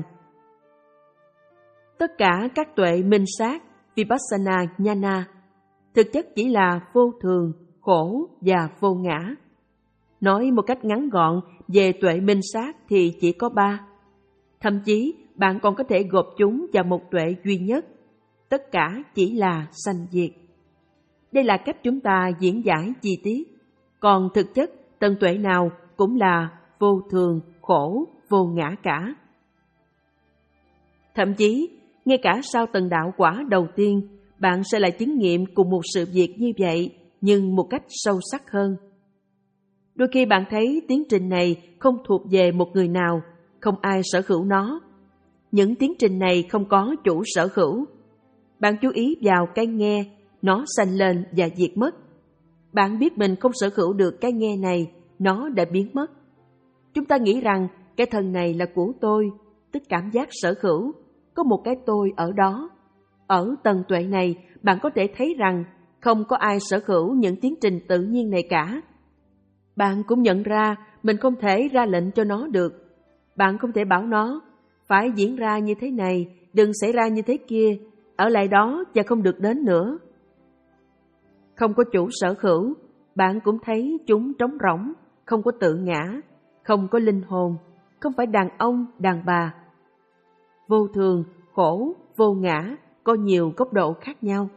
Tất cả các tuệ minh sát, Vipassana Jnana, thực chất chỉ là vô thường, khổ và vô ngã. Nói một cách ngắn gọn về tuệ minh sát thì chỉ có ba. Thậm chí bạn còn có thể gộp chúng vào một tuệ duy nhất. Tất cả chỉ là sanh diệt. Đây là cách chúng ta diễn giải chi tiết. Còn thực chất tầng tuệ nào cũng là vô thường, khổ, vô ngã cả. Thậm chí, ngay cả sau tầng đạo quả đầu tiên, bạn sẽ lại chứng nghiệm cùng một sự việc như vậy, nhưng một cách sâu sắc hơn. Đôi khi bạn thấy tiến trình này không thuộc về một người nào, không ai sở hữu nó. Những tiến trình này không có chủ sở hữu. Bạn chú ý vào cái nghe, nó sanh lên và diệt mất. Bạn biết mình không sở hữu được cái nghe này, nó đã biến mất. Chúng ta nghĩ rằng cái thân này là của tôi, tức cảm giác sở hữu, có một cái tôi ở đó. Ở tầng tuệ này, bạn có thể thấy rằng Không có ai sở hữu những tiến trình tự nhiên này cả. Bạn cũng nhận ra mình không thể ra lệnh cho nó được. Bạn không thể bảo nó phải diễn ra như thế này, đừng xảy ra như thế kia, ở lại đó và không được đến nữa. Không có chủ sở hữu, bạn cũng thấy chúng trống rỗng, không có tự ngã, không có linh hồn, không phải đàn ông, đàn bà. Vô thường, khổ, vô ngã có nhiều góc độ khác nhau.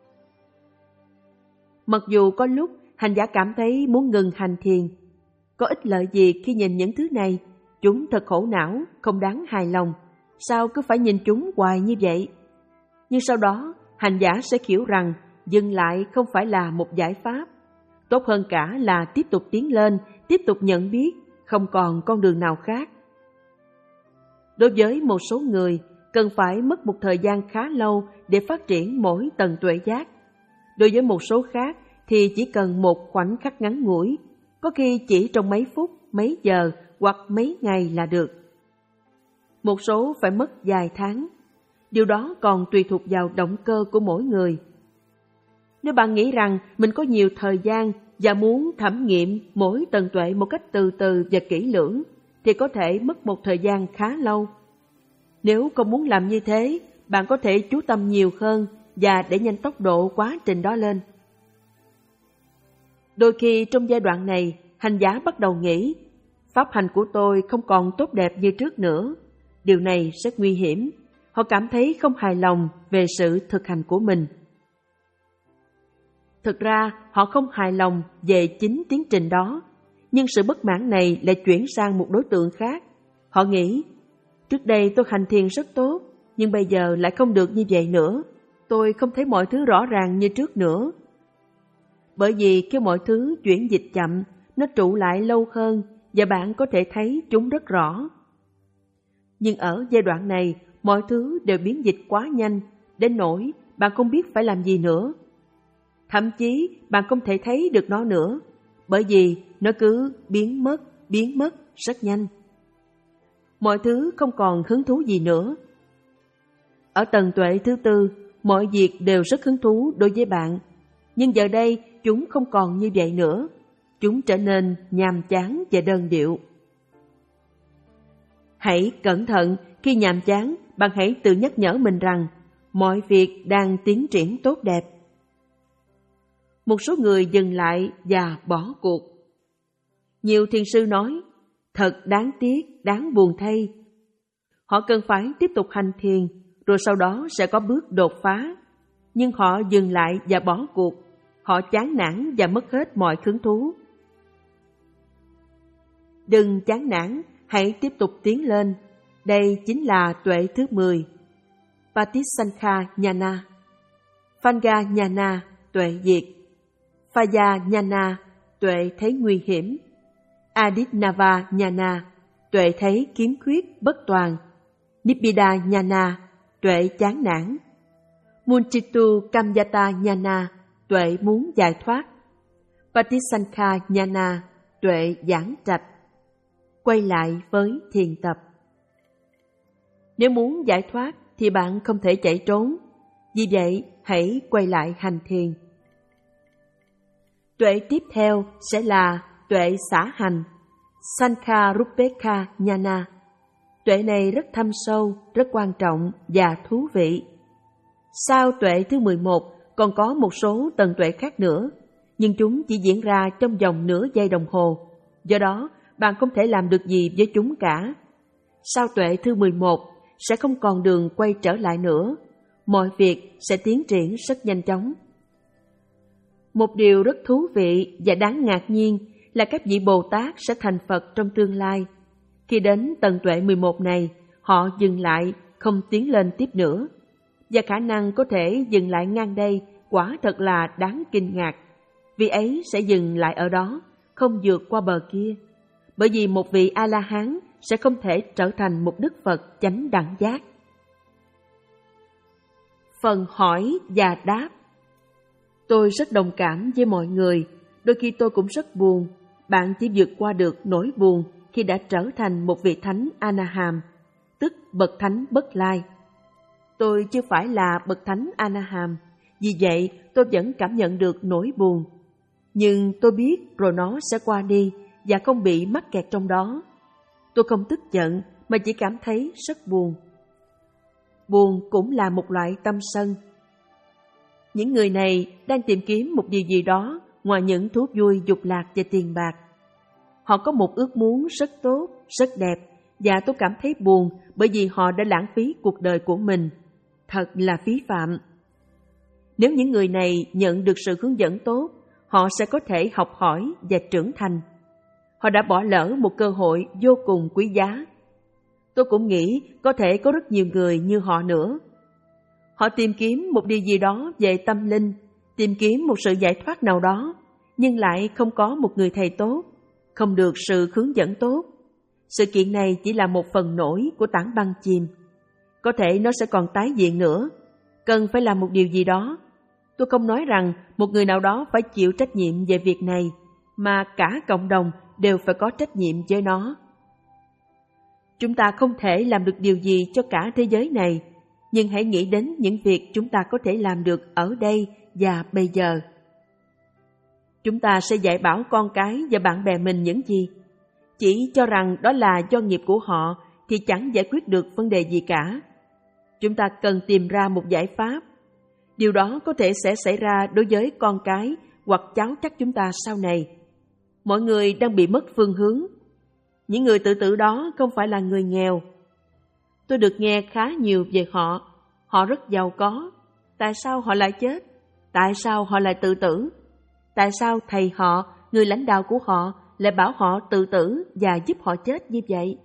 Mặc dù có lúc hành giả cảm thấy muốn ngừng hành thiền, có ích lợi gì khi nhìn những thứ này, chúng thật khổ não, không đáng hài lòng, sao cứ phải nhìn chúng hoài như vậy? Nhưng sau đó, hành giả sẽ hiểu rằng dừng lại không phải là một giải pháp. Tốt hơn cả là tiếp tục tiến lên, tiếp tục nhận biết, không còn con đường nào khác. Đối với một số người, cần phải mất một thời gian khá lâu để phát triển mỗi tầng tuệ giác. Đối với một số khác thì chỉ cần một khoảnh khắc ngắn ngủi, có khi chỉ trong mấy phút, mấy giờ hoặc mấy ngày là được. Một số phải mất vài tháng. Điều đó còn tùy thuộc vào động cơ của mỗi người. Nếu bạn nghĩ rằng mình có nhiều thời gian và muốn thẩm nghiệm mỗi tầng tuệ một cách từ từ và kỹ lưỡng, thì có thể mất một thời gian khá lâu. Nếu không muốn làm như thế, bạn có thể chú tâm nhiều hơn và đẩy nhanh tốc độ quá trình đó lên. Đôi khi trong giai đoạn này, hành giả bắt đầu nghĩ, pháp hành của tôi không còn tốt đẹp như trước nữa. Điều này rất nguy hiểm. Họ cảm thấy không hài lòng về sự thực hành của mình. Thực ra, họ không hài lòng về chính tiến trình đó, nhưng sự bất mãn này lại chuyển sang một đối tượng khác. Họ nghĩ, trước đây tôi hành thiền rất tốt, nhưng bây giờ lại không được như vậy nữa. Tôi không thấy mọi thứ rõ ràng như trước nữa. Bởi vì khi mọi thứ chuyển dịch chậm, nó trụ lại lâu hơn và bạn có thể thấy chúng rất rõ. Nhưng ở giai đoạn này, mọi thứ đều biến dịch quá nhanh, đến nỗi bạn không biết phải làm gì nữa. Thậm chí bạn không thể thấy được nó nữa, bởi vì nó cứ biến mất, biến mất rất nhanh. Mọi thứ không còn hứng thú gì nữa. Ở tầng tuệ thứ tư, mọi việc đều rất hứng thú đối với bạn, nhưng giờ đây chúng không còn như vậy nữa. Chúng trở nên nhàm chán và đơn điệu. Hãy cẩn thận, khi nhàm chán, bạn hãy tự nhắc nhở mình rằng mọi việc đang tiến triển tốt đẹp. Một số người dừng lại và bỏ cuộc. Nhiều thiền sư nói, thật đáng tiếc, đáng buồn thay. Họ cần phải tiếp tục hành thiền, rồi sau đó sẽ có bước đột phá. Nhưng họ dừng lại và bỏ cuộc. Họ chán nản và mất hết mọi hứng thú. Đừng chán nản, hãy tiếp tục tiến lên. Đây chính là tuệ thứ mười. Patisankha Nhana. Phanga Nhana, tuệ diệt. Phaya Nhana, tuệ thấy nguy hiểm. Aditnava Nhana, tuệ thấy khiếm khuyết bất toàn. Nibbida Nhana, tuệ chán nản. Munchitu Kamyata Nhana, tuệ muốn giải thoát. Patisankha Nhana, tuệ giảng trạch. Quay lại với thiền tập. Nếu muốn giải thoát thì bạn không thể chạy trốn. Vì vậy, hãy quay lại hành thiền. Tuệ tiếp theo sẽ là tuệ xả hành, Sankha Rupekha Nhana. Tuệ này rất thâm sâu, rất quan trọng và thú vị. Sau tuệ thứ mười một, còn có một số tầng tuệ khác nữa, nhưng chúng chỉ diễn ra trong vòng nửa giây đồng hồ. Do đó, bạn không thể làm được gì với chúng cả. Sau tuệ thứ mười một, sẽ không còn đường quay trở lại nữa. Mọi việc sẽ tiến triển rất nhanh chóng. Một điều rất thú vị và đáng ngạc nhiên là các vị Bồ Tát sẽ thành Phật trong tương lai. Khi đến tầng tuệ mười một này, họ dừng lại, không tiến lên tiếp nữa. Và khả năng có thể dừng lại ngang đây quả thật là đáng kinh ngạc. Vị ấy sẽ dừng lại ở đó, không vượt qua bờ kia. Bởi vì một vị A-la-hán sẽ không thể trở thành một Đức Phật chánh đẳng giác. Phần hỏi và đáp. Tôi rất đồng cảm với mọi người, đôi khi tôi cũng rất buồn. Bạn chỉ vượt qua được nỗi buồn khi đã trở thành một vị thánh A-na-hàm, tức bậc thánh bất lai. Tôi chưa phải là bậc thánh A-na-hàm, Vì vậy, tôi vẫn cảm nhận được nỗi buồn. Nhưng tôi biết rồi nó sẽ qua đi và không bị mắc kẹt trong đó. Tôi không tức giận mà chỉ cảm thấy rất buồn. Buồn cũng là một loại tâm sân. Những người này đang tìm kiếm một điều gì đó ngoài những thú vui dục lạc và tiền bạc. Họ có một ước muốn rất tốt, rất đẹp, và tôi cảm thấy buồn bởi vì họ đã lãng phí cuộc đời của mình. Thật là phí phạm. Nếu những người này nhận được sự hướng dẫn tốt, họ sẽ có thể học hỏi và trưởng thành. Họ đã bỏ lỡ một cơ hội vô cùng quý giá. Tôi cũng nghĩ có thể có rất nhiều người như họ nữa. Họ tìm kiếm một điều gì đó về tâm linh, tìm kiếm một sự giải thoát nào đó, nhưng lại không có một người thầy tốt, không được sự hướng dẫn tốt. Sự kiện này chỉ là một phần nổi của tảng băng chìm. Có thể nó sẽ còn tái hiện nữa. Cần phải làm một điều gì đó. Tôi không nói rằng một người nào đó phải chịu trách nhiệm về việc này, mà cả cộng đồng đều phải có trách nhiệm với nó. Chúng ta không thể làm được điều gì cho cả thế giới này, nhưng hãy nghĩ đến những việc chúng ta có thể làm được ở đây và bây giờ. Chúng ta sẽ dạy bảo con cái và bạn bè mình những gì? Chỉ cho rằng đó là do nghiệp của họ thì chẳng giải quyết được vấn đề gì cả. Chúng ta cần tìm ra một giải pháp. Điều đó có thể sẽ xảy ra đối với con cái hoặc cháu chắc chúng ta sau này. Mọi người đang bị mất phương hướng. Những người tự tử đó không phải là người nghèo. Tôi được nghe khá nhiều về họ. Họ rất giàu có. Tại sao họ lại chết? Tại sao họ lại tự tử? Tại sao thầy họ, người lãnh đạo của họ, lại bảo họ tự tử và giúp họ chết như vậy?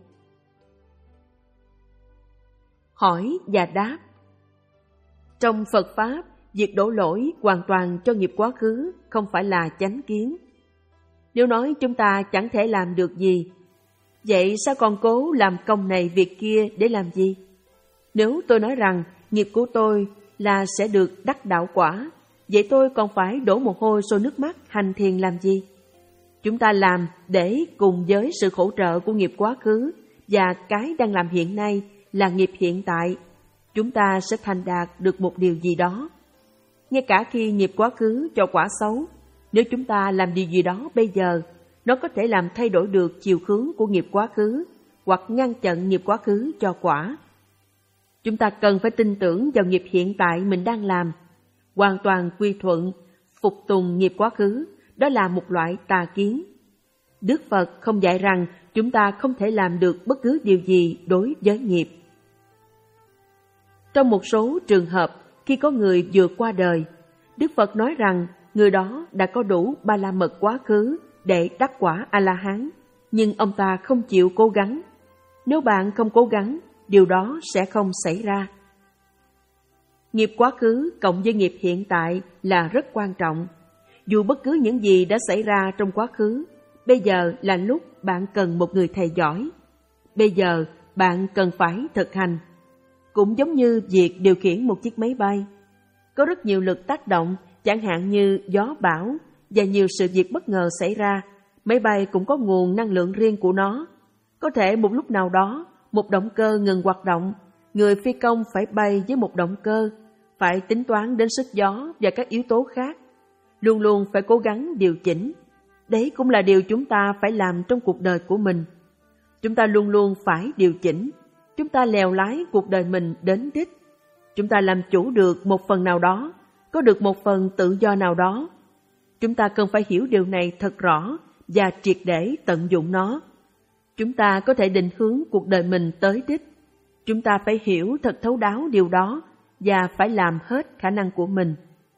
Hỏi và đáp. Trong Phật Pháp, việc đổ lỗi hoàn toàn cho nghiệp quá khứ không phải là chánh kiến. Nếu nói chúng ta chẳng thể làm được gì, vậy sao còn cố làm công này việc kia để làm gì? Nếu tôi nói rằng nghiệp của tôi là sẽ được đắc đạo quả, vậy tôi còn phải đổ mồ hôi sôi nước mắt hành thiền làm gì? Chúng ta làm để cùng với sự hỗ trợ của nghiệp quá khứ và cái đang làm hiện nay là nghiệp hiện tại, chúng ta sẽ thành đạt được một điều gì đó. Ngay cả khi nghiệp quá khứ cho quả xấu, nếu chúng ta làm điều gì đó bây giờ, nó có thể làm thay đổi được chiều hướng của nghiệp quá khứ hoặc ngăn chặn nghiệp quá khứ cho quả. Chúng ta cần phải tin tưởng vào nghiệp hiện tại mình đang làm. Hoàn toàn quy thuận, phục tùng nghiệp quá khứ, đó là một loại tà kiến. Đức Phật không dạy rằng chúng ta không thể làm được bất cứ điều gì đối với nghiệp. Trong một số trường hợp, khi có người vừa qua đời, Đức Phật nói rằng người đó đã có đủ ba la mật quá khứ để đắc quả A-la-hán, nhưng ông ta không chịu cố gắng. Nếu bạn không cố gắng, điều đó sẽ không xảy ra. Nghiệp quá khứ cộng với nghiệp hiện tại là rất quan trọng. Dù bất cứ những gì đã xảy ra trong quá khứ, bây giờ là lúc bạn cần một người thầy giỏi. Bây giờ bạn cần phải thực hành. Cũng giống như việc điều khiển một chiếc máy bay. Có rất nhiều lực tác động, chẳng hạn như gió bão, và nhiều sự việc bất ngờ xảy ra. Máy bay cũng có nguồn năng lượng riêng của nó. Có thể một lúc nào đó, một động cơ ngừng hoạt động, người phi công phải bay với một động cơ, phải tính toán đến sức gió và các yếu tố khác. Luôn luôn phải cố gắng điều chỉnh. Đấy cũng là điều chúng ta phải làm trong cuộc đời của mình. Chúng ta luôn luôn phải điều chỉnh. Chúng ta lèo lái cuộc đời mình đến đích. Chúng ta làm chủ được một phần nào đó, có được một phần tự do nào đó. Chúng ta cần phải hiểu điều này thật rõ và triệt để tận dụng nó. Chúng ta có thể định hướng cuộc đời mình tới đích. Chúng ta phải hiểu thật thấu đáo điều đó và phải làm hết khả năng của mình.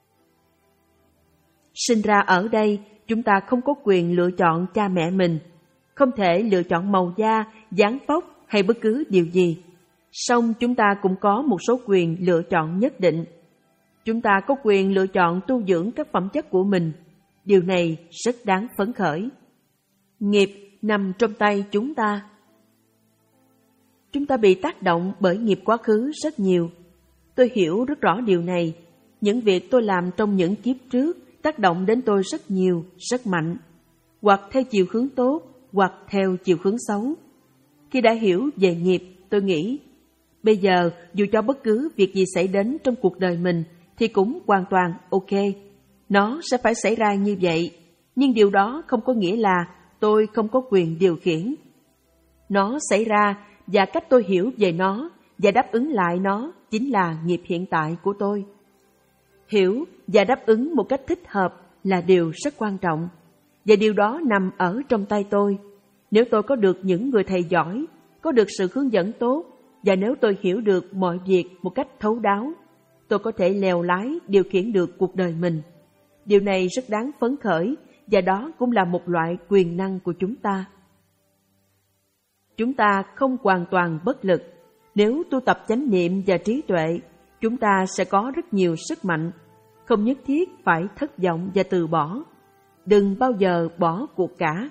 Sinh ra ở đây, chúng ta không có quyền lựa chọn cha mẹ mình, không thể lựa chọn màu da, dáng vóc hay bất cứ điều gì. Song chúng ta cũng có một số quyền lựa chọn nhất định. Chúng ta có quyền lựa chọn tu dưỡng các phẩm chất của mình. Điều này rất đáng phấn khởi. Nghiệp nằm trong tay chúng ta. Chúng ta bị tác động bởi nghiệp quá khứ rất nhiều. Tôi hiểu rất rõ điều này. Những việc tôi làm trong những kiếp trước tác động đến tôi rất nhiều, rất mạnh, hoặc theo chiều hướng tốt, hoặc theo chiều hướng xấu. Khi đã hiểu về nghiệp, tôi nghĩ, bây giờ dù cho bất cứ việc gì xảy đến trong cuộc đời mình thì cũng hoàn toàn ok. Nó sẽ phải xảy ra như vậy, nhưng điều đó không có nghĩa là tôi không có quyền điều khiển. Nó xảy ra và cách tôi hiểu về nó và đáp ứng lại nó chính là nghiệp hiện tại của tôi. Hiểu và đáp ứng một cách thích hợp là điều rất quan trọng, và điều đó nằm ở trong tay tôi. Nếu tôi có được những người thầy giỏi, có được sự hướng dẫn tốt, và nếu tôi hiểu được mọi việc một cách thấu đáo, tôi có thể lèo lái điều khiển được cuộc đời mình. Điều này rất đáng phấn khởi, và đó cũng là một loại quyền năng của chúng ta. Chúng ta không hoàn toàn bất lực. Nếu tu tập chánh niệm và trí tuệ, chúng ta sẽ có rất nhiều sức mạnh, không nhất thiết phải thất vọng và từ bỏ. Đừng bao giờ bỏ cuộc cả.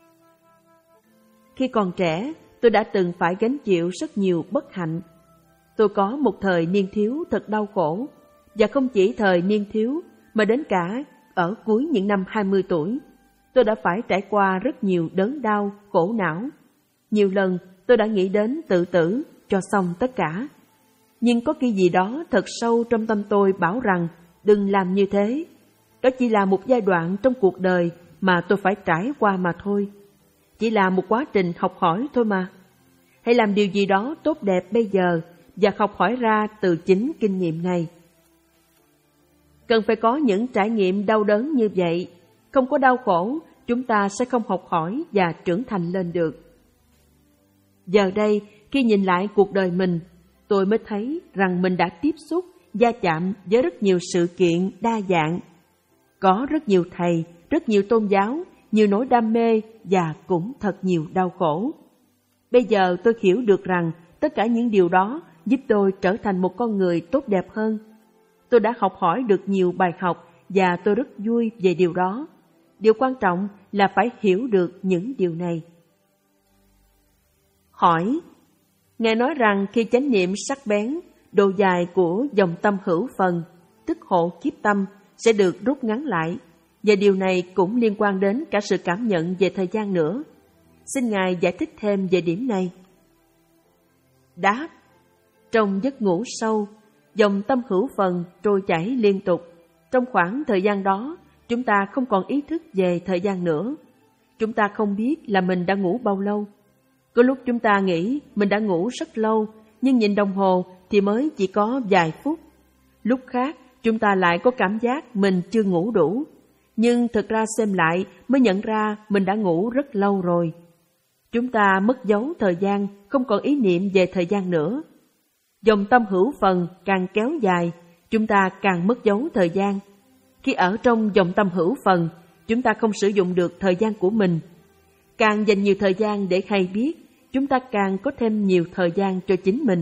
Khi còn trẻ, tôi đã từng phải gánh chịu rất nhiều bất hạnh. Tôi có một thời niên thiếu thật đau khổ, và không chỉ thời niên thiếu mà đến cả ở cuối những năm hai mươi tuổi, tôi đã phải trải qua rất nhiều đớn đau, khổ não. Nhiều lần tôi đã nghĩ đến tự tử cho xong tất cả. Nhưng có cái gì đó thật sâu trong tâm tôi bảo rằng đừng làm như thế. Đó chỉ là một giai đoạn trong cuộc đời mà tôi phải trải qua mà thôi. Chỉ là một quá trình học hỏi thôi mà. Hãy làm điều gì đó tốt đẹp bây giờ và học hỏi ra từ chính kinh nghiệm này. Cần phải có những trải nghiệm đau đớn như vậy. Không có đau khổ, chúng ta sẽ không học hỏi và trưởng thành lên được. Giờ đây, khi nhìn lại cuộc đời mình, tôi mới thấy rằng mình đã tiếp xúc, va chạm với rất nhiều sự kiện đa dạng. Có rất nhiều thầy, rất nhiều tôn giáo, nhiều nỗi đam mê và cũng thật nhiều đau khổ. Bây giờ tôi hiểu được rằng tất cả những điều đó giúp tôi trở thành một con người tốt đẹp hơn. Tôi đã học hỏi được nhiều bài học và tôi rất vui về điều đó. Điều quan trọng là phải hiểu được những điều này. Hỏi: Ngài nói rằng khi chánh niệm sắc bén, độ dài của dòng tâm hữu phần, tức hộ kiếp tâm, sẽ được rút ngắn lại, và điều này cũng liên quan đến cả sự cảm nhận về thời gian nữa. Xin Ngài giải thích thêm về điểm này. Đáp: Trong giấc ngủ sâu, dòng tâm hữu phần trôi chảy liên tục. Trong khoảng thời gian đó, chúng ta không còn ý thức về thời gian nữa. Chúng ta không biết là mình đã ngủ bao lâu. Có lúc chúng ta nghĩ mình đã ngủ rất lâu, nhưng nhìn đồng hồ thì mới chỉ có vài phút. Lúc khác, chúng ta lại có cảm giác mình chưa ngủ đủ, nhưng thực ra xem lại mới nhận ra mình đã ngủ rất lâu rồi. Chúng ta mất dấu thời gian, không còn ý niệm về thời gian nữa. Dòng tâm hữu phần càng kéo dài, chúng ta càng mất dấu thời gian. Khi ở trong dòng tâm hữu phần, chúng ta không sử dụng được thời gian của mình. Càng dành nhiều thời gian để hay biết, chúng ta càng có thêm nhiều thời gian cho chính mình.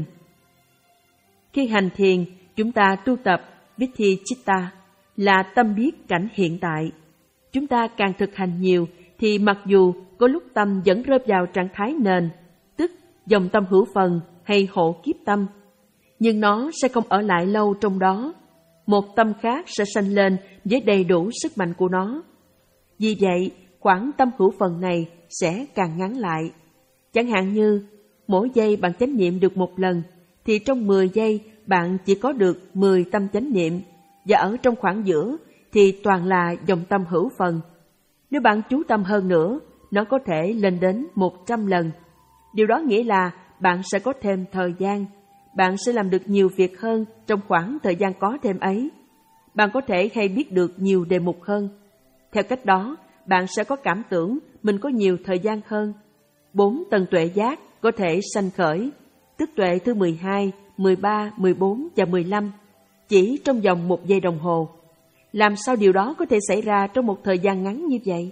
Khi hành thiền, chúng ta tu tập Vichitta là tâm biết cảnh hiện tại. Chúng ta càng thực hành nhiều thì mặc dù có lúc tâm vẫn rơi vào trạng thái nền, tức dòng tâm hữu phần hay hộ kiếp tâm, nhưng nó sẽ không ở lại lâu trong đó. Một tâm khác sẽ sanh lên với đầy đủ sức mạnh của nó. Vì vậy, khoảng tâm hữu phần này sẽ càng ngắn lại. Chẳng hạn như, mỗi giây bạn chánh niệm được một lần, thì trong mười giây bạn chỉ có được mười tâm chánh niệm, và ở trong khoảng giữa thì toàn là dòng tâm hữu phần. Nếu bạn chú tâm hơn nữa, nó có thể lên đến một trăm lần. Điều đó nghĩa là bạn sẽ có thêm thời gian, bạn sẽ làm được nhiều việc hơn trong khoảng thời gian có thêm ấy. Bạn có thể hay biết được nhiều đề mục hơn. Theo cách đó, bạn sẽ có cảm tưởng mình có nhiều thời gian hơn. Bốn tầng tuệ giác có thể sanh khởi, tức tuệ thứ mười hai, mười ba, mười bốn và mười lăm, chỉ trong vòng một giây đồng hồ. Làm sao điều đó có thể xảy ra trong một thời gian ngắn như vậy?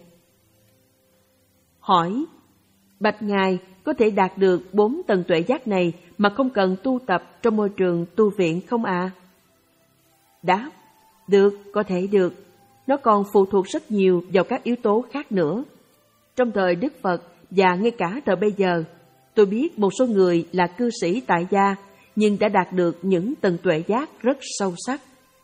Hỏi: Bạch Ngài, có thể đạt được bốn tầng tuệ giác này mà không cần tu tập trong môi trường tu viện không ạ? À? Đáp: Được, có thể được. Nó còn phụ thuộc rất nhiều vào các yếu tố khác nữa. Trong thời Đức Phật và ngay cả thời bây giờ, tôi biết một số người là cư sĩ tại gia nhưng đã đạt được những tầng tuệ giác rất sâu sắc.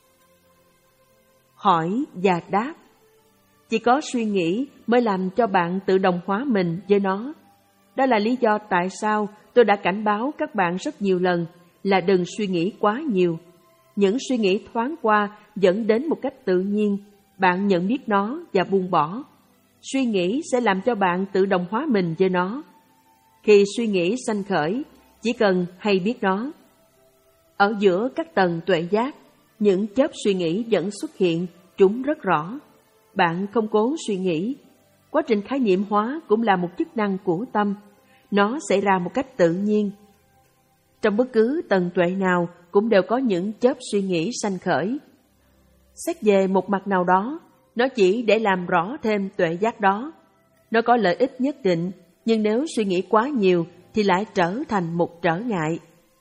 Hỏi và đáp: Chỉ có suy nghĩ mới làm cho bạn tự đồng hóa mình với nó. Đó là lý do tại sao tôi đã cảnh báo các bạn rất nhiều lần là đừng suy nghĩ quá nhiều. Những suy nghĩ thoáng qua dẫn đến một cách tự nhiên, bạn nhận biết nó và buông bỏ. Suy nghĩ sẽ làm cho bạn tự đồng hóa mình với nó. Khi suy nghĩ sanh khởi, chỉ cần hay biết nó. Ở giữa các tầng tuệ giác, những chớp suy nghĩ vẫn xuất hiện, chúng rất rõ. Bạn không cố suy nghĩ. Quá trình khái niệm hóa cũng là một chức năng của tâm. Nó xảy ra một cách tự nhiên. Trong bất cứ tầng tuệ nào cũng đều có những chớp suy nghĩ sanh khởi. Xét về một mặt nào đó, nó chỉ để làm rõ thêm tuệ giác đó. Nó có lợi ích nhất định, nhưng nếu suy nghĩ quá nhiều thì lại trở thành một trở ngại.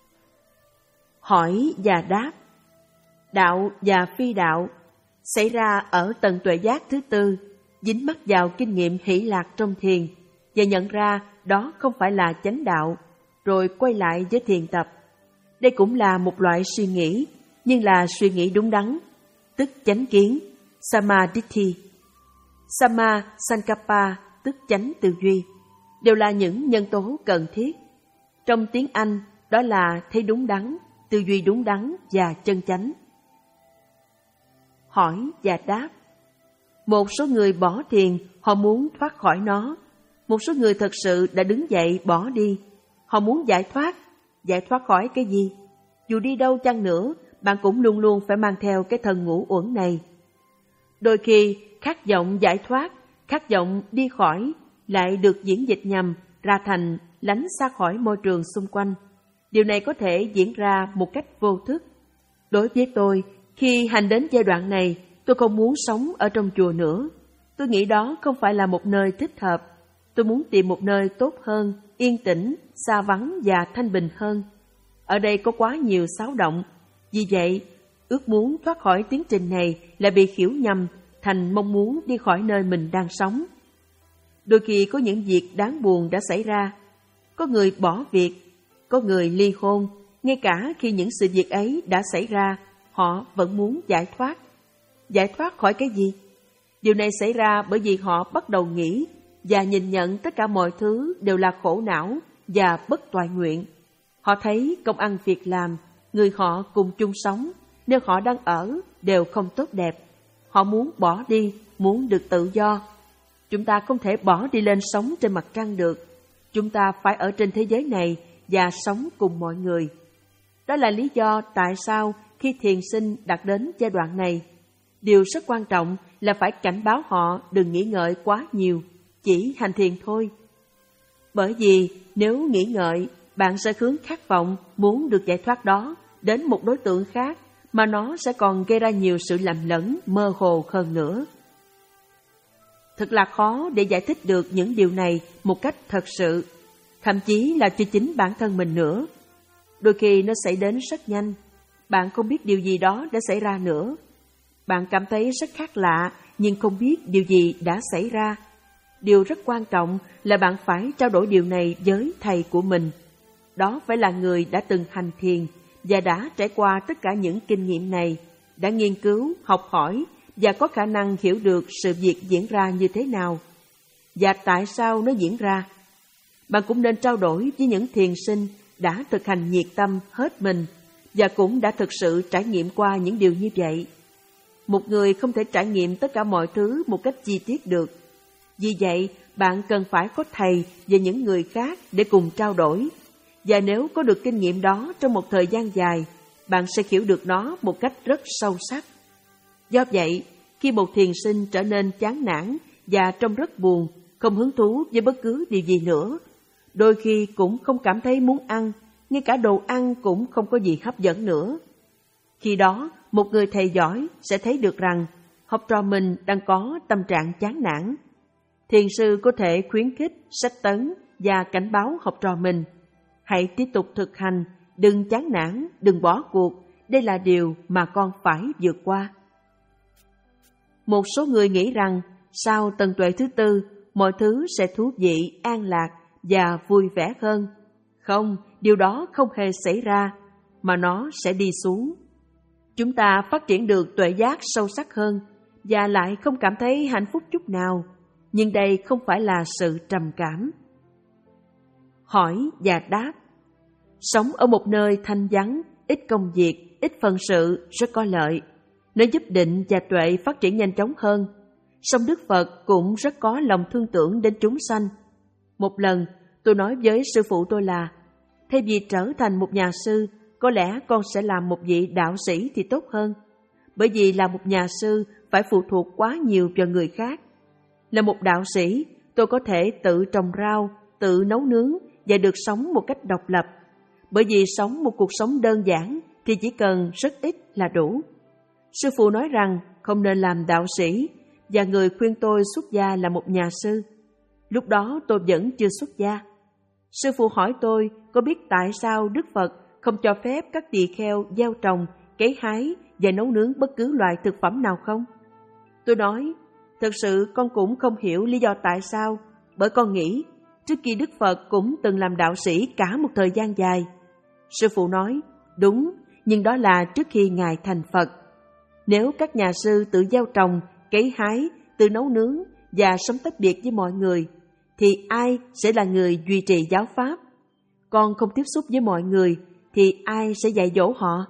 Hỏi và đáp. Đạo và phi đạo xảy ra ở tầng tuệ giác thứ tư, dính mắc vào kinh nghiệm hỷ lạc trong thiền và nhận ra đó không phải là chánh đạo, rồi quay lại với thiền tập. Đây cũng là một loại suy nghĩ, nhưng là suy nghĩ đúng đắn, tức chánh kiến, samadhi. Sama sankappa, tức chánh tư duy, đều là những nhân tố cần thiết. Trong tiếng Anh, đó là thấy đúng đắn, tư duy đúng đắn và chân chánh. Hỏi và đáp. Một số người bỏ thiền, họ muốn thoát khỏi nó. Một số người thật sự đã đứng dậy bỏ đi. Họ muốn giải thoát. Giải thoát khỏi cái gì? Dù đi đâu chăng nữa, bạn cũng luôn luôn phải mang theo cái thân ngũ uẩn này. Đôi khi, khát vọng giải thoát, khát vọng đi khỏi, lại được diễn dịch nhầm ra thành lánh xa khỏi môi trường xung quanh. Điều này có thể diễn ra một cách vô thức. Đối với tôi, khi hành đến giai đoạn này, tôi không muốn sống ở trong chùa nữa. Tôi nghĩ đó không phải là một nơi thích hợp. Tôi muốn tìm một nơi tốt hơn, yên tĩnh, xa vắng và thanh bình hơn. Ở đây có quá nhiều xáo động. Vì vậy, ước muốn thoát khỏi tiến trình này là bị hiểu nhầm thành mong muốn đi khỏi nơi mình đang sống. Đôi khi có những việc đáng buồn đã xảy ra. Có người bỏ việc, có người ly hôn. Ngay cả khi những sự việc ấy đã xảy ra, họ vẫn muốn giải thoát. Giải thoát khỏi cái gì? Điều này xảy ra bởi vì họ bắt đầu nghĩ và nhìn nhận tất cả mọi thứ đều là khổ não và bất toại nguyện. Họ thấy công ăn việc làm, người họ cùng chung sống, nơi họ đang ở đều không tốt đẹp. Họ muốn bỏ đi, muốn được tự do. Chúng ta không thể bỏ đi lên sống trên mặt trăng được. Chúng ta phải ở trên thế giới này và sống cùng mọi người. Đó là lý do tại sao khi thiền sinh đạt đến giai đoạn này, điều rất quan trọng là phải cảnh báo họ đừng nghĩ ngợi quá nhiều, chỉ hành thiền thôi. Bởi vì nếu nghĩ ngợi, bạn sẽ hướng khát vọng muốn được giải thoát đó đến một đối tượng khác, mà nó sẽ còn gây ra nhiều sự lầm lẫn, mơ hồ hơn nữa. Thật là khó để giải thích được những điều này một cách thật sự, thậm chí là cho chính bản thân mình nữa. Đôi khi nó xảy đến rất nhanh, bạn không biết điều gì đó đã xảy ra nữa. Bạn cảm thấy rất khác lạ, nhưng không biết điều gì đã xảy ra. Điều rất quan trọng là bạn phải trao đổi điều này với thầy của mình. Đó phải là người đã từng hành thiền và đã trải qua tất cả những kinh nghiệm này, đã nghiên cứu, học hỏi và có khả năng hiểu được sự việc diễn ra như thế nào và tại sao nó diễn ra. Bạn cũng nên trao đổi với những thiền sinh đã thực hành nhiệt tâm hết mình và cũng đã thực sự trải nghiệm qua những điều như vậy. Một người không thể trải nghiệm tất cả mọi thứ một cách chi tiết được. Vì vậy, bạn cần phải có thầy và những người khác để cùng trao đổi. Và nếu có được kinh nghiệm đó trong một thời gian dài, bạn sẽ hiểu được nó một cách rất sâu sắc. Do vậy, khi một thiền sinh trở nên chán nản và trông rất buồn, không hứng thú với bất cứ điều gì nữa, đôi khi cũng không cảm thấy muốn ăn, ngay cả đồ ăn cũng không có gì hấp dẫn nữa. Khi đó, một người thầy giỏi sẽ thấy được rằng học trò mình đang có tâm trạng chán nản. Thiền sư có thể khuyến khích, sách tấn và cảnh báo học trò mình: hãy tiếp tục thực hành, đừng chán nản, đừng bỏ cuộc, đây là điều mà con phải vượt qua. Một số người nghĩ rằng sau tầng tuệ thứ tư, mọi thứ sẽ thú vị, an lạc và vui vẻ hơn. Không, điều đó không hề xảy ra, mà nó sẽ đi xuống. Chúng ta phát triển được tuệ giác sâu sắc hơn và lại không cảm thấy hạnh phúc chút nào, nhưng đây không phải là sự trầm cảm. Hỏi và đáp. Sống ở một nơi thanh vắng, ít công việc, ít phận sự, rất có lợi. Nó giúp định và tuệ phát triển nhanh chóng hơn. Song Đức Phật cũng rất có lòng thương tưởng đến chúng sanh. Một lần, tôi nói với sư phụ tôi là, thay vì trở thành một nhà sư, có lẽ con sẽ làm một vị đạo sĩ thì tốt hơn. Bởi vì là một nhà sư phải phụ thuộc quá nhiều vào người khác. Là một đạo sĩ, tôi có thể tự trồng rau, tự nấu nướng và được sống một cách độc lập. Bởi vì sống một cuộc sống đơn giản thì chỉ cần rất ít là đủ. Sư phụ nói rằng không nên làm đạo sĩ, và người khuyên tôi xuất gia là một nhà sư. Lúc đó tôi vẫn chưa xuất gia. Sư phụ hỏi tôi có biết tại sao Đức Phật không cho phép các tỳ kheo gieo trồng, cấy hái và nấu nướng bất cứ loại thực phẩm nào không? Tôi nói, thật sự con cũng không hiểu lý do tại sao, bởi con nghĩ trước kia Đức Phật cũng từng làm đạo sĩ cả một thời gian dài. Sư phụ nói, đúng, nhưng đó là trước khi Ngài thành Phật. Nếu các nhà sư tự gieo trồng, cấy hái, tự nấu nướng và sống tách biệt với mọi người, thì ai sẽ là người duy trì giáo pháp? Con không tiếp xúc với mọi người, thì ai sẽ dạy dỗ họ?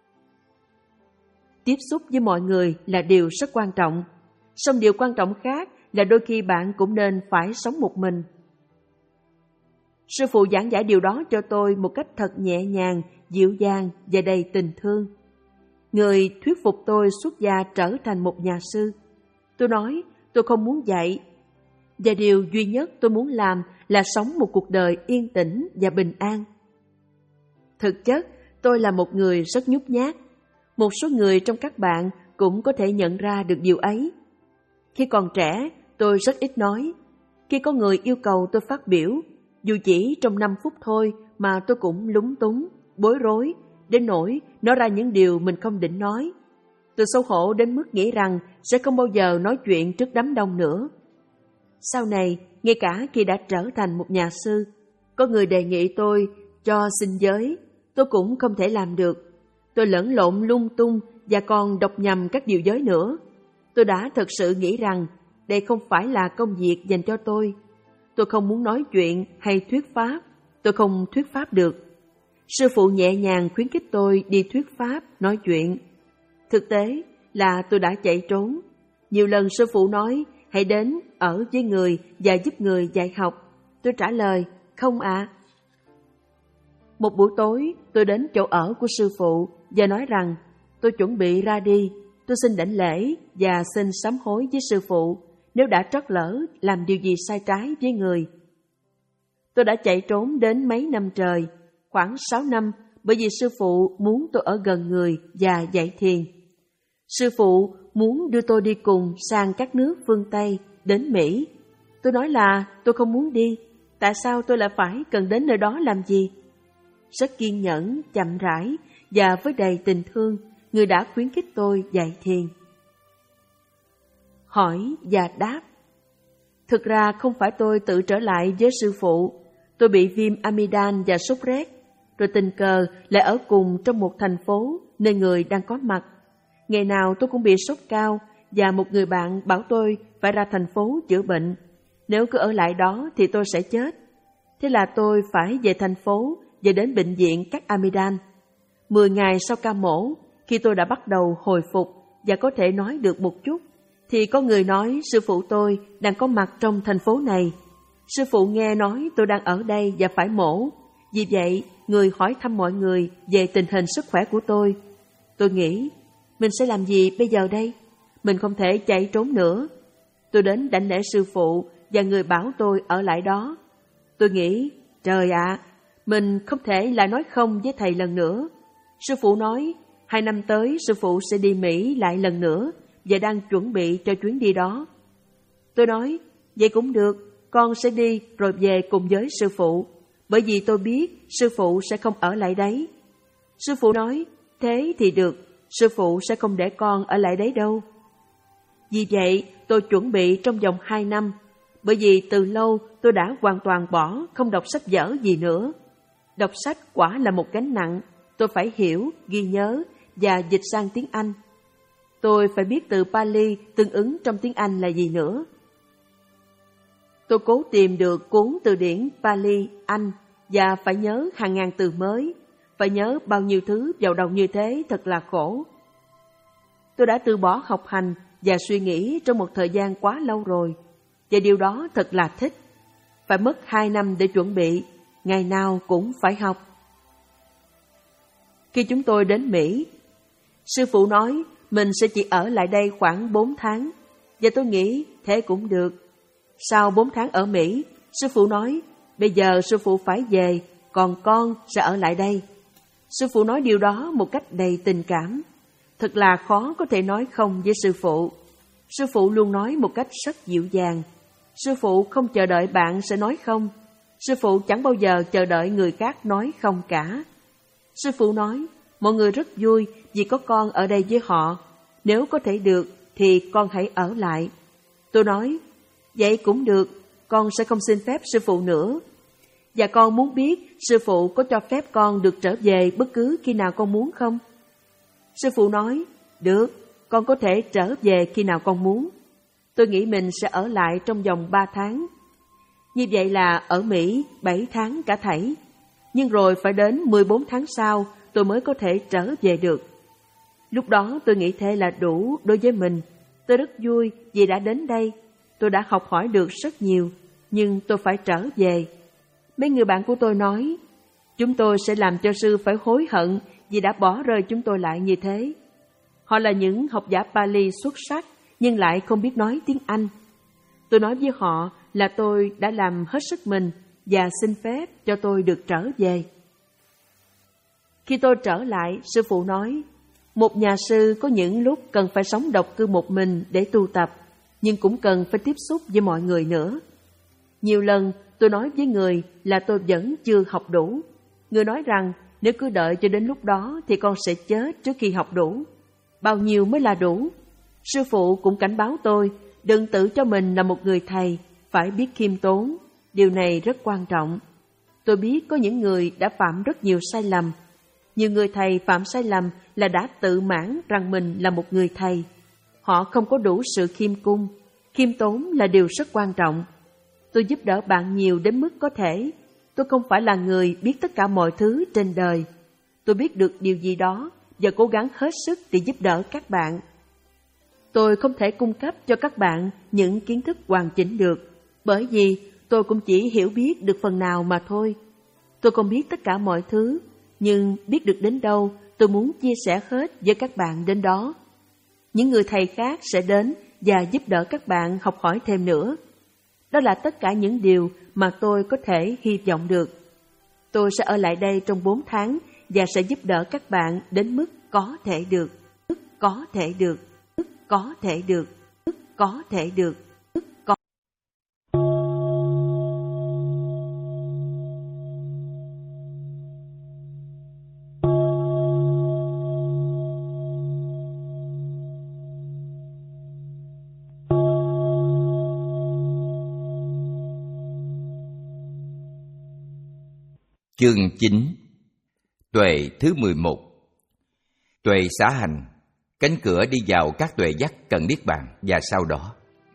Tiếp xúc với mọi người là điều rất quan trọng. Song điều quan trọng khác là đôi khi bạn cũng nên phải sống một mình. Sư phụ giảng giải điều đó cho tôi một cách thật nhẹ nhàng, dịu dàng và đầy tình thương. Người thuyết phục tôi xuất gia trở thành một nhà sư. Tôi nói tôi không muốn dạy, và điều duy nhất tôi muốn làm là sống một cuộc đời yên tĩnh và bình an. Thực chất, tôi là một người rất nhút nhát. Một số người trong các bạn cũng có thể nhận ra được điều ấy. Khi còn trẻ, tôi rất ít nói. Khi có người yêu cầu tôi phát biểu, dù chỉ trong năm phút thôi mà tôi cũng lúng túng, bối rối, đến nỗi nói ra những điều mình không định nói. Tôi xấu hổ đến mức nghĩ rằng sẽ không bao giờ nói chuyện trước đám đông nữa. Sau này, ngay cả khi đã trở thành một nhà sư, có người đề nghị tôi cho xin giới, tôi cũng không thể làm được. Tôi lẫn lộn lung tung và còn đọc nhầm các điều giới nữa. Tôi đã thật sự nghĩ rằng đây không phải là công việc dành cho tôi. Tôi không muốn nói chuyện hay thuyết pháp, tôi không thuyết pháp được. Sư phụ nhẹ nhàng khuyến khích tôi đi thuyết pháp, nói chuyện. Thực tế là tôi đã chạy trốn. Nhiều lần sư phụ nói hãy đến ở với người và giúp người dạy học. Tôi trả lời không ạ. À. Một buổi tối tôi đến chỗ ở của sư phụ và nói rằng tôi chuẩn bị ra đi. Tôi xin đảnh lễ và xin sám hối với sư phụ nếu đã trót lỡ làm điều gì sai trái với người. Tôi đã chạy trốn đến mấy năm trời, khoảng sáu năm, bởi vì sư phụ muốn tôi ở gần người và dạy thiền. Sư phụ muốn đưa tôi đi cùng sang các nước phương Tây, đến Mỹ. Tôi nói là tôi không muốn đi, tại sao tôi lại phải cần đến nơi đó làm gì? Rất kiên nhẫn, chậm rãi và với đầy tình thương, người đã khuyến khích tôi dạy thiền. Hỏi và đáp. Thực ra không phải tôi tự trở lại với sư phụ. Tôi bị viêm amidan và sốt rét, rồi tình cờ lại ở cùng trong một thành phố nơi người đang có mặt. Ngày nào tôi cũng bị sốt cao và một người bạn bảo tôi phải ra thành phố chữa bệnh. Nếu cứ ở lại đó thì tôi sẽ chết. Thế là tôi phải về thành phố và đến bệnh viện các Amidan. Mười ngày sau ca mổ, khi tôi đã bắt đầu hồi phục và có thể nói được một chút, thì có người nói sư phụ tôi đang có mặt trong thành phố này. Sư phụ nghe nói tôi đang ở đây và phải mổ. Vì vậy, người hỏi thăm mọi người về tình hình sức khỏe của tôi. Tôi nghĩ, mình sẽ làm gì bây giờ đây? Mình không thể chạy trốn nữa. Tôi đến đảnh lễ sư phụ và người bảo tôi ở lại đó. Tôi nghĩ, trời ạ, à, mình không thể lại nói không với thầy lần nữa. Sư phụ nói, hai năm tới sư phụ sẽ đi Mỹ lại lần nữa và đang chuẩn bị cho chuyến đi đó. Tôi nói, vậy cũng được, con sẽ đi rồi về cùng với sư phụ, bởi vì tôi biết sư phụ sẽ không ở lại đấy. Sư phụ nói, thế thì được, sư phụ sẽ không để con ở lại đấy đâu. Vì vậy, tôi chuẩn bị trong vòng hai năm, bởi vì từ lâu tôi đã hoàn toàn bỏ, không đọc sách vở gì nữa. Đọc sách quả là một gánh nặng, tôi phải hiểu, ghi nhớ và dịch sang tiếng Anh. Tôi phải biết từ Pali tương ứng trong tiếng Anh là gì nữa. Tôi cố tìm được cuốn từ điển Pali Anh và phải nhớ hàng ngàn từ mới. phải nhớ bao nhiêu thứ vào đầu như thế thật là khổ. Tôi đã từ bỏ học hành và suy nghĩ trong một thời gian quá lâu rồi, và điều đó thật là thích. Phải mất hai năm để chuẩn bị, ngày nào cũng phải học. Khi chúng tôi đến Mỹ, sư phụ nói mình sẽ chỉ ở lại đây khoảng bốn tháng, và tôi nghĩ thế cũng được. Sau bốn tháng ở Mỹ, sư phụ nói, bây giờ sư phụ phải về, còn con sẽ ở lại đây. Sư phụ nói điều đó một cách đầy tình cảm. Thật là khó có thể nói không với sư phụ. Sư phụ luôn nói một cách rất dịu dàng. Sư phụ không chờ đợi bạn sẽ nói không. Sư phụ chẳng bao giờ chờ đợi người khác nói không cả. Sư phụ nói, mọi người rất vui vì có con ở đây với họ. Nếu có thể được thì con hãy ở lại. Tôi nói, vậy cũng được, con sẽ không xin phép sư phụ nữa. Và con muốn biết sư phụ có cho phép con được trở về bất cứ khi nào con muốn không? Sư phụ nói, được, con có thể trở về khi nào con muốn. Tôi nghĩ mình sẽ ở lại trong vòng ba tháng. Như vậy là ở Mỹ bảy tháng cả thảy. Nhưng rồi phải đến mười bốn tháng sau tôi mới có thể trở về được. Lúc đó tôi nghĩ thế là đủ đối với mình. Tôi rất vui vì đã đến đây. Tôi đã học hỏi được rất nhiều, nhưng tôi phải trở về. Mấy người bạn của tôi nói, chúng tôi sẽ làm cho sư phải hối hận vì đã bỏ rơi chúng tôi lại như thế. Họ là những học giả Pali xuất sắc, nhưng lại không biết nói tiếng Anh. Tôi nói với họ là tôi đã làm hết sức mình và xin phép cho tôi được trở về. Khi tôi trở lại, sư phụ nói, một nhà sư có những lúc cần phải sống độc cư một mình để tu tập, nhưng cũng cần phải tiếp xúc với mọi người nữa. Nhiều lần tôi nói với người là tôi vẫn chưa học đủ. Người nói rằng nếu cứ đợi cho đến lúc đó thì con sẽ chết trước khi học đủ. Bao nhiêu mới là đủ? Sư phụ cũng cảnh báo tôi, đừng tự cho mình là một người thầy, phải biết khiêm tốn. Điều này rất quan trọng. Tôi biết có những người đã phạm rất nhiều sai lầm. Nhiều người thầy phạm sai lầm là đã tự mãn rằng mình là một người thầy. Họ không có đủ sự khiêm cung. Khiêm tốn là điều rất quan trọng. Tôi giúp đỡ bạn nhiều đến mức có thể. Tôi không phải là người biết tất cả mọi thứ trên đời. Tôi biết được điều gì đó và cố gắng hết sức để giúp đỡ các bạn. Tôi không thể cung cấp cho các bạn những kiến thức hoàn chỉnh được, bởi vì tôi cũng chỉ hiểu biết được phần nào mà thôi. Tôi không biết tất cả mọi thứ, nhưng biết được đến đâu, tôi muốn chia sẻ hết với các bạn đến đó. Những người thầy khác sẽ đến và giúp đỡ các bạn học hỏi thêm nữa. Đó là tất cả những điều mà tôi có thể hy vọng được. Tôi sẽ ở lại đây trong bốn tháng và sẽ giúp đỡ các bạn đến mức có thể được, mức có thể được, mức có thể được, mức có thể được, mức có. Chương chín. Tuệ thứ mười một. Tuệ xả hành, cánh cửa đi vào các tuệ giác cần niết bàn và sau đó.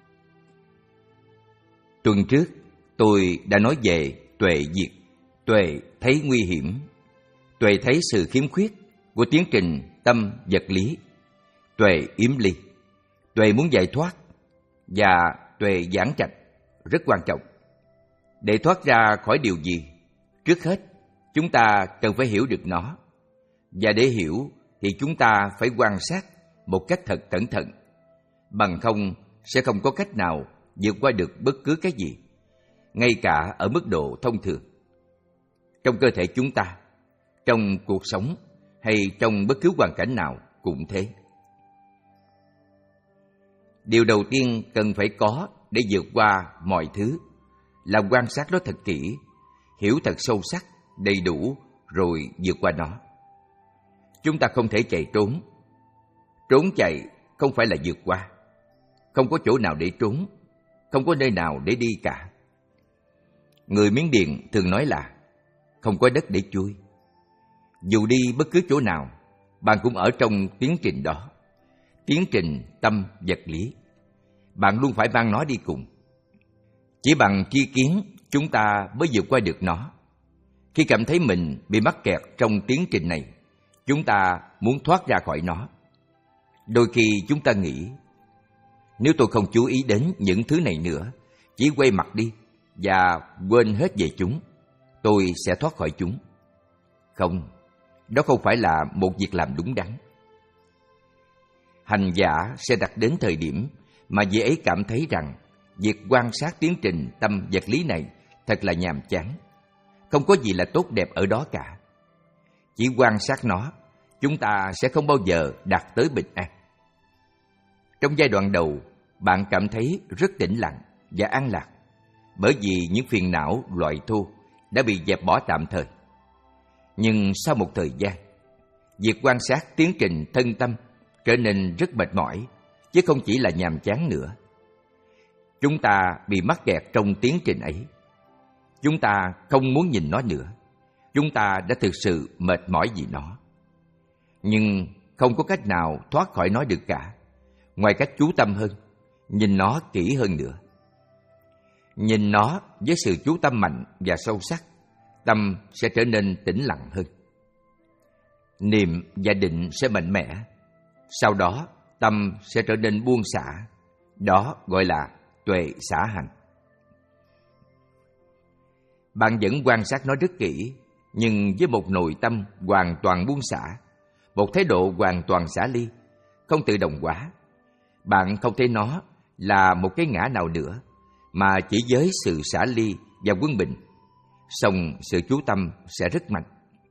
Tuần trước, tôi đã nói về tuệ diệt, tuệ thấy nguy hiểm, tuệ thấy sự khiếm khuyết của tiến trình tâm vật lý, tuệ yếm ly, tuệ muốn giải thoát và tuệ giảng trạch rất quan trọng. Để thoát ra khỏi điều gì, trước hết chúng ta cần phải hiểu được nó. Và để hiểu thì chúng ta phải quan sát một cách thật cẩn thận. Bằng không sẽ không có cách nào vượt qua được bất cứ cái gì, ngay cả ở mức độ thông thường. Trong cơ thể chúng ta, trong cuộc sống hay trong bất cứ hoàn cảnh nào cũng thế. Điều đầu tiên cần phải có để vượt qua mọi thứ là quan sát nó thật kỹ, hiểu thật sâu sắc, đầy đủ rồi vượt qua nó. Chúng ta không thể chạy trốn. Trốn chạy không phải là vượt qua. Không có chỗ nào để trốn, không có nơi nào để đi cả. Người Miến Điện thường nói là không có đất để chui. Dù đi bất cứ chỗ nào, bạn cũng ở trong tiến trình đó, tiến trình tâm vật lý. Bạn luôn phải mang nó đi cùng. Chỉ bằng tri kiến chúng ta mới vượt qua được nó. Khi cảm thấy mình bị mắc kẹt trong tiến trình này, chúng ta muốn thoát ra khỏi nó. Đôi khi chúng ta nghĩ, nếu tôi không chú ý đến những thứ này nữa, chỉ quay mặt đi và quên hết về chúng, tôi sẽ thoát khỏi chúng. Không, đó không phải là một việc làm đúng đắn. Hành giả sẽ đặt đến thời điểm mà vị ấy cảm thấy rằng việc quan sát tiến trình tâm vật lý này thật là nhàm chán. Không có gì là tốt đẹp ở đó cả. Chỉ quan sát nó, chúng ta sẽ không bao giờ đạt tới bình an. Trong giai đoạn đầu, bạn cảm thấy rất tĩnh lặng và an lạc, bởi vì những phiền não loại thô đã bị dẹp bỏ tạm thời. Nhưng sau một thời gian, việc quan sát tiến trình thân tâm trở nên rất mệt mỏi, chứ không chỉ là nhàm chán nữa. Chúng ta bị mắc kẹt trong tiến trình ấy. Chúng ta không muốn nhìn nó nữa. Chúng ta đã thực sự mệt mỏi vì nó. Nhưng không có cách nào thoát khỏi nó được cả, ngoài cách chú tâm hơn, nhìn nó kỹ hơn nữa. Nhìn nó với sự chú tâm mạnh và sâu sắc, tâm sẽ trở nên tĩnh lặng hơn. Niệm và định sẽ mạnh mẽ. Sau đó, tâm sẽ trở nên buông xả. Đó gọi là tuệ xả hành. Bạn vẫn quan sát nó rất kỹ, nhưng với một nội tâm hoàn toàn buông xả, một thái độ hoàn toàn xả ly, không tự động hóa. Bạn không thấy nó là một cái ngã nào nữa, mà chỉ với sự xả ly và quân bình, song sự chú tâm sẽ rất mạnh.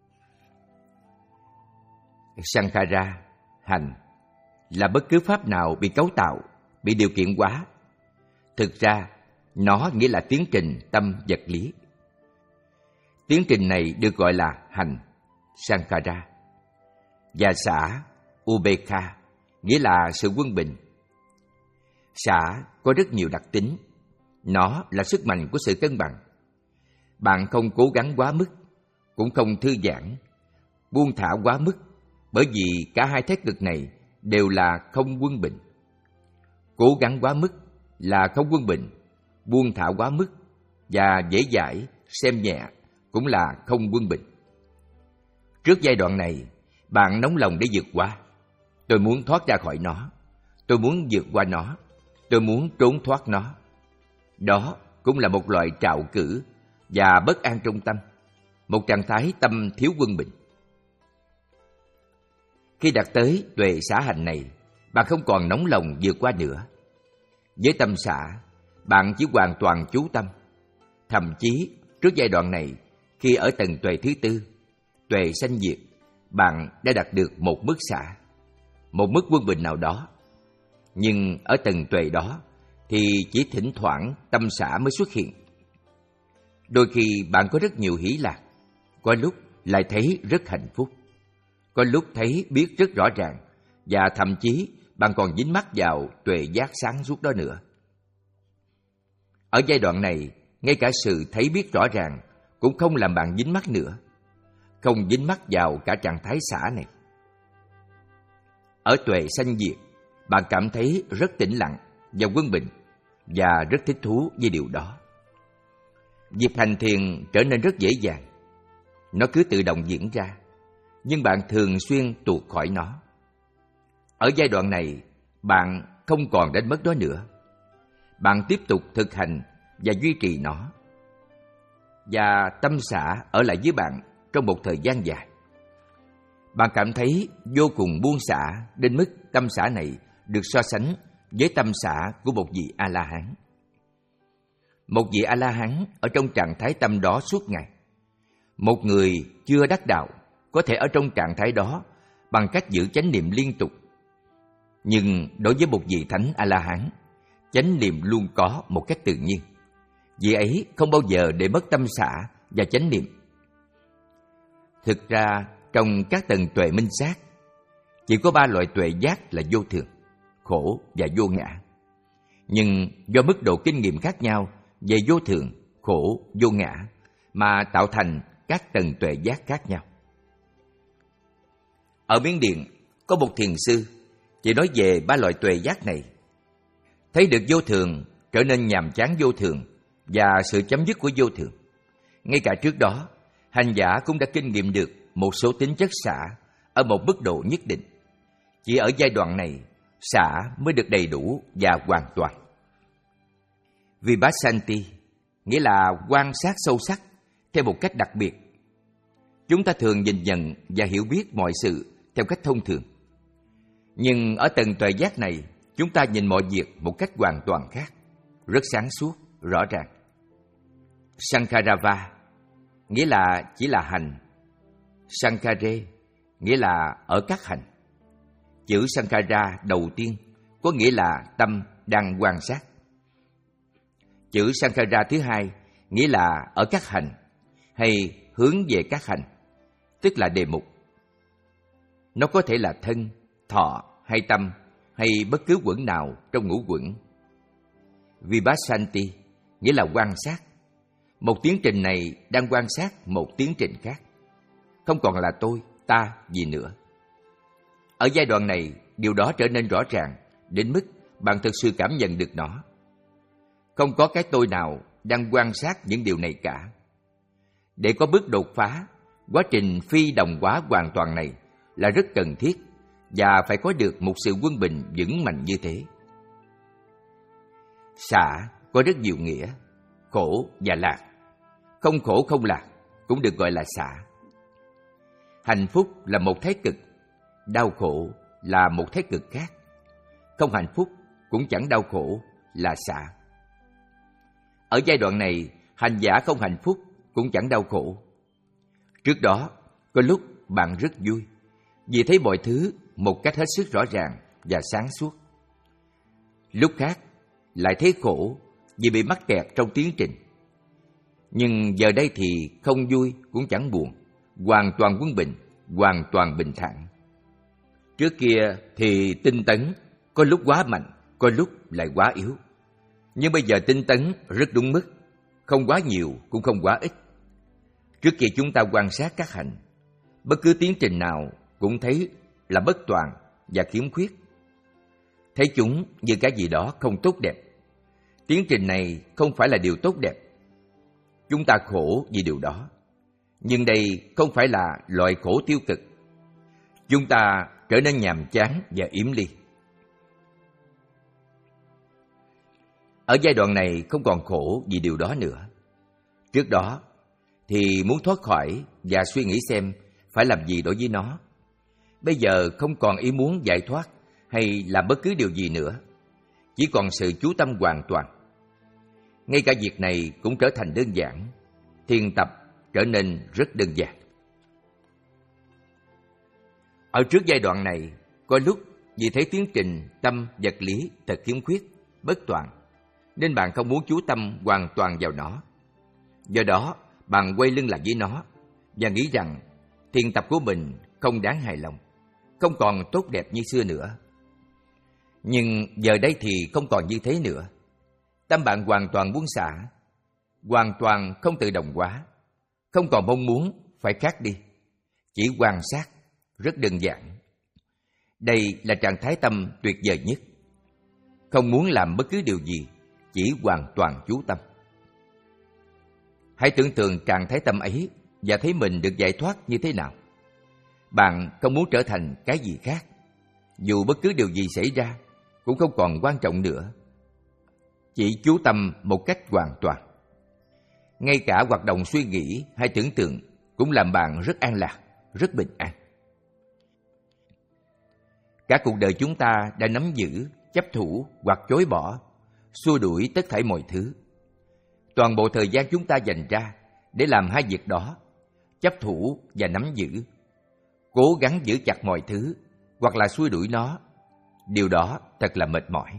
Sankhara, hành, là bất cứ pháp nào bị cấu tạo, bị điều kiện hóa. Thực ra, nó nghĩa là tiến trình tâm vật lý. Tiến trình này được gọi là hành, Sankhara. Và xả, Ubekha, nghĩa là sự quân bình. Xả có rất nhiều đặc tính. Nó là sức mạnh của sự cân bằng. Bạn không cố gắng quá mức, cũng không thư giãn, buông thả quá mức, bởi vì cả hai thái cực này đều là không quân bình. Cố gắng quá mức là không quân bình, buông thả quá mức và dễ dãi, xem nhẹ cũng là không quân bình. Trước giai đoạn này, bạn nóng lòng để vượt qua. Tôi muốn thoát ra khỏi nó. Tôi muốn vượt qua nó. Tôi muốn trốn thoát nó. Đó cũng là một loại trạo cử và bất an trong tâm, một trạng thái tâm thiếu quân bình. Khi đạt tới tuệ xả hành này, bạn không còn nóng lòng vượt qua nữa. Với tâm xả, bạn chỉ hoàn toàn chú tâm. Thậm chí, trước giai đoạn này, khi ở tầng tuệ thứ tư, tuệ sanh diệt, bạn đã đạt được một mức xả, một mức quân bình nào đó. Nhưng ở tầng tuệ đó, thì chỉ thỉnh thoảng tâm xả mới xuất hiện. Đôi khi bạn có rất nhiều hỷ lạc, có lúc lại thấy rất hạnh phúc, có lúc thấy biết rất rõ ràng, và thậm chí bạn còn dính mắc vào tuệ giác sáng suốt đó nữa. Ở giai đoạn này, ngay cả sự thấy biết rõ ràng cũng không làm bạn dính mắc nữa, không dính mắc vào cả trạng thái xả này. Ở tuệ sanh diệt, bạn cảm thấy rất tĩnh lặng và quân bình, và rất thích thú với điều đó. Việc hành thiền trở nên rất dễ dàng. Nó cứ tự động diễn ra, nhưng bạn thường xuyên tuột khỏi nó. Ở giai đoạn này, bạn không còn đánh mất nó nữa. Bạn tiếp tục thực hành và duy trì nó. Và tâm xả ở lại với bạn trong một thời gian dài. Bạn cảm thấy vô cùng buông xả đến mức tâm xả này được so sánh với tâm xả của một vị A-la-hán. Một vị A-la-hán ở trong trạng thái tâm đó suốt ngày. Một người chưa đắc đạo có thể ở trong trạng thái đó bằng cách giữ chánh niệm liên tục. Nhưng đối với một vị thánh A-la-hán, chánh niệm luôn có một cách tự nhiên. Vị ấy không bao giờ để mất tâm xả và chánh niệm. Thực ra, trong các tầng tuệ minh sát, chỉ có ba loại tuệ giác là vô thường, khổ và vô ngã. Nhưng do mức độ kinh nghiệm khác nhau về vô thường, khổ, vô ngã mà tạo thành các tầng tuệ giác khác nhau. Ở Miến Điện, có một thiền sư chỉ nói về ba loại tuệ giác này. Thấy được vô thường trở nên nhàm chán vô thường và sự chấm dứt của vô thường. Ngay cả trước đó, Hành giả cũng đã kinh nghiệm được một số tính chất xả ở một mức độ nhất định. Chỉ ở giai đoạn này, xả mới được đầy đủ và hoàn toàn. Vipassanti nghĩa là quan sát sâu sắc theo một cách đặc biệt. Chúng ta thường nhìn nhận và hiểu biết mọi sự theo cách thông thường. Nhưng ở tầng tuệ giác này, chúng ta nhìn mọi việc một cách hoàn toàn khác, rất sáng suốt, rõ ràng. Sankarava nghĩa là chỉ là hành. Sankare nghĩa là ở các hành. Chữ Sankara đầu tiên có nghĩa là tâm đang quan sát. Chữ Sankara thứ hai nghĩa là ở các hành hay hướng về các hành, tức là đề mục. Nó có thể là thân, thọ hay tâm hay bất cứ quẩn nào trong ngũ quẩn. Vipassanti nghĩa là quan sát. Một tiến trình này đang quan sát một tiến trình khác. Không còn là tôi, ta gì nữa. Ở giai đoạn này, điều đó trở nên rõ ràng đến mức bạn thực sự cảm nhận được nó. Không có cái tôi nào đang quan sát những điều này cả. Để có bước đột phá, quá trình phi đồng hóa hoàn toàn này là rất cần thiết và phải có được một sự quân bình vững mạnh như thế. Xả có rất nhiều nghĩa, khổ và lạc. Không khổ không lạc cũng được gọi là xả. Hạnh phúc là một thái cực, đau khổ là một thái cực khác. Không hạnh phúc cũng chẳng đau khổ là xả. Ở giai đoạn này, hành giả không hạnh phúc cũng chẳng đau khổ. Trước đó, có lúc bạn rất vui vì thấy mọi thứ một cách hết sức rõ ràng và sáng suốt. Lúc khác lại thấy khổ vì bị mắc kẹt trong tiến trình. Nhưng giờ đây thì không vui cũng chẳng buồn, hoàn toàn quân bình, hoàn toàn bình thản. Trước kia thì tinh tấn, có lúc quá mạnh, có lúc lại quá yếu. Nhưng bây giờ tinh tấn rất đúng mức, không quá nhiều cũng không quá ít. Trước kia chúng ta quan sát các hành, bất cứ tiến trình nào cũng thấy là bất toàn và khiếm khuyết. Thấy chúng như cái gì đó không tốt đẹp. Tiến trình này không phải là điều tốt đẹp. Chúng ta khổ vì điều đó. Nhưng đây không phải là loại khổ tiêu cực. Chúng ta trở nên nhàm chán và yếm ly. Ở giai đoạn này không còn khổ vì điều đó nữa. Trước đó thì muốn thoát khỏi và suy nghĩ xem phải làm gì đối với nó. Bây giờ không còn ý muốn giải thoát hay làm bất cứ điều gì nữa. Chỉ còn sự chú tâm hoàn toàn. Ngay cả việc này cũng trở thành đơn giản. Thiền tập trở nên rất đơn giản. Ở trước giai đoạn này, có lúc vì thấy tiến trình tâm vật lý thật khiếm khuyết, bất toàn, nên bạn không muốn chú tâm hoàn toàn vào nó. Do đó, bạn quay lưng lại với nó và nghĩ rằng thiền tập của mình không đáng hài lòng, không còn tốt đẹp như xưa nữa. Nhưng giờ đây thì không còn như thế nữa. Tâm bạn hoàn toàn buông xả, hoàn toàn không tự động hóa, không còn mong muốn phải khác đi, chỉ quan sát, rất đơn giản. Đây là trạng thái tâm tuyệt vời nhất. Không muốn làm bất cứ điều gì, chỉ hoàn toàn chú tâm. Hãy tưởng tượng trạng thái tâm ấy và thấy mình được giải thoát như thế nào. Bạn không muốn trở thành cái gì khác. Dù bất cứ điều gì xảy ra, cũng không còn quan trọng nữa. Chỉ chú tâm một cách hoàn toàn. Ngay cả hoạt động suy nghĩ hay tưởng tượng cũng làm bạn rất an lạc, rất bình an. Cả cuộc đời chúng ta đã nắm giữ, chấp thủ hoặc chối bỏ, xua đuổi tất thảy mọi thứ. Toàn bộ thời gian chúng ta dành ra để làm hai việc đó, chấp thủ và nắm giữ, cố gắng giữ chặt mọi thứ hoặc là xua đuổi nó. Điều đó thật là mệt mỏi.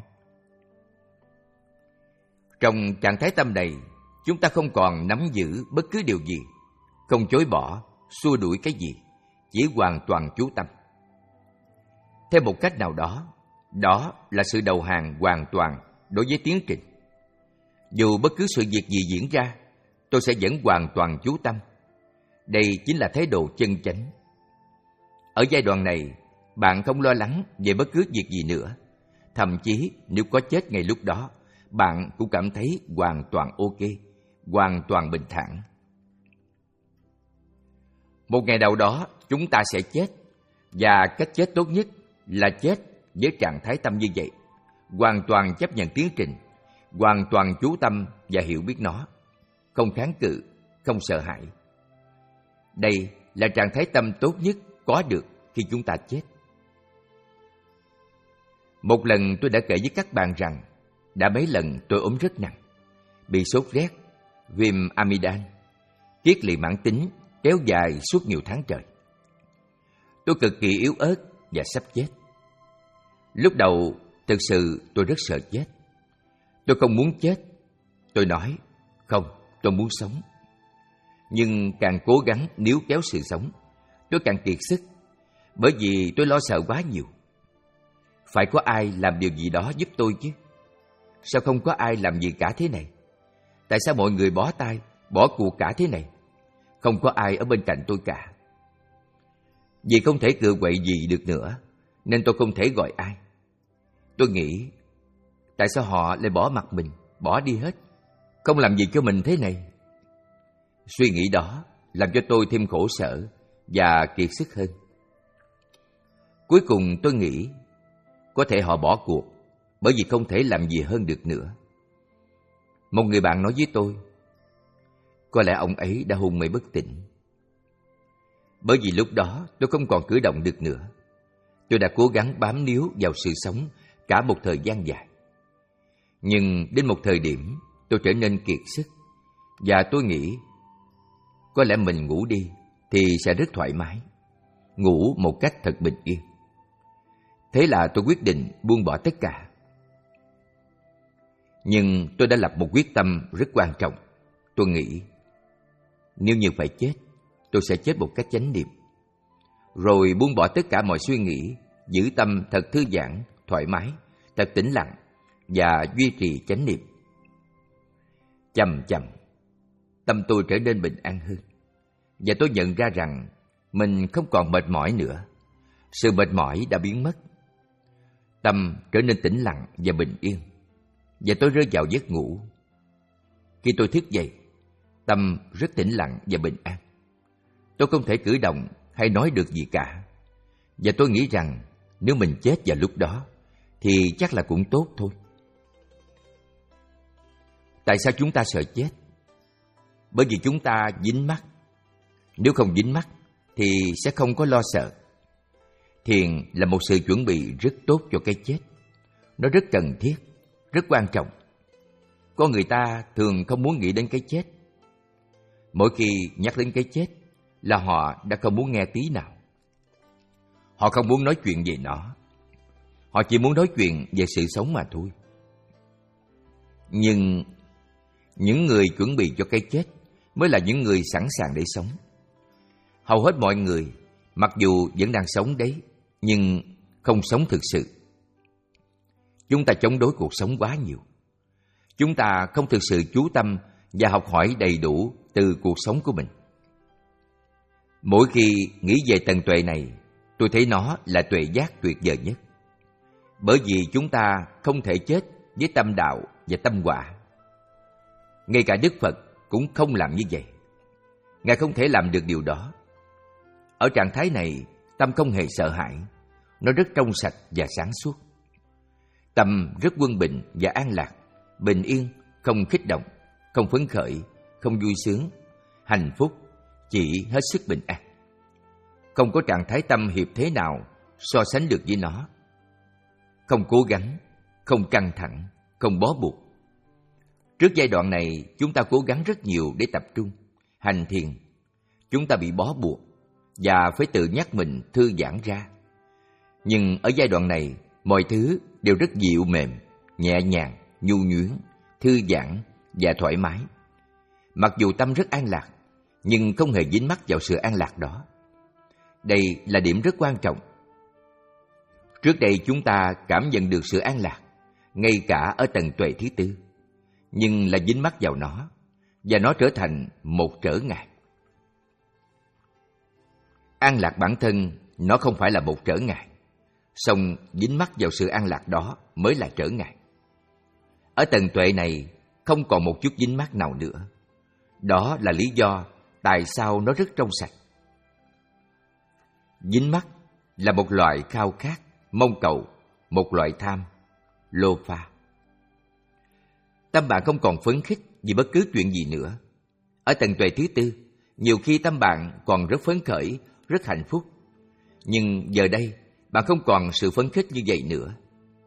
Trong trạng thái tâm này, chúng ta không còn nắm giữ bất cứ điều gì, không chối bỏ, xua đuổi cái gì, chỉ hoàn toàn chú tâm. Theo một cách nào đó, đó là sự đầu hàng hoàn toàn đối với tiến trình. Dù bất cứ sự việc gì diễn ra, tôi sẽ vẫn hoàn toàn chú tâm. Đây chính là thái độ chân chánh. Ở giai đoạn này, bạn không lo lắng về bất cứ việc gì nữa. Thậm chí nếu có chết ngay lúc đó, bạn cũng cảm thấy hoàn toàn ok, hoàn toàn bình thản. Một ngày nào đó chúng ta sẽ chết, và cách chết tốt nhất là chết với trạng thái tâm như vậy, hoàn toàn chấp nhận tiến trình, hoàn toàn chú tâm và hiểu biết nó, không kháng cự, không sợ hãi. Đây là trạng thái tâm tốt nhất có được khi chúng ta chết. Một lần tôi đã kể với các bạn rằng đã mấy lần tôi ốm rất nặng, bị sốt rét, viêm amidan, kiết lỵ mãn tính kéo dài suốt nhiều tháng trời. Tôi cực kỳ yếu ớt và sắp chết. Lúc đầu, thực sự tôi rất sợ chết. Tôi không muốn chết. Tôi nói, không, tôi muốn sống. Nhưng càng cố gắng níu kéo sự sống, tôi càng kiệt sức, bởi vì tôi lo sợ quá nhiều. Phải có ai làm điều gì đó giúp tôi chứ. Sao không có ai làm gì cả thế này? Tại sao mọi người bó tay, bỏ cuộc cả thế này? Không có ai ở bên cạnh tôi cả. Vì không thể cựa quậy gì được nữa, nên tôi không thể gọi ai. Tôi nghĩ, tại sao họ lại bỏ mặc mình, bỏ đi hết, không làm gì cho mình thế này? Suy nghĩ đó làm cho tôi thêm khổ sở và kiệt sức hơn. Cuối cùng tôi nghĩ, có thể họ bỏ cuộc, bởi vì không thể làm gì hơn được nữa. Một người bạn nói với tôi, có lẽ ông ấy đã hôn mê bất tỉnh. Bởi vì lúc đó tôi không còn cử động được nữa. Tôi đã cố gắng bám níu vào sự sống cả một thời gian dài. Nhưng đến một thời điểm tôi trở nên kiệt sức, và tôi nghĩ có lẽ mình ngủ đi thì sẽ rất thoải mái, ngủ một cách thật bình yên. Thế là tôi quyết định buông bỏ tất cả. Nhưng tôi đã lập một quyết tâm rất quan trọng. Tôi nghĩ, nếu như phải chết, tôi sẽ chết một cách chánh niệm. Rồi buông bỏ tất cả mọi suy nghĩ, giữ tâm thật thư giãn, thoải mái, thật tĩnh lặng và duy trì chánh niệm. Chậm chậm, tâm tôi trở nên bình an hơn. Và tôi nhận ra rằng mình không còn mệt mỏi nữa. Sự mệt mỏi đã biến mất. Tâm trở nên tĩnh lặng và bình yên. Và tôi rơi vào giấc ngủ. Khi tôi thức dậy, tâm rất tĩnh lặng và bình an. Tôi không thể cử động hay nói được gì cả. Và tôi nghĩ rằng nếu mình chết vào lúc đó thì chắc là cũng tốt thôi. Tại sao chúng ta sợ chết? Bởi vì chúng ta dính mắc. Nếu không dính mắc thì sẽ không có lo sợ. Thiền là một sự chuẩn bị rất tốt cho cái chết. Nó rất cần thiết, rất quan trọng. Con người ta thường không muốn nghĩ đến cái chết. Mỗi khi nhắc đến cái chết là họ đã không muốn nghe tí nào. Họ không muốn nói chuyện về nó. Họ chỉ muốn nói chuyện về sự sống mà thôi. Nhưng những người chuẩn bị cho cái chết mới là những người sẵn sàng để sống. Hầu hết mọi người, mặc dù vẫn đang sống đấy, nhưng không sống thực sự. Chúng ta chống đối cuộc sống quá nhiều. Chúng ta không thực sự chú tâm và học hỏi đầy đủ từ cuộc sống của mình. Mỗi khi nghĩ về tầng tuệ này, tôi thấy nó là tuệ giác tuyệt vời nhất. Bởi vì chúng ta không thể chết với tâm đạo và tâm quả. Ngay cả Đức Phật cũng không làm như vậy. Ngài không thể làm được điều đó. Ở trạng thái này, tâm không hề sợ hãi. Nó rất trong sạch và sáng suốt. Tâm rất quân bình và an lạc, bình yên, không kích động, không phấn khởi, không vui sướng, hạnh phúc, chỉ hết sức bình an. Không có trạng thái tâm hiệp thế nào so sánh được với nó. Không cố gắng, không căng thẳng, không bó buộc. Trước giai đoạn này, chúng ta cố gắng rất nhiều để tập trung, hành thiền. Chúng ta bị bó buộc và phải tự nhắc mình thư giãn ra. Nhưng ở giai đoạn này, mọi thứ đều rất dịu mềm, nhẹ nhàng, nhu nhuyễn, thư giãn và thoải mái. Mặc dù tâm rất an lạc, nhưng không hề dính mắc vào sự an lạc đó. Đây là điểm rất quan trọng. Trước đây chúng ta cảm nhận được sự an lạc, ngay cả ở tầng tuệ thứ tư, nhưng là dính mắc vào nó, và nó trở thành một trở ngại. An lạc bản thân, nó không phải là một trở ngại, song dính mắc vào sự an lạc đó mới là trở ngại. Ở tầng tuệ này, không còn một chút dính mắc nào nữa. Đó là lý do tại sao nó rất trong sạch. dính mắc là một loại khao khát, mong cầu, một loại tham, lô pha. Tâm bạn không còn phấn khích vì bất cứ chuyện gì nữa. Ở tầng tuệ thứ tư, nhiều khi tâm bạn còn rất phấn khởi, rất hạnh phúc. Nhưng giờ đây, bạn không còn sự phấn khích như vậy nữa.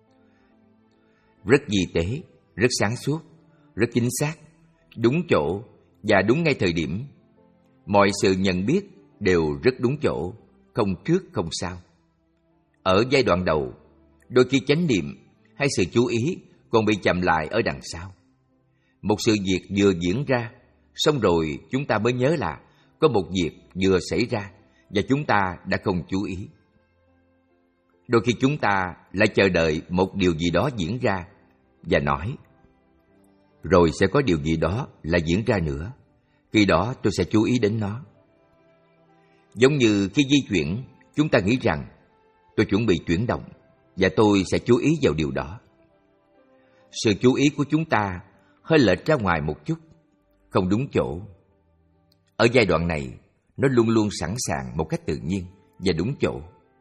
Rất vi tế, rất sáng suốt, rất chính xác, đúng chỗ và đúng ngay thời điểm. Mọi sự nhận biết đều rất đúng chỗ, không trước không sau. Ở giai đoạn đầu, đôi khi chánh niệm hay sự chú ý còn bị chậm lại ở đằng sau. Một sự việc vừa diễn ra, xong rồi chúng ta mới nhớ là có một việc vừa xảy ra và chúng ta đã không chú ý. Đôi khi chúng ta lại chờ đợi một điều gì đó diễn ra và nói, rồi sẽ có điều gì đó lại diễn ra nữa, khi đó tôi sẽ chú ý đến nó. Giống như khi di chuyển, chúng ta nghĩ rằng tôi chuẩn bị chuyển động và tôi sẽ chú ý vào điều đó. Sự chú ý của chúng ta hơi lệch ra ngoài một chút, không đúng chỗ. Ở giai đoạn này, nó luôn luôn sẵn sàng một cách tự nhiên và đúng chỗ.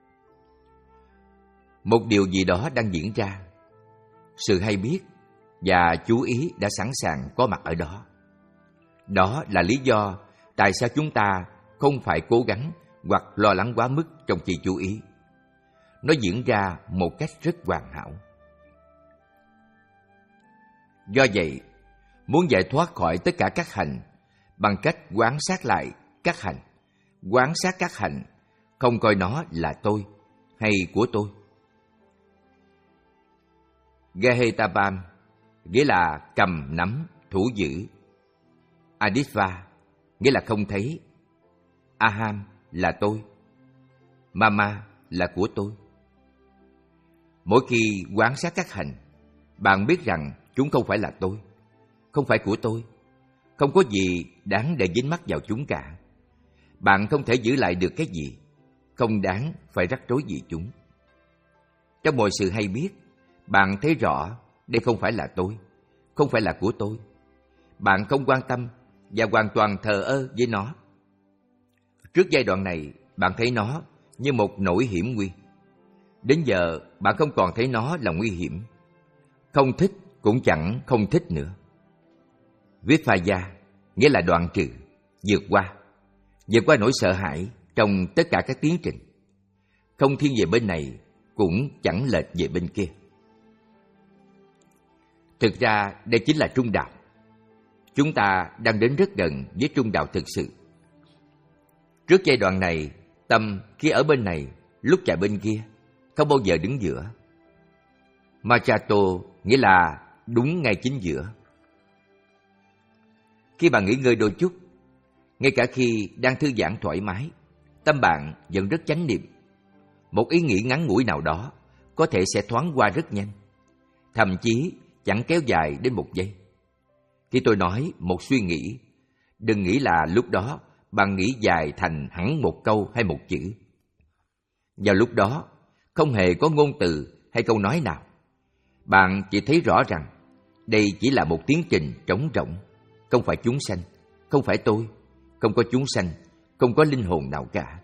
Một điều gì đó đang diễn ra, sự hay biết và chú ý đã sẵn sàng có mặt ở đó. Đó là lý do tại sao chúng ta không phải cố gắng hoặc lo lắng quá mức trong khi chú ý. Nó diễn ra một cách rất hoàn hảo. Do vậy, muốn giải thoát khỏi tất cả các hành bằng cách quan sát lại các hành, quan sát các hành, không coi nó là tôi hay của tôi. Gahetapam nghĩa là cầm nắm, thủ giữ. Aditva nghĩa là không thấy. Aham là tôi. Mama là của tôi. Mỗi khi quan sát các hành, bạn biết rằng chúng không phải là tôi, không phải của tôi, không có gì đáng để dính mắc vào chúng cả. Bạn không thể giữ lại được cái gì, không đáng phải rắc rối vì chúng. Trong mọi sự hay biết, bạn thấy rõ đây không phải là tôi, không phải là của tôi. Bạn không quan tâm và hoàn toàn thờ ơ với nó. Trước giai đoạn này, bạn thấy nó như một nỗi hiểm nguy. Đến giờ, bạn không còn thấy nó là nguy hiểm. Không thích cũng chẳng không thích nữa. Viphaya nghĩa là đoạn trừ, vượt qua, vượt qua nỗi sợ hãi trong tất cả các tiến trình. Không thiên về bên này, cũng chẳng lệch về bên kia. Thực ra, đây chính là trung đạo. Chúng ta đang đến rất gần với trung đạo thực sự. Trước giai đoạn này, tâm khi ở bên này, lúc chạy bên kia, không bao giờ đứng giữa. Machato nghĩa là đúng ngay chính giữa. Khi bạn nghỉ ngơi đôi chút, ngay cả khi đang thư giãn thoải mái, tâm bạn vẫn rất chánh niệm. Một ý nghĩ ngắn ngủi nào đó có thể sẽ thoáng qua rất nhanh, thậm chí chẳng kéo dài đến một giây. Khi tôi nói một suy nghĩ, đừng nghĩ là lúc đó bạn nghĩ dài thành hẳn một câu hay một chữ. Vào lúc đó, không hề có ngôn từ hay câu nói nào. Bạn chỉ thấy rõ rằng đây chỉ là một tiến trình trống rỗng, không phải chúng sanh, không phải tôi, không có chúng sanh, không có linh hồn nào cả.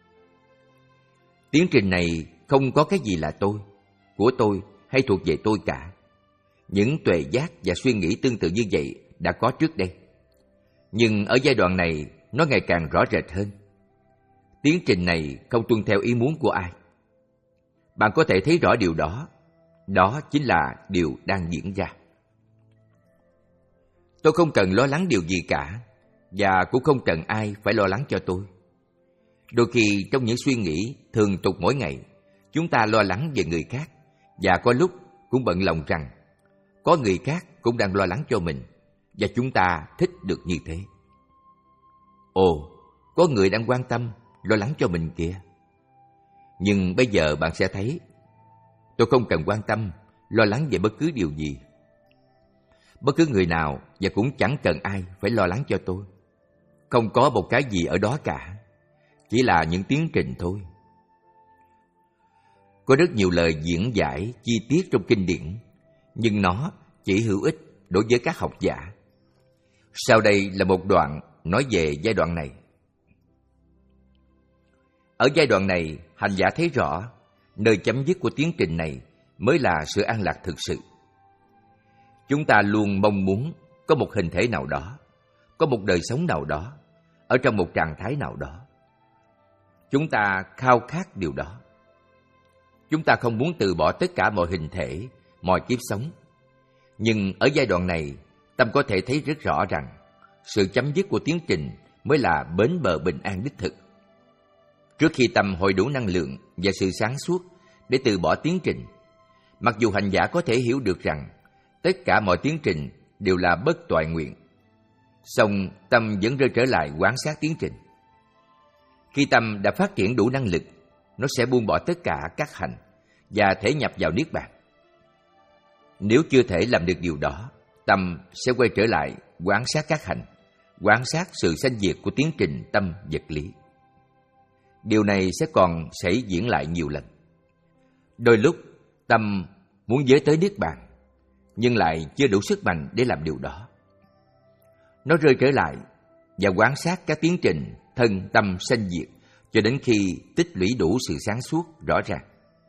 Tiến trình này không có cái gì là tôi, của tôi hay thuộc về tôi cả. Những tuệ giác và suy nghĩ tương tự như vậy đã có trước đây. Nhưng ở giai đoạn này, nó ngày càng rõ rệt hơn. Tiến trình này không tuân theo ý muốn của ai. Bạn có thể thấy rõ điều đó. Đó chính là điều đang diễn ra. Tôi không cần lo lắng điều gì cả, và cũng không cần ai phải lo lắng cho tôi. Đôi khi trong những suy nghĩ thường tục mỗi ngày, chúng ta lo lắng về người khác, và có lúc cũng bận lòng rằng có người khác cũng đang lo lắng cho mình, và chúng ta thích được như thế. Ồ, có người đang quan tâm, lo lắng cho mình kìa. Nhưng bây giờ bạn sẽ thấy, tôi không cần quan tâm, lo lắng về bất cứ điều gì. Bất cứ người nào và cũng chẳng cần ai phải lo lắng cho tôi. Không có một cái gì ở đó cả, chỉ là những tiến trình thôi. Có rất nhiều lời diễn giải chi tiết trong kinh điển, nhưng nó chỉ hữu ích đối với các học giả. Sau đây là một đoạn nói về giai đoạn này. Ở giai đoạn này, hành giả thấy rõ, nơi chấm dứt của tiến trình này mới là sự an lạc thực sự. Chúng ta luôn mong muốn có một hình thể nào đó, có một đời sống nào đó, ở trong một trạng thái nào đó. Chúng ta khao khát điều đó. Chúng ta không muốn từ bỏ tất cả mọi hình thể, mọi kiếp sống. Nhưng ở giai đoạn này, tâm có thể thấy rất rõ rằng sự chấm dứt của tiến trình mới là bến bờ bình an đích thực. Trước khi tâm hội đủ năng lượng và sự sáng suốt để từ bỏ tiến trình, mặc dù hành giả có thể hiểu được rằng tất cả mọi tiến trình đều là bất toại nguyện, song tâm vẫn rơi trở lại quan sát tiến trình. Khi tâm đã phát triển đủ năng lực, nó sẽ buông bỏ tất cả các hành và thể nhập vào Niết Bàn. Nếu chưa thể làm được điều đó, tâm sẽ quay trở lại quan sát các hành, quan sát sự sanh diệt của tiến trình tâm vật lý. Điều này sẽ còn xảy diễn lại nhiều lần. Đôi lúc, tâm muốn giới tới Niết Bàn, nhưng lại chưa đủ sức mạnh để làm điều đó. Nó rơi trở lại và quan sát các tiến trình thân tâm sanh diệt cho đến khi tích lũy đủ sự sáng suốt rõ ràng.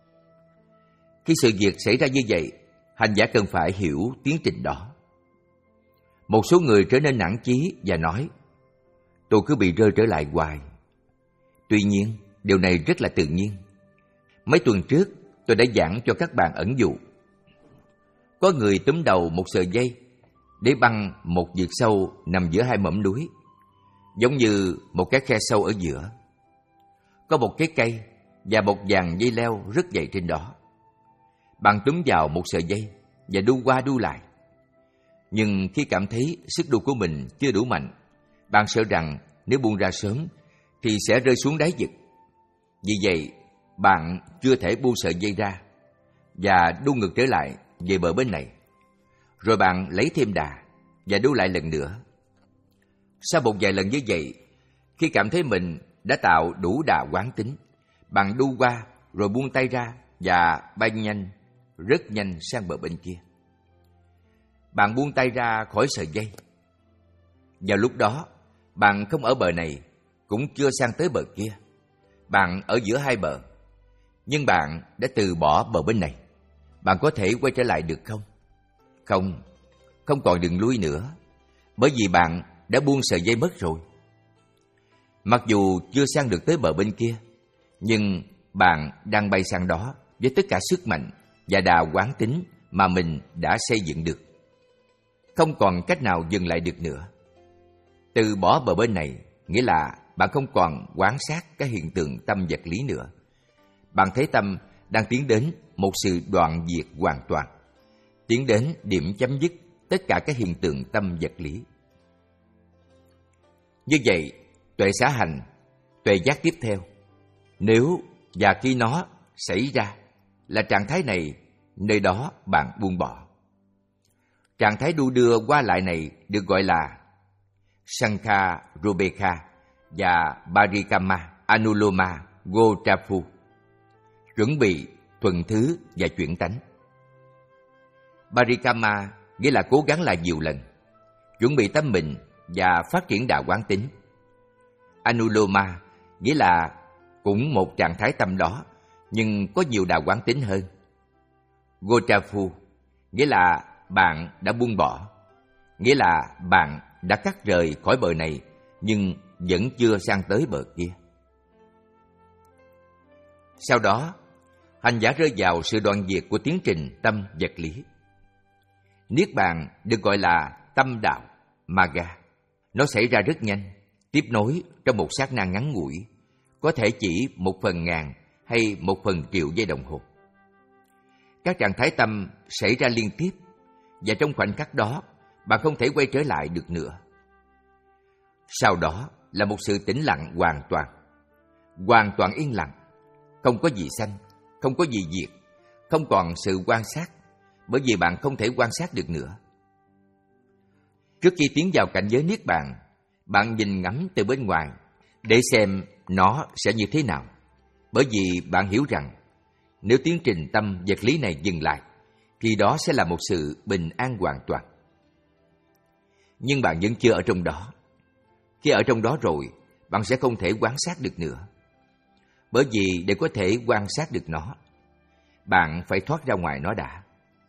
Khi sự việc xảy ra như vậy, hành giả cần phải hiểu tiến trình đó. Một số người trở nên nản chí và nói, tôi cứ bị rơi trở lại hoài. Tuy nhiên, điều này rất là tự nhiên. Mấy tuần trước, tôi đã giảng cho các bạn ẩn dụ. Có người túm đầu một sợi dây để băng một vực sâu nằm giữa hai mỏm núi, giống như một cái khe sâu ở giữa. Có một cái cây và một dàn dây leo rất dày trên đó. Bạn túm vào một sợi dây và đu qua đu lại. Nhưng khi cảm thấy sức đu của mình chưa đủ mạnh, bạn sợ rằng nếu buông ra sớm thì sẽ rơi xuống đáy vực. Vì vậy, bạn chưa thể buông sợi dây ra và đu ngược trở lại về bờ bên này. Rồi bạn lấy thêm đà và đu lại lần nữa. Sau một vài lần như vậy, khi cảm thấy mình đã tạo đủ đà quán tính, bạn đu qua rồi buông tay ra và bay nhanh, rất nhanh sang bờ bên kia. Bạn buông tay ra khỏi sợi dây. Vào lúc đó, bạn không ở bờ này, cũng chưa sang tới bờ kia. Bạn ở giữa hai bờ. Nhưng bạn đã từ bỏ bờ bên này. Bạn có thể quay trở lại được không? Không, không còn đường lui nữa, bởi vì bạn đã buông sợi dây mất rồi. Mặc dù chưa sang được tới bờ bên kia, nhưng bạn đang bay sang đó với tất cả sức mạnh và đà quán tính mà mình đã xây dựng được. Không còn cách nào dừng lại được nữa. Từ bỏ bờ bên này nghĩa là bạn không còn quan sát các hiện tượng tâm vật lý nữa. Bạn thấy tâm đang tiến đến một sự đoạn diệt hoàn toàn, tiến đến điểm chấm dứt tất cả các hiện tượng tâm vật lý. Như vậy, tuệ xả hành, tuệ giác tiếp theo, nếu và khi nó xảy ra là trạng thái này, nơi đó bạn buông bỏ. Trạng thái đu đưa qua lại này được gọi là Sankha Rubekha và Parikama Anuloma Gotrapu, chuẩn bị, thuần thứ và chuyển tánh. Parikama nghĩa là cố gắng lại nhiều lần, chuẩn bị tâm mình và phát triển đà quán tính. Anuloma nghĩa là cũng một trạng thái tâm đó, nhưng có nhiều đà quán tính hơn. Gotrapu nghĩa là bạn đã buông bỏ, nghĩa là bạn đã cắt rời khỏi bờ này nhưng vẫn chưa sang tới bờ kia. Sau đó, hành giả rơi vào sự đoạn diệt của tiến trình tâm vật lý. Niết bàn được gọi là tâm đạo, Magga. Nó xảy ra rất nhanh, tiếp nối trong một sát na ngắn ngủi, có thể chỉ một phần ngàn hay một phần triệu giây đồng hồ. Các trạng thái tâm xảy ra liên tiếp, và trong khoảnh khắc đó, bạn không thể quay trở lại được nữa. Sau đó là một sự tĩnh lặng hoàn toàn, hoàn toàn yên lặng, không có gì sanh, không có gì diệt, không còn sự quan sát, bởi vì bạn không thể quan sát được nữa. Trước khi tiến vào cảnh giới Niết Bàn, bạn nhìn ngắm từ bên ngoài để xem nó sẽ như thế nào, bởi vì bạn hiểu rằng nếu tiến trình tâm vật lý này dừng lại, thì đó sẽ là một sự bình an hoàn toàn. Nhưng bạn vẫn chưa ở trong đó. Khi ở trong đó rồi, bạn sẽ không thể quan sát được nữa. Bởi vì để có thể quan sát được nó, bạn phải thoát ra ngoài nó đã.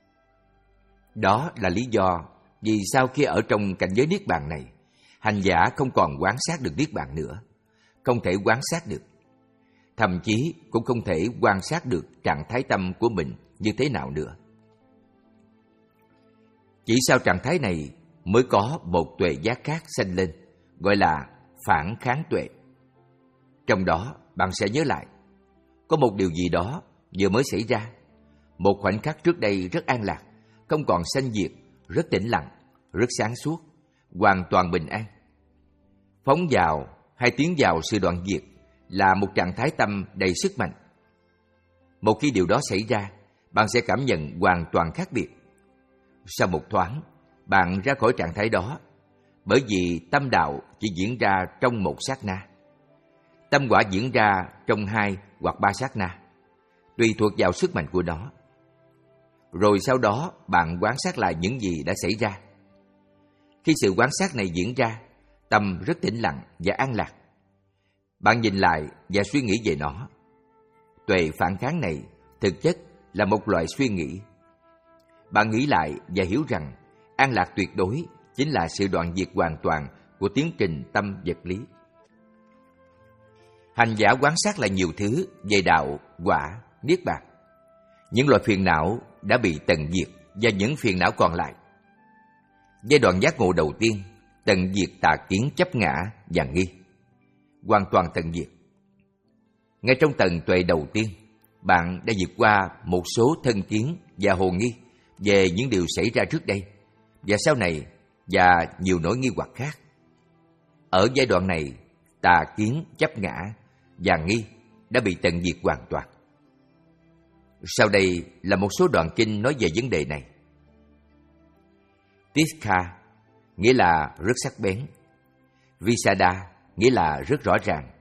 Đó là lý do vì sao khi ở trong cảnh giới Niết Bàn này, hành giả không còn quan sát được Niết Bàn nữa, không thể quan sát được. Thậm chí cũng không thể quan sát được trạng thái tâm của mình như thế nào nữa. Chỉ sau trạng thái này mới có một tuệ giác khác sanh lên, gọi là phản kháng tuệ. Trong đó bạn sẽ nhớ lại, có một điều gì đó vừa mới xảy ra. Một khoảnh khắc trước đây rất an lạc, không còn sanh diệt, rất tĩnh lặng, rất sáng suốt, hoàn toàn bình an. Phóng vào hay tiến vào sự đoạn diệt là một trạng thái tâm đầy sức mạnh. Một khi điều đó xảy ra, bạn sẽ cảm nhận hoàn toàn khác biệt. Sau một thoáng, bạn ra khỏi trạng thái đó, bởi vì tâm đạo chỉ diễn ra trong một sát na. Tâm quả diễn ra trong hai hoặc ba sát na, tùy thuộc vào sức mạnh của nó. Rồi sau đó bạn quan sát lại những gì đã xảy ra. Khi sự quan sát này diễn ra, tâm rất tĩnh lặng và an lạc. Bạn nhìn lại và suy nghĩ về nó. Tuệ phản kháng này thực chất là một loại suy nghĩ. Bạn nghĩ lại và hiểu rằng an lạc tuyệt đối chính là sự đoạn diệt hoàn toàn của tiến trình tâm vật lý. Hành giả quan sát lại nhiều thứ về đạo, quả, niết bàn. Những loại phiền não đã bị tận diệt và những phiền não còn lại. Giai đoạn giác ngộ đầu tiên, tận diệt tà kiến chấp ngã và nghi, hoàn toàn tận diệt. Ngay trong tầng tuệ đầu tiên, bạn đã vượt qua một số thân kiến và hồ nghi về những điều xảy ra trước đây và sau này và nhiều nỗi nghi hoặc khác. Ở giai đoạn này, tà kiến, chấp ngã và nghi đã bị tận diệt hoàn toàn. Sau đây là một số đoạn kinh nói về vấn đề này. Tikha nghĩa là rất sắc bén. Visada nghĩa là rất rõ ràng.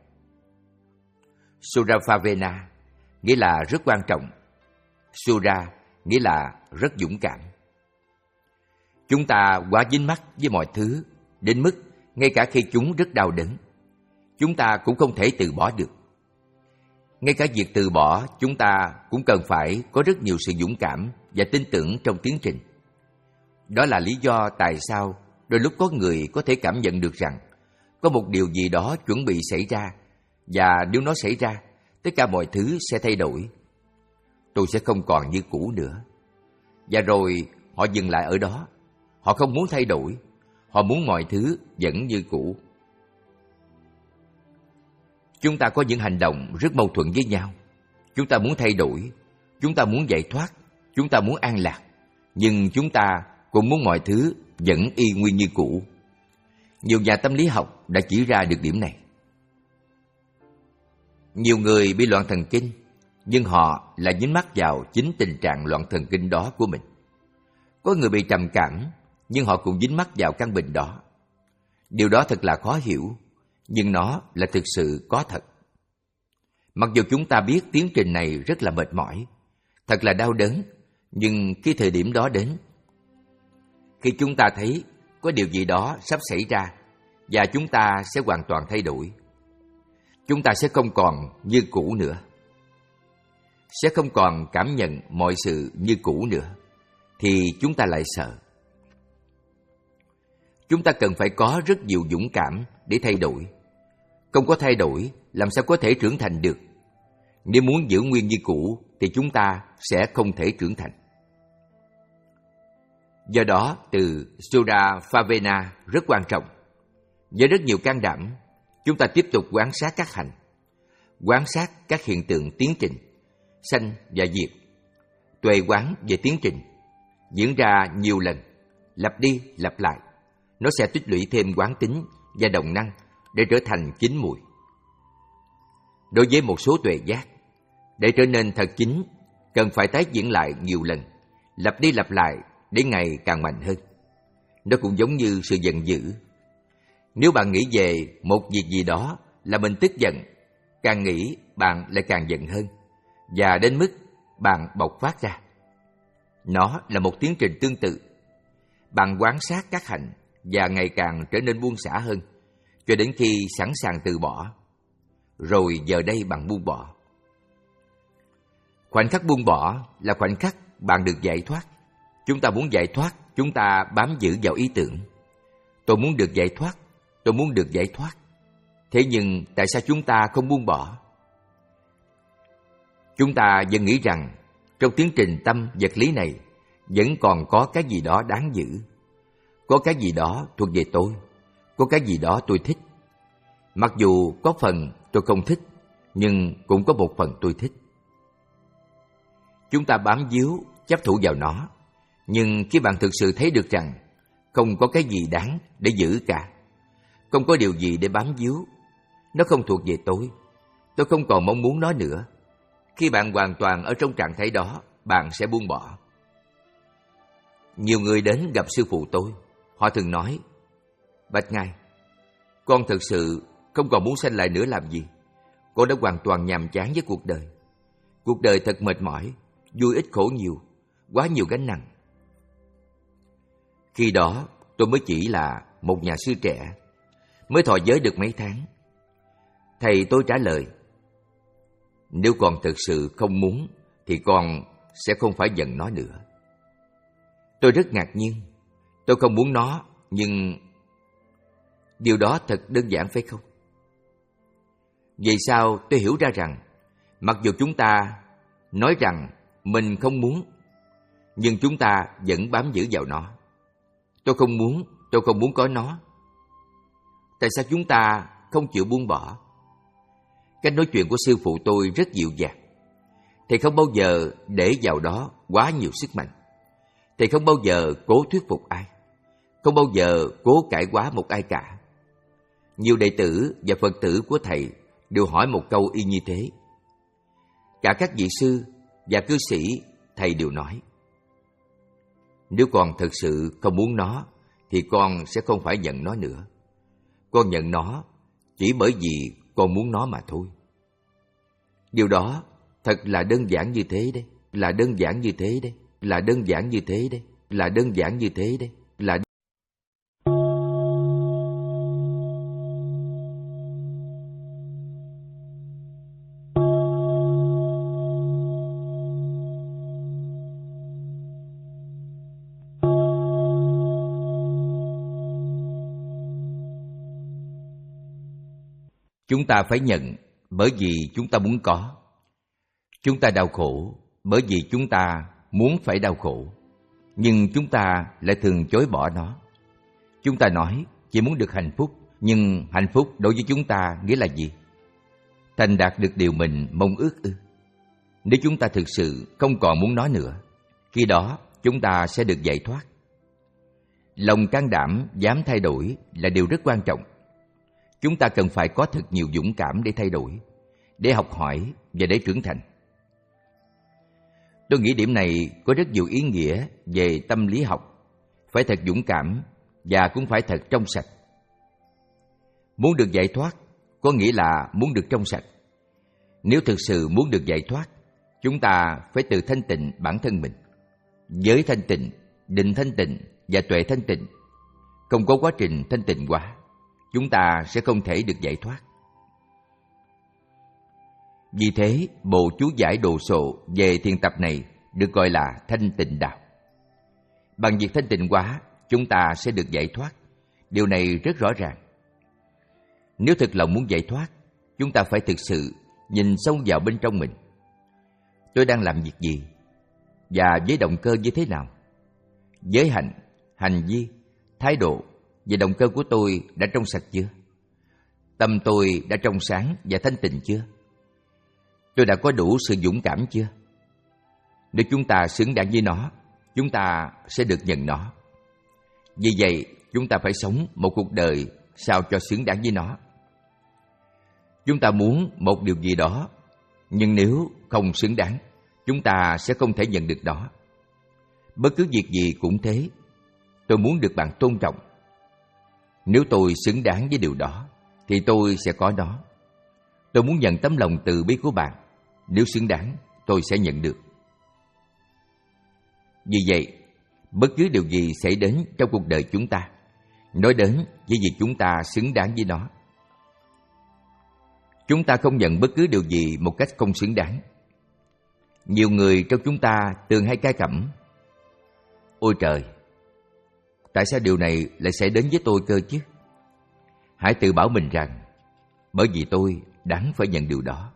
Surafavena nghĩa là rất quan trọng. Sura nghĩa là rất dũng cảm. Chúng ta quá dính mắc với mọi thứ đến mức ngay cả khi chúng rất đau đớn, chúng ta cũng không thể từ bỏ được. Ngay cả việc từ bỏ, chúng ta cũng cần phải có rất nhiều sự dũng cảm và tin tưởng trong tiến trình. Đó là lý do tại sao đôi lúc có người có thể cảm nhận được rằng có một điều gì đó chuẩn bị xảy ra, và nếu nó xảy ra, tất cả mọi thứ sẽ thay đổi. Tôi sẽ không còn như cũ nữa. Và rồi họ dừng lại ở đó. Họ không muốn thay đổi. Họ muốn mọi thứ vẫn như cũ. Chúng ta có những hành động rất mâu thuẫn với nhau. Chúng ta muốn thay đổi, chúng ta muốn giải thoát, chúng ta muốn an lạc, nhưng chúng ta cũng muốn mọi thứ vẫn y nguyên như cũ. Nhiều nhà tâm lý học đã chỉ ra được điểm này. Nhiều người bị loạn thần kinh, nhưng họ lại dính mắc vào chính tình trạng loạn thần kinh đó của mình. Có người bị trầm cảm, nhưng họ cũng dính mắc vào căn bệnh đó. Điều đó thật là khó hiểu, nhưng nó là thực sự có thật. Mặc dù chúng ta biết tiến trình này rất là mệt mỏi, thật là đau đớn, nhưng khi thời điểm đó đến, khi chúng ta thấy có điều gì đó sắp xảy ra và chúng ta sẽ hoàn toàn thay đổi, chúng ta sẽ không còn như cũ nữa, sẽ không còn cảm nhận mọi sự như cũ nữa, thì chúng ta lại sợ. Chúng ta cần phải có rất nhiều dũng cảm để thay đổi. Không có thay đổi, làm sao có thể trưởng thành được? Nếu muốn giữ nguyên như cũ, thì chúng ta sẽ không thể trưởng thành. Do đó, từ Surafavena rất quan trọng. Với rất nhiều can đảm, chúng ta tiếp tục quan sát các hành, quan sát các hiện tượng tiến trình, sanh và diệt, tuệ quán về tiến trình, diễn ra nhiều lần, lặp đi lặp lại. Nó sẽ tích lũy thêm quán tính và động năng để trở thành chín mùi. Đối với một số tuệ giác, để trở nên thật chính, cần phải tái diễn lại nhiều lần, lặp đi lặp lại để ngày càng mạnh hơn. Nó cũng giống như sự giận dữ. Nếu bạn nghĩ về một việc gì đó là mình tức giận, càng nghĩ bạn lại càng giận hơn, và đến mức bạn bộc phát ra. Nó là một tiến trình tương tự. Bạn quan sát các hành và ngày càng trở nên buông xả hơn, cho đến khi sẵn sàng từ bỏ. rồi giờ đây bạn buông bỏ. Khoảnh khắc buông bỏ là khoảnh khắc bạn được giải thoát. Chúng ta muốn giải thoát, chúng ta bám giữ vào ý tưởng. Tôi muốn được giải thoát, tôi muốn được giải thoát. Thế nhưng tại sao chúng ta không buông bỏ? Chúng ta vẫn nghĩ rằng trong tiến trình tâm vật lý này vẫn còn có cái gì đó đáng giữ. Có cái gì đó thuộc về tôi, có cái gì đó tôi thích. Mặc dù có phần tôi không thích, nhưng cũng có một phần tôi thích. Chúng ta bám víu, chấp thủ vào nó. Nhưng khi bạn thực sự thấy được rằng không có cái gì đáng để giữ cả, không có điều gì để bám víu, nó không thuộc về tôi, tôi không còn mong muốn nó nữa. Khi bạn hoàn toàn ở trong trạng thái đó, bạn sẽ buông bỏ. Nhiều người đến gặp sư phụ tôi, họ thường nói: Bạch Ngài, con thực sự không còn muốn sanh lại nữa làm gì. Con đã hoàn toàn nhàm chán với cuộc đời. Cuộc đời thật mệt mỏi, vui ít khổ nhiều, quá nhiều gánh nặng. Khi đó tôi mới chỉ là một nhà sư trẻ, mới thọ giới được mấy tháng. Thầy tôi trả lời: Nếu con thực sự không muốn thì con sẽ không phải giận nó nữa. Tôi rất ngạc nhiên. Tôi không muốn nó, nhưng điều đó thật đơn giản phải không? Vậy sao tôi hiểu ra rằng mặc dù chúng ta nói rằng mình không muốn, nhưng chúng ta vẫn bám giữ vào nó. Tôi không muốn, tôi không muốn có nó. Tại sao chúng ta không chịu buông bỏ? Cách nói chuyện của sư phụ tôi rất dịu dàng. Thầy không bao giờ để vào đó quá nhiều sức mạnh. Thầy không bao giờ cố thuyết phục ai, không bao giờ cố cải hóa một ai cả. Nhiều đệ tử và Phật tử của thầy đều hỏi một câu y như thế. Cả các vị sư và cư sĩ, thầy đều nói: Nếu con thực sự không muốn nó, thì con sẽ không phải nhận nó nữa. Con nhận nó chỉ bởi vì con muốn nó mà thôi. Điều đó thật là đơn giản như thế đấy, là đơn giản như thế đấy, là đơn giản như thế đấy, là đơn giản như thế đấy, là chúng ta phải nhận bởi vì chúng ta muốn có. Chúng ta đau khổ bởi vì chúng ta muốn phải đau khổ. Nhưng chúng ta lại thường chối bỏ nó. Chúng ta nói chỉ muốn được hạnh phúc, nhưng hạnh phúc đối với chúng ta nghĩa là gì? Thành đạt được điều mình mong ước ư? Nếu chúng ta thực sự không còn muốn nó nữa, khi đó chúng ta sẽ được giải thoát. Lòng can đảm dám thay đổi là điều rất quan trọng. Chúng ta cần phải có thật nhiều dũng cảm để thay đổi, để học hỏi và để trưởng thành. Tôi nghĩ điểm này có rất nhiều ý nghĩa về tâm lý học. Phải thật dũng cảm và cũng phải thật trong sạch. Muốn được giải thoát có nghĩa là muốn được trong sạch. Nếu thực sự muốn được giải thoát, chúng ta phải tự thanh tịnh bản thân mình. Giới thanh tịnh, định thanh tịnh và tuệ thanh tịnh. Không có quá trình thanh tịnh quá, chúng ta sẽ không thể được giải thoát. Vì thế, bộ chú giải đồ sộ về thiền tập này được gọi là thanh tịnh đạo. Bằng việc thanh tịnh quá, chúng ta sẽ được giải thoát. Điều này rất rõ ràng. Nếu thực lòng muốn giải thoát, chúng ta phải thực sự nhìn sâu vào bên trong mình. Tôi đang làm việc gì? Và với động cơ như thế nào? Giới hạnh, hành vi, thái độ và động cơ của tôi đã trong sạch chưa? Tâm tôi đã trong sáng và thanh tịnh chưa? Tôi đã có đủ sự dũng cảm chưa? Nếu chúng ta xứng đáng với nó, chúng ta sẽ được nhận nó. Vì vậy, chúng ta phải sống một cuộc đời sao cho xứng đáng với nó. Chúng ta muốn một điều gì đó, nhưng nếu không xứng đáng, chúng ta sẽ không thể nhận được nó. Bất cứ việc gì cũng thế. Tôi muốn được bạn tôn trọng. Nếu tôi xứng đáng với điều đó, thì tôi sẽ có nó. Tôi muốn nhận tấm lòng từ bi của bạn. Nếu xứng đáng, tôi sẽ nhận được. Vì vậy, bất cứ điều gì xảy đến trong cuộc đời chúng ta, nói đến với việc chúng ta xứng đáng với nó. Chúng ta không nhận bất cứ điều gì một cách không xứng đáng. Nhiều người trong chúng ta thường hay cai cẩm: ôi trời, tại sao điều này lại xảy đến với tôi cơ chứ? Hãy tự bảo mình rằng, bởi vì tôi đáng phải nhận điều đó.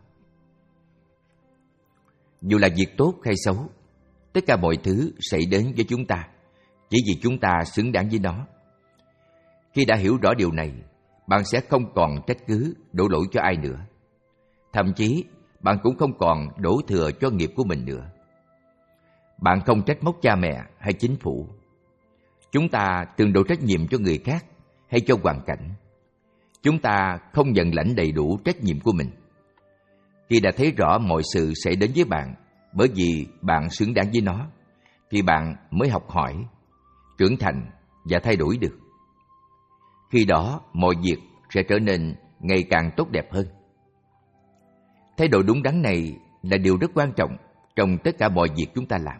Dù là việc tốt hay xấu, tất cả mọi thứ xảy đến với chúng ta chỉ vì chúng ta xứng đáng với nó. Khi đã hiểu rõ điều này, bạn sẽ không còn trách cứ, đổ lỗi cho ai nữa. Thậm chí, bạn cũng không còn đổ thừa cho nghiệp của mình nữa. Bạn không trách móc cha mẹ hay chính phủ. Chúng ta thường đổ trách nhiệm cho người khác hay cho hoàn cảnh. Chúng ta không nhận lãnh đầy đủ trách nhiệm của mình. Khi đã thấy rõ mọi sự xảy đến với bạn bởi vì bạn xứng đáng với nó, thì bạn mới học hỏi, trưởng thành và thay đổi được. Khi đó, mọi việc sẽ trở nên ngày càng tốt đẹp hơn. Thái độ đúng đắn này là điều rất quan trọng trong tất cả mọi việc chúng ta làm.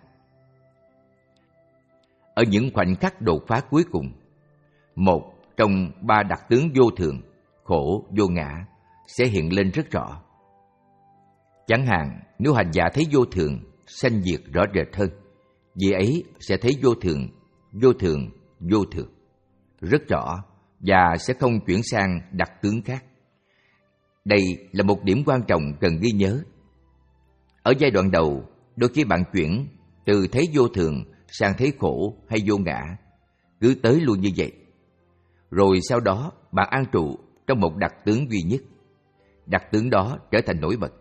Ở những khoảnh khắc đột phá cuối cùng, một trong ba đặc tướng vô thường, khổ, vô ngã sẽ hiện lên rất rõ. Chẳng hạn, nếu hành giả thấy vô thường, sanh diệt rõ rệt hơn, vị ấy sẽ thấy vô thường, vô thường, vô thường rất rõ và sẽ không chuyển sang đặc tướng khác. Đây là một điểm quan trọng cần ghi nhớ. Ở giai đoạn đầu, đôi khi bạn chuyển từ thấy vô thường sang thấy khổ hay vô ngã, cứ tới luôn như vậy. Rồi sau đó bạn an trụ trong một đặc tướng duy nhất. Đặc tướng đó trở thành nổi bật.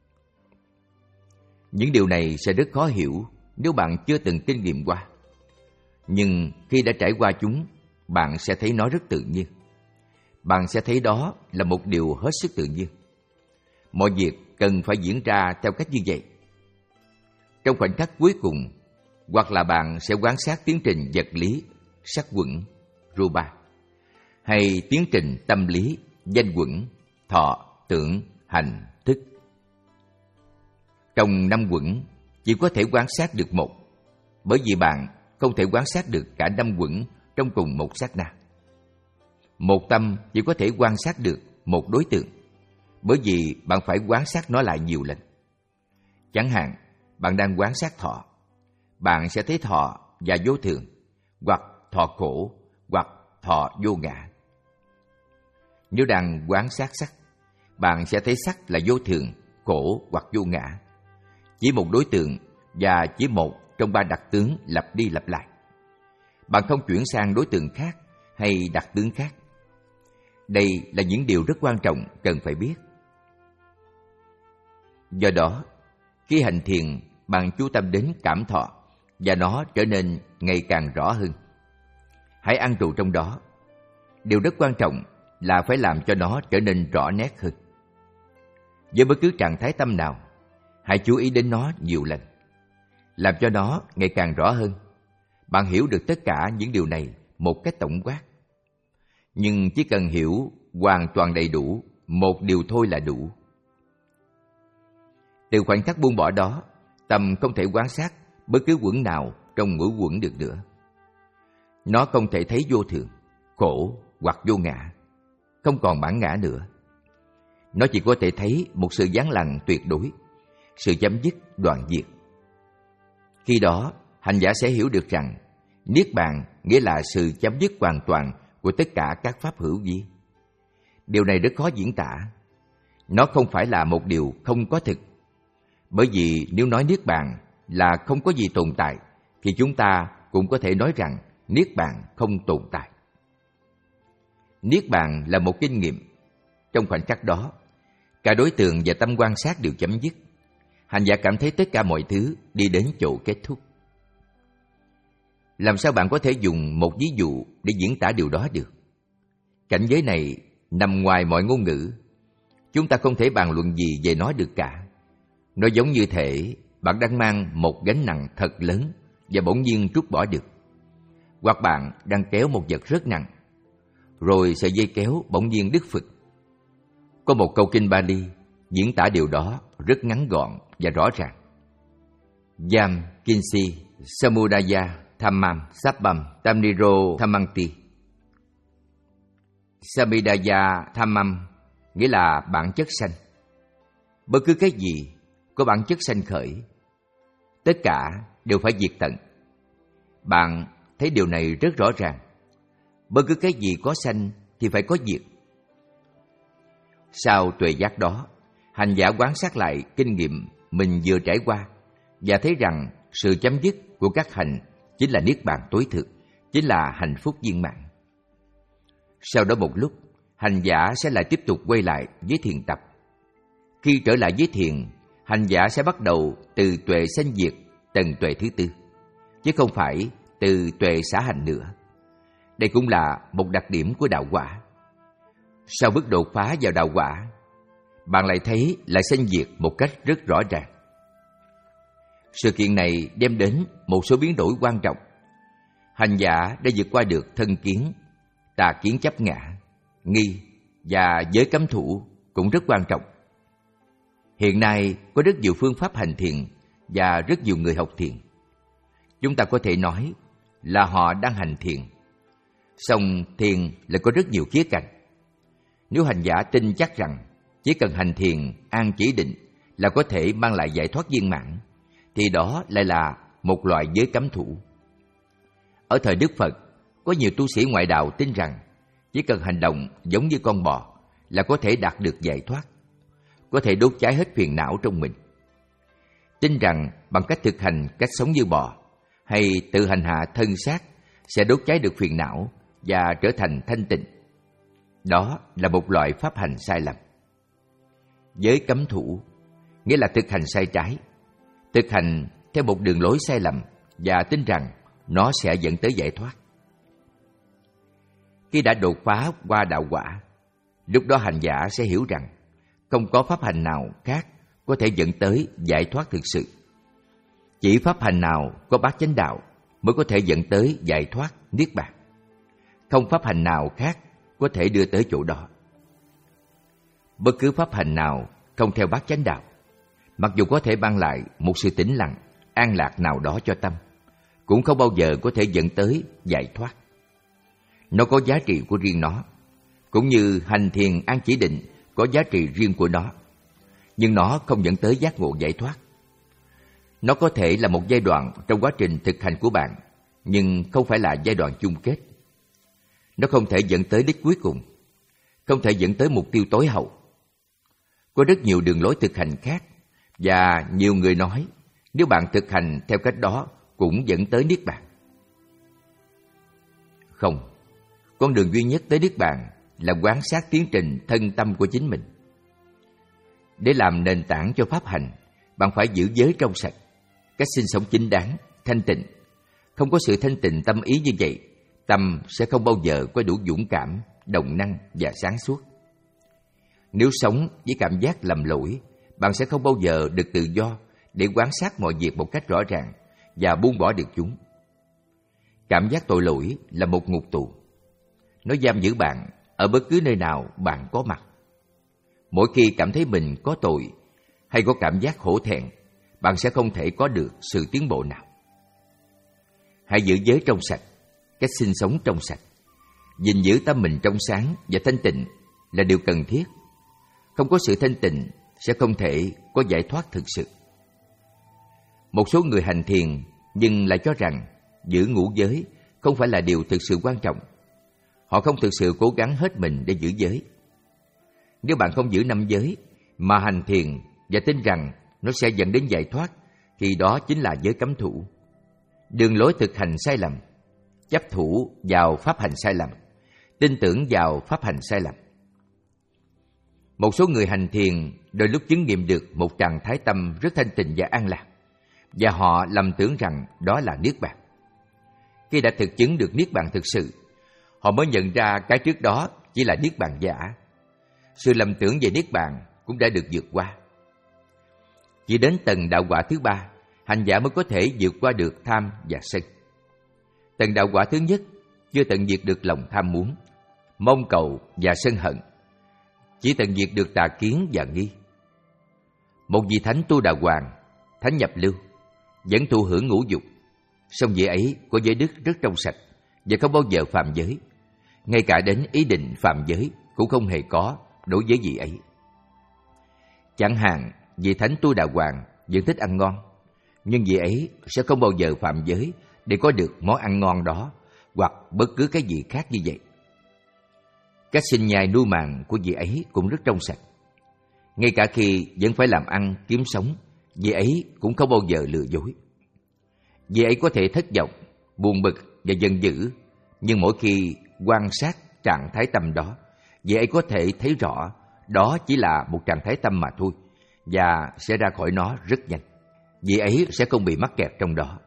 Những điều này sẽ rất khó hiểu nếu bạn chưa từng kinh nghiệm qua. Nhưng khi đã trải qua chúng, bạn sẽ thấy nó rất tự nhiên. Bạn sẽ thấy đó là một điều hết sức tự nhiên. Mọi việc cần phải diễn ra theo cách như vậy. Trong khoảnh khắc cuối cùng, hoặc là bạn sẽ quan sát tiến trình vật lý, sắc quẩn, rupa, hay tiến trình tâm lý, danh quẩn, thọ, tưởng, hành, thức. Trong năm quẩn, chỉ có thể quan sát được một, bởi vì bạn không thể quan sát được cả năm quẩn trong cùng một sát na. Một tâm chỉ có thể quan sát được một đối tượng, bởi vì bạn phải quan sát nó lại nhiều lần. Chẳng hạn, bạn đang quan sát thọ, bạn sẽ thấy thọ và vô thường, hoặc thọ khổ, hoặc thọ vô ngã. Nếu đang quan sát sắc, bạn sẽ thấy sắc là vô thường, khổ hoặc vô ngã. Chỉ một đối tượng và chỉ một trong ba đặc tướng lặp đi lặp lại. Bạn không chuyển sang đối tượng khác hay đặc tướng khác. Đây là những điều rất quan trọng cần phải biết. Do đó, khi hành thiền, bạn chú tâm đến cảm thọ và nó trở nên ngày càng rõ hơn. Hãy an trụ trong đó. Điều rất quan trọng là phải làm cho nó trở nên rõ nét hơn. Với bất cứ trạng thái tâm nào, hãy chú ý đến nó nhiều lần. Làm cho nó ngày càng rõ hơn. Bạn hiểu được tất cả những điều này một cách tổng quát. Nhưng chỉ cần hiểu hoàn toàn đầy đủ, một điều thôi là đủ. Từ khoảnh khắc buông bỏ đó, tâm không thể quan sát bất cứ quẩn nào trong ngũ quẩn được nữa. Nó không thể thấy vô thường, khổ hoặc vô ngã, không còn bản ngã nữa. Nó chỉ có thể thấy một sự giáng lặng tuyệt đối, sự chấm dứt đoạn diệt. Khi đó, hành giả sẽ hiểu được rằng Niết Bàn nghĩa là sự chấm dứt hoàn toàn của tất cả các pháp hữu vi. Điều này rất khó diễn tả. Nó không phải là một điều không có thực. Bởi vì nếu nói Niết Bàn là không có gì tồn tại, thì chúng ta cũng có thể nói rằng Niết Bàn không tồn tại. Niết Bàn là một kinh nghiệm. Trong khoảnh khắc đó, cả đối tượng và tâm quan sát đều chấm dứt. Hành giả cảm thấy tất cả mọi thứ đi đến chỗ kết thúc. Làm sao bạn có thể dùng một ví dụ để diễn tả điều đó được? Cảnh giới này nằm ngoài mọi ngôn ngữ. Chúng ta không thể bàn luận gì về nó được cả. Nó giống như thể bạn đang mang một gánh nặng thật lớn và bỗng nhiên trút bỏ được. Hoặc bạn đang kéo một vật rất nặng, rồi sợi dây kéo bỗng nhiên đứt phực. Có một câu kinh Bali diễn tả điều đó rất ngắn gọn và rõ ràng. Yam Kinsi Samudaya Dhammam Sabbam Tamniro Dhammanti. Samudaya Dhammam nghĩa là bản chất sanh, Bất cứ cái gì có bản chất sanh khởi, tất cả đều phải diệt tận. Bạn thấy điều này rất rõ ràng. Bất cứ cái gì có sanh thì phải có diệt. Sau tuệ giác đó, hành giả quan sát lại kinh nghiệm mình vừa trải qua và thấy rằng sự chấm dứt của các hành chính là niết bàn tối thượng, chính là hạnh phúc viên mãn. Sau đó một lúc, hành giả sẽ lại tiếp tục quay lại với thiền tập. Khi trở lại với thiền, hành giả sẽ bắt đầu từ tuệ sanh diệt tầng tuệ thứ tư, chứ không phải từ tuệ xả hành nữa. Đây cũng là một đặc điểm của đạo quả. Sau bước đột phá vào đạo quả, bạn lại thấy lại sanh diệt một cách rất rõ ràng. Sự kiện này đem đến một số biến đổi quan trọng. Hành giả đã vượt qua được thân kiến, tà kiến chấp ngã, nghi và giới cấm thủ cũng rất quan trọng. Hiện nay có rất nhiều phương pháp hành thiền và rất nhiều người học thiền. Chúng ta có thể nói là họ đang hành thiền. Song thiền lại có rất nhiều khía cạnh. Nếu hành giả tin chắc rằng chỉ cần hành thiền an chỉ định là có thể mang lại giải thoát viên mãn, thì đó lại là một loại giới cấm thủ. Ở thời Đức Phật, có nhiều tu sĩ ngoại đạo tin rằng chỉ cần hành động giống như con bò là có thể đạt được giải thoát, có thể đốt cháy hết phiền não trong mình. Tin rằng bằng cách thực hành cách sống như bò hay tự hành hạ thân xác sẽ đốt cháy được phiền não và trở thành thanh tịnh. Đó là một loại pháp hành sai lầm. Giới cấm thủ nghĩa là thực hành sai trái, thực hành theo một đường lối sai lầm và tin rằng nó sẽ dẫn tới giải thoát. Khi đã đột phá qua đạo quả, lúc đó hành giả sẽ hiểu rằng không có pháp hành nào khác có thể dẫn tới giải thoát thực sự. Chỉ pháp hành nào có bát chánh đạo mới có thể dẫn tới giải thoát niết bàn. Không pháp hành nào khác có thể đưa tới chỗ đó. Bất cứ pháp hành nào không theo bát chánh đạo, mặc dù có thể mang lại một sự tĩnh lặng, an lạc nào đó cho tâm, cũng không bao giờ có thể dẫn tới giải thoát. Nó có giá trị của riêng nó, cũng như hành thiền an chỉ định có giá trị riêng của nó, nhưng nó không dẫn tới giác ngộ giải thoát. Nó có thể là một giai đoạn trong quá trình thực hành của bạn, nhưng không phải là giai đoạn chung kết. Nó không thể dẫn tới đích cuối cùng, không thể dẫn tới mục tiêu tối hậu. Có rất nhiều đường lối thực hành khác, và nhiều người nói nếu bạn thực hành theo cách đó cũng dẫn tới niết bàn. Không, con đường duy nhất tới niết bàn là quan sát tiến trình thân tâm của chính mình. Để làm nền tảng cho pháp hành, bạn phải giữ giới trong sạch, cách sinh sống chính đáng, thanh tịnh. Không có sự thanh tịnh tâm ý như vậy, tâm sẽ không bao giờ có đủ dũng cảm, động năng và sáng suốt. Nếu sống với cảm giác lầm lỗi, bạn sẽ không bao giờ được tự do để quan sát mọi việc một cách rõ ràng và buông bỏ được chúng. Cảm giác tội lỗi là một ngục tù. Nó giam giữ bạn ở bất cứ nơi nào bạn có mặt. Mỗi khi cảm thấy mình có tội hay có cảm giác hổ thẹn, bạn sẽ không thể có được sự tiến bộ nào. Hãy giữ giới trong sạch, cách sinh sống trong sạch. Gìn giữ tâm mình trong sáng và thanh tịnh là điều cần thiết. Không có sự thanh tịnh sẽ không thể có giải thoát thực sự. Một số người hành thiền nhưng lại cho rằng giữ ngũ giới không phải là điều thực sự quan trọng. Họ không thực sự cố gắng hết mình để giữ giới. Nếu bạn không giữ năm giới mà hành thiền và tin rằng nó sẽ dẫn đến giải thoát, thì đó chính là giới cấm thủ. Đường lối thực hành sai lầm, chấp thủ vào pháp hành sai lầm, tin tưởng vào pháp hành sai lầm. Một số người hành thiền đôi lúc chứng nghiệm được một trạng thái tâm rất thanh tịnh và an lạc, và họ lầm tưởng rằng đó là niết bàn. Khi đã thực chứng được niết bàn thực sự, họ mới nhận ra cái trước đó chỉ là niết bàn giả. Sự lầm tưởng về niết bàn cũng đã được vượt qua. Chỉ đến tầng đạo quả thứ ba, hành giả mới có thể vượt qua được tham và sân. Tầng đạo quả thứ nhất chưa tận diệt được lòng tham muốn, mong cầu và sân hận, chỉ tận diệt được tà kiến và nghi. Một vị thánh tu đà hoàng, thánh nhập lưu, vẫn thụ hưởng ngũ dục, song vị ấy có giới đức rất trong sạch và không bao giờ phạm giới. Ngay cả đến ý định phạm giới cũng không hề có đối với vị ấy. Chẳng hạn, vị thánh Tu Đà Hoàng vẫn thích ăn ngon, nhưng vị ấy sẽ không bao giờ phạm giới để có được món ăn ngon đó, hoặc bất cứ cái gì khác như vậy. Cách sinh nhai nuôi màng của vị ấy cũng rất trong sạch. Ngay cả khi vẫn phải làm ăn kiếm sống, vị ấy cũng không bao giờ lừa dối. Vị ấy có thể thất vọng, buồn bực và giận dữ, nhưng mỗi khi quan sát trạng thái tâm đó, vị ấy có thể thấy rõ đó chỉ là một trạng thái tâm mà thôi, và sẽ ra khỏi nó rất nhanh. Vị ấy sẽ không bị mắc kẹt trong đó.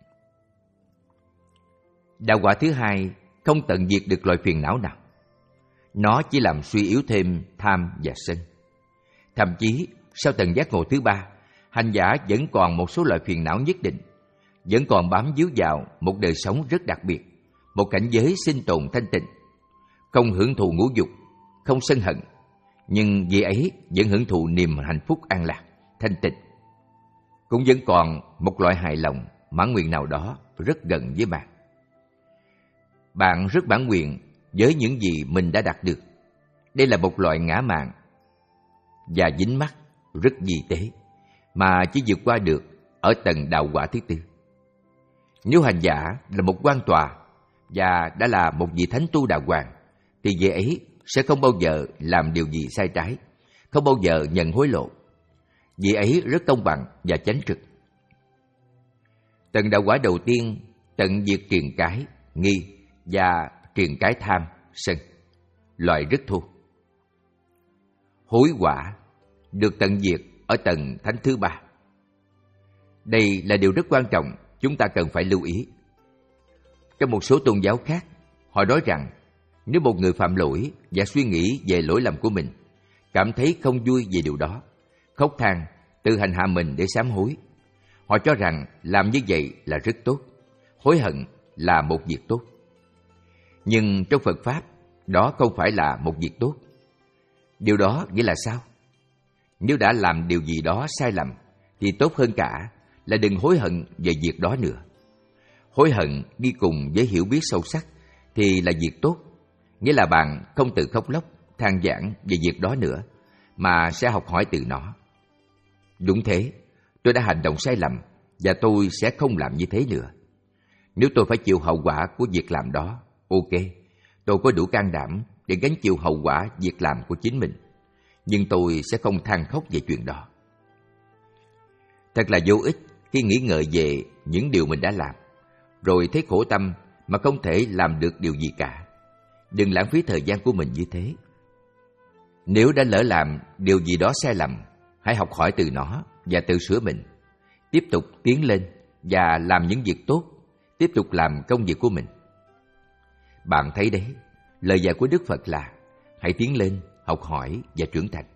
Đạo quả thứ hai không tận diệt được loại phiền não nào. Nó chỉ làm suy yếu thêm tham và sân. Thậm chí, sau tầng giác ngộ thứ ba, hành giả vẫn còn một số loại phiền não nhất định, vẫn còn bám víu vào một đời sống rất đặc biệt, một cảnh giới sinh tồn thanh tịnh, không hưởng thụ ngũ dục, không sân hận, nhưng vị ấy vẫn hưởng thụ niềm hạnh phúc an lạc, thanh tịnh. Cũng vẫn còn một loại hài lòng, mãn nguyện nào đó rất gần với bạn. Bạn rất mãn nguyện với những gì mình đã đạt được. Đây là một loại ngã mạn và dính mắc rất vi tế, mà chỉ vượt qua được ở tầng đạo quả thứ tư. Nếu hành giả là một quan tòa và đã là một vị thánh Tu Đà Hoàng, thì vị ấy sẽ không bao giờ làm điều gì sai trái, không bao giờ nhận hối lộ. Vị ấy rất công bằng và chánh trực. Tầng đạo quả đầu tiên tận diệt triền cái, nghi và triền cái tham, sân, loại rất thô. Hối quả được tận diệt ở tầng thánh thứ ba. Đây là điều rất quan trọng chúng ta cần phải lưu ý. Trong một số tôn giáo khác, họ nói rằng nếu một người phạm lỗi và suy nghĩ về lỗi lầm của mình, cảm thấy không vui về điều đó, khóc than, tự hành hạ mình để sám hối, họ cho rằng làm như vậy là rất tốt, hối hận là một việc tốt. Nhưng trong Phật Pháp, đó không phải là một việc tốt. Điều đó nghĩa là sao? Nếu đã làm điều gì đó sai lầm, thì tốt hơn cả là đừng hối hận về việc đó nữa. Hối hận đi cùng với hiểu biết sâu sắc thì là việc tốt, nghĩa là bạn không tự khóc lóc, than vãn về việc đó nữa, mà sẽ học hỏi từ nó. Đúng thế, tôi đã hành động sai lầm và tôi sẽ không làm như thế nữa. Nếu tôi phải chịu hậu quả của việc làm đó, ok, tôi có đủ can đảm để gánh chịu hậu quả việc làm của chính mình, nhưng tôi sẽ không than khóc về chuyện đó. Thật là vô ích khi nghĩ ngợi về những điều mình đã làm, rồi thấy khổ tâm mà không thể làm được điều gì cả. Đừng lãng phí thời gian của mình như thế. Nếu đã lỡ làm điều gì đó sai lầm, hãy học hỏi từ nó và tự sửa mình. Tiếp tục tiến lên và làm những việc tốt, tiếp tục làm công việc của mình. Bạn thấy đấy, lời dạy của Đức Phật là hãy tiến lên, học hỏi và trưởng thành.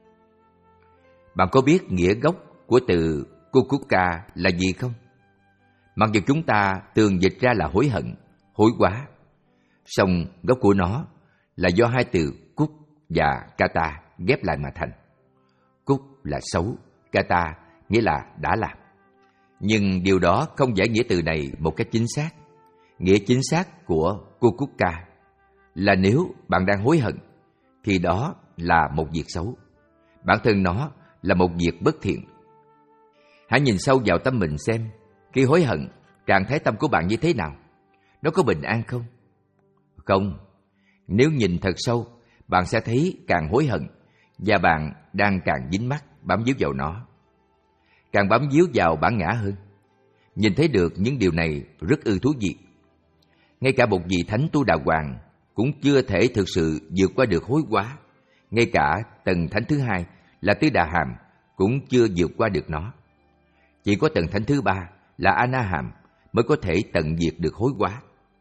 Bạn có biết nghĩa gốc của từ Kukkuka là gì không? Mặc dù chúng ta thường dịch ra là hối hận, hối quá, song gốc của nó là do hai từ Kuk và Kata ghép lại mà thành. Kuk là xấu, Kata nghĩa là đã làm. Nhưng điều đó không giải nghĩa từ này một cách chính xác. Nghĩa chính xác của Kukkuka là nếu bạn đang hối hận, thì đó là một việc xấu. Bản thân nó là một việc bất thiện. Hãy nhìn sâu vào tâm mình xem, khi hối hận, trạng thái tâm của bạn như thế nào? Nó có bình an không? Không. Nếu nhìn thật sâu, bạn sẽ thấy càng hối hận và bạn đang càng dính mắc, bám víu vào nó. Càng bám víu vào bản ngã hơn. Nhìn thấy được những điều này rất ư thú vị. Ngay cả một vị thánh Tu Đà Hoàng cũng chưa thể thực sự vượt qua được hối quá. Ngay cả tầng thánh thứ hai là Tứ Đà Hàm cũng chưa vượt qua được nó. Chỉ có tầng thánh thứ ba là A Na Hàm mới có thể tận diệt được hối quá.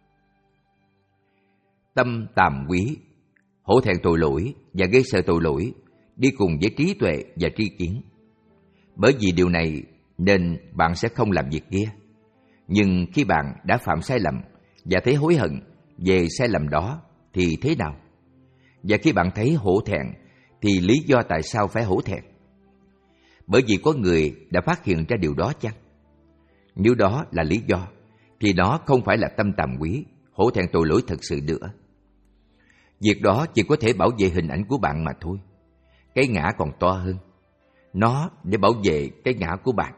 Tâm tàm quý, hổ thẹn tội lỗi và gây sợ tội lỗi đi cùng với trí tuệ và tri kiến. Bởi vì điều này nên bạn sẽ không làm việc kia. Nhưng khi bạn đã phạm sai lầm và thấy hối hận về sai lầm đó thì thế nào? Và khi bạn thấy hổ thẹn thì lý do tại sao phải hổ thẹn? Bởi vì có người đã phát hiện ra điều đó chăng? Nếu đó là lý do thì nó không phải là tâm tàm quý, hổ thẹn tội lỗi thật sự nữa. Việc đó chỉ có thể bảo vệ hình ảnh của bạn mà thôi. Cái ngã còn to hơn. nó để bảo vệ cái ngã của bạn.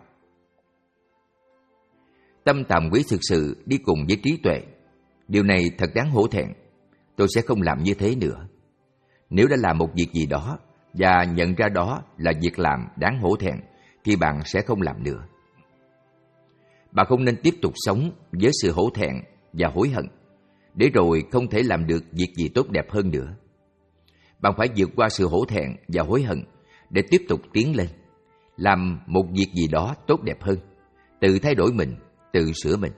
Tâm tàm quý thực sự đi cùng với trí tuệ. Điều này thật đáng hổ thẹn. Tôi sẽ không làm như thế nữa. Nếu đã làm một việc gì đó và nhận ra đó là việc làm đáng hổ thẹn, thì bạn sẽ không làm nữa. Bạn không nên tiếp tục sống với sự hổ thẹn và hối hận, để rồi không thể làm được việc gì tốt đẹp hơn nữa. Bạn phải vượt qua sự hổ thẹn và hối hận để tiếp tục tiến lên, làm một việc gì đó tốt đẹp hơn, tự thay đổi mình, tự sửa mình.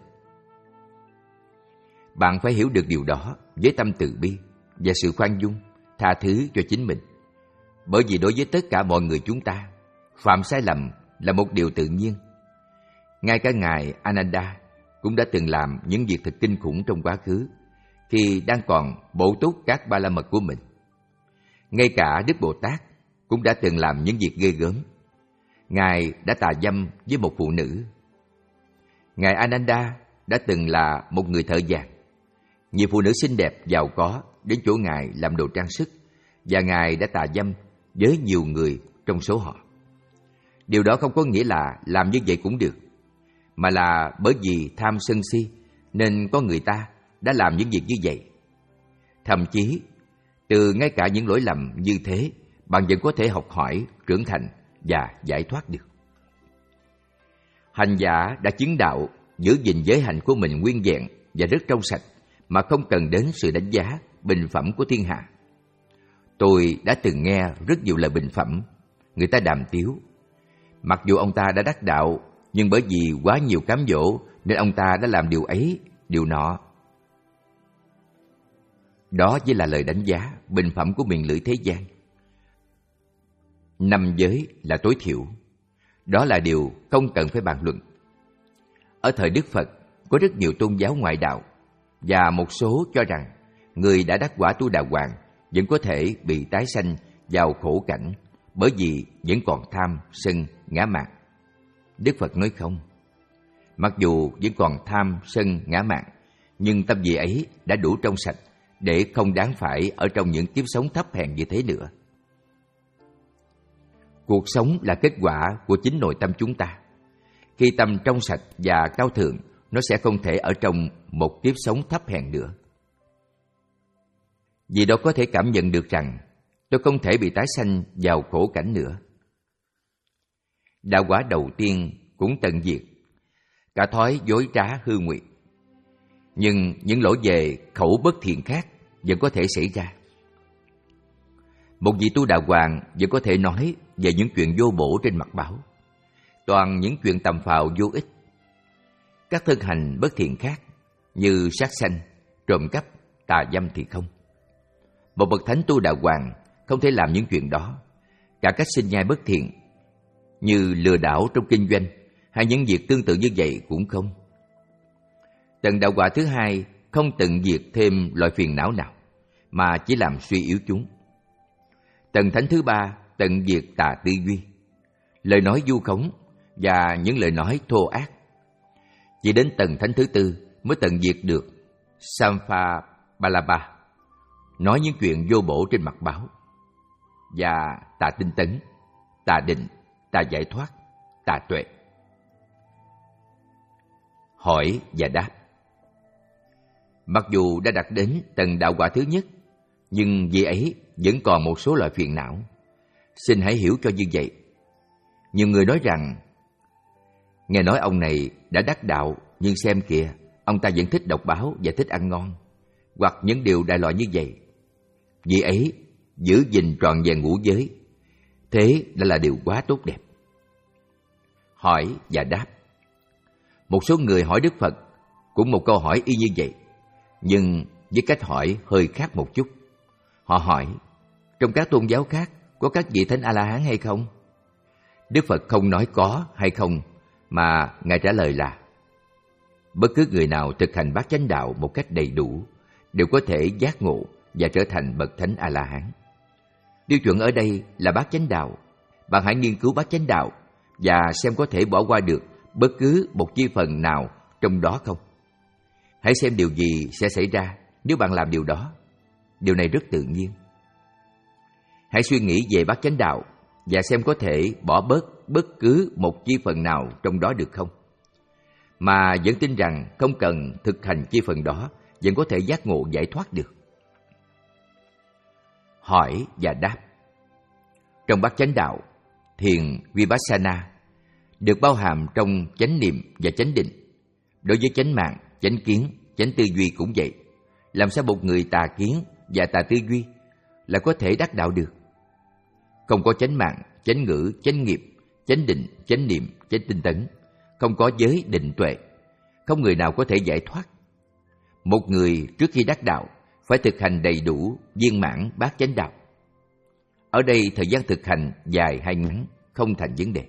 Bạn phải hiểu được điều đó với tâm từ bi và sự khoan dung, tha thứ cho chính mình. Bởi vì đối với tất cả mọi người chúng ta, phạm sai lầm là một điều tự nhiên. Ngay cả Ngài Ananda cũng đã từng làm những việc thật kinh khủng trong quá khứ, khi đang còn bổ túc các ba la mật của mình. Ngay cả Đức Bồ Tát cũng đã từng làm những việc ghê gớm. Ngài đã tà dâm với một phụ nữ. Ngài Ananda đã từng là một người thợ vàng. Nhiều phụ nữ xinh đẹp, giàu có đến chỗ Ngài làm đồ trang sức, và Ngài đã tà dâm với nhiều người trong số họ. Điều đó không có nghĩa là làm như vậy cũng được, mà là bởi vì tham sân si nên có người ta đã làm những việc như vậy. Thậm chí, từ ngay cả những lỗi lầm như thế, bạn vẫn có thể học hỏi, trưởng thành và giải thoát được. Hành giả đã chứng đạo, giữ gìn giới hạnh của mình nguyên vẹn và rất trong sạch, mà không cần đến sự đánh giá, bình phẩm của thiên hạ. Tôi đã từng nghe rất nhiều lời bình phẩm, người ta đàm tiếu. Mặc dù ông ta đã đắc đạo, nhưng bởi vì quá nhiều cám dỗ nên ông ta đã làm điều ấy, điều nọ. Đó chỉ là lời đánh giá, bình phẩm của miệng lưỡi thế gian. Năm giới là tối thiểu. Đó là điều không cần phải bàn luận. Ở thời Đức Phật, có rất nhiều tôn giáo ngoại đạo, và một số cho rằng người đã đắc quả Tu Đà Hoàng vẫn có thể bị tái sanh vào khổ cảnh, bởi vì vẫn còn tham, sân, ngã mạn. Đức Phật nói không. Mặc dù vẫn còn tham, sân, ngã mạn, nhưng tâm vị ấy đã đủ trong sạch để không đáng phải ở trong những kiếp sống thấp hèn như thế nữa. Cuộc sống là kết quả của chính nội tâm chúng ta. Khi tâm trong sạch và cao thượng, nó sẽ không thể ở trong một kiếp sống thấp hèn nữa. Vì đó có thể cảm nhận được rằng tôi không thể bị tái sanh vào khổ cảnh nữa. Đạo quả đầu tiên cũng tận diệt cả thói dối trá hư nguyện. Nhưng những lỗi về khẩu bất thiện khác vẫn có thể xảy ra. Một vị Tu Đà Hoàng vẫn có thể nói về những chuyện vô bổ trên mặt báo, toàn những chuyện tầm phào vô ích. Các thân hành bất thiện khác như sát sanh, trộm cắp, tà dâm thì không. Một bậc thánh Tu Đà Hoàng không thể làm những chuyện đó. Cả cách sinh nhai bất thiện như lừa đảo trong kinh doanh hay những việc tương tự như vậy cũng không. Tầng đạo quả thứ hai không tận diệt thêm loại phiền não nào, mà chỉ làm suy yếu chúng. Tầng thánh thứ ba tận diệt tà tư duy, lời nói vu khống và những lời nói thô ác. Chỉ đến tầng thánh thứ tư mới tận diệt được Sampha Balaba, nói những chuyện vô bổ trên mặt báo, và tà tinh tấn, tà định, tà giải thoát, tà tuệ. Hỏi và đáp. Mặc dù đã đạt đến tầng đạo quả thứ nhất, nhưng vì ấy vẫn còn một số loại phiền não. Xin hãy hiểu cho như vậy. Nhiều người nói rằng, nghe nói ông này đã đắc đạo, nhưng xem kìa, ông ta vẫn thích đọc báo và thích ăn ngon, hoặc những điều đại loại như vậy. Vì ấy, giữ gìn trọn vẹn ngũ giới, thế đã là điều quá tốt đẹp. Hỏi và đáp. Một số người hỏi Đức Phật cũng một câu hỏi y như vậy, nhưng với cách hỏi hơi khác một chút. Họ hỏi, trong các tôn giáo khác có các vị Thánh A-la-hán hay không? Đức Phật không nói có hay không, mà Ngài trả lời là bất cứ người nào thực hành bát chánh đạo một cách đầy đủ đều có thể giác ngộ và trở thành bậc Thánh A-la-hán. Tiêu chuẩn ở đây là bát chánh đạo. Bạn hãy nghiên cứu bát chánh đạo và xem có thể bỏ qua được bất cứ một chi phần nào trong đó không. Hãy xem điều gì sẽ xảy ra nếu bạn làm điều đó. Điều này rất tự nhiên. Hãy suy nghĩ về bát chánh đạo và xem có thể bỏ bớt bất cứ một chi phần nào trong đó được không, mà vẫn tin rằng không cần thực hành chi phần đó vẫn có thể giác ngộ giải thoát được. Hỏi và đáp. Trong bát chánh đạo, thiền Vipassana được bao hàm trong chánh niệm và chánh định. Đối với chánh mạng, chánh kiến, chánh tư duy cũng vậy. Làm sao một người tà kiến và tà tư duy là có thể đắc đạo được? Không có chánh mạng, chánh ngữ, chánh nghiệp, chánh định, chánh niệm, chánh tinh tấn, không có giới định tuệ, không người nào có thể giải thoát. Một người trước khi đắc đạo phải thực hành đầy đủ viên mãn bát chánh đạo. Ở đây thời gian thực hành dài hay ngắn không thành vấn đề.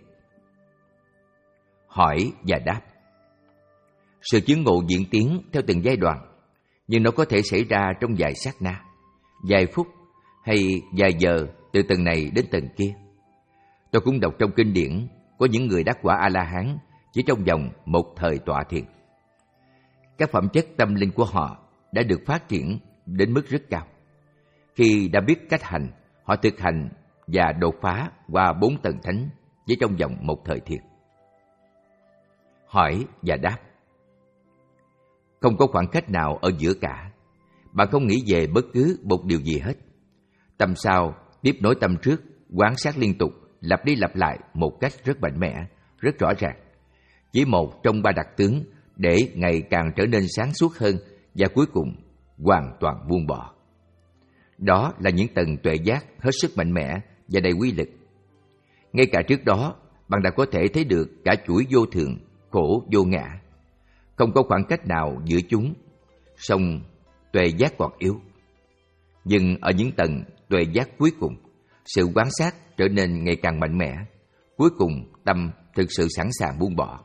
Hỏi và đáp. Sự chứng ngộ diễn tiến theo từng giai đoạn, nhưng nó có thể xảy ra trong vài sát na, vài phút hay vài giờ, từ tầng này đến tầng kia. Tôi cũng đọc trong kinh điển có những người đắc quả A-la-hán chỉ trong vòng một thời tọa thiền. Các phẩm chất tâm linh của họ đã được phát triển đến mức rất cao. Khi đã biết cách hành, họ thực hành và đột phá qua bốn tầng thánh chỉ trong vòng một thời thiền. Hỏi và đáp. Không có khoảng cách nào ở giữa cả. Bạn không nghĩ về bất cứ một điều gì hết. Tâm sau tiếp nối tâm trước, quan sát liên tục, lặp đi lặp lại một cách rất mạnh mẽ, rất rõ ràng. Chỉ một trong ba đặc tướng để ngày càng trở nên sáng suốt hơn và cuối cùng hoàn toàn buông bỏ. Đó là những tầng tuệ giác hết sức mạnh mẽ và đầy quy lực. Ngay cả trước đó, bạn đã có thể thấy được cả chuỗi vô thường, khổ vô ngã. Không có khoảng cách nào giữa chúng, song tuệ giác còn yếu. Nhưng ở những tầng tuệ giác cuối cùng, sự quan sát trở nên ngày càng mạnh mẽ. Cuối cùng, tâm thực sự sẵn sàng buông bỏ.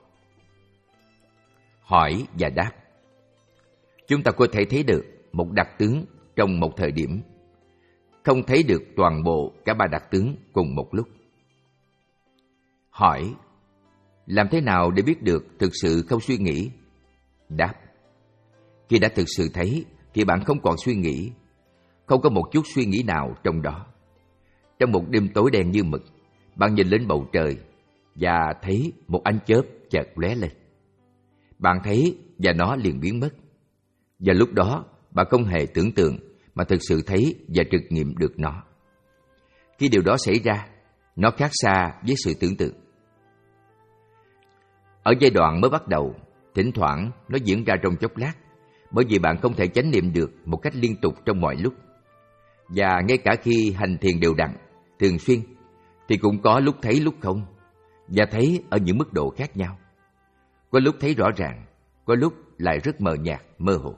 Hỏi và đáp. Chúng ta có thể thấy được một đặc tướng trong một thời điểm, không thấy được toàn bộ cả ba đặc tướng cùng một lúc. Hỏi. Làm thế nào để biết được thực sự không suy nghĩ? Đáp. Khi đã thực sự thấy thì bạn không còn suy nghĩ, không có một chút suy nghĩ nào trong đó. Trong một đêm tối đen như mực, bạn nhìn lên bầu trời và thấy một ánh chớp chợt lóe lên. Bạn thấy và nó liền biến mất. Và lúc đó bạn không hề tưởng tượng mà thực sự thấy và trực nghiệm được nó. Khi điều đó xảy ra, nó khác xa với sự tưởng tượng. Ở giai đoạn mới bắt đầu, thỉnh thoảng nó diễn ra trong chốc lát, bởi vì bạn không thể chánh niệm được một cách liên tục trong mọi lúc. Và ngay cả khi hành thiền đều đặn, thường xuyên, thì cũng có lúc thấy lúc không, và thấy ở những mức độ khác nhau. Có lúc thấy rõ ràng, có lúc lại rất mờ nhạt, mơ hồ.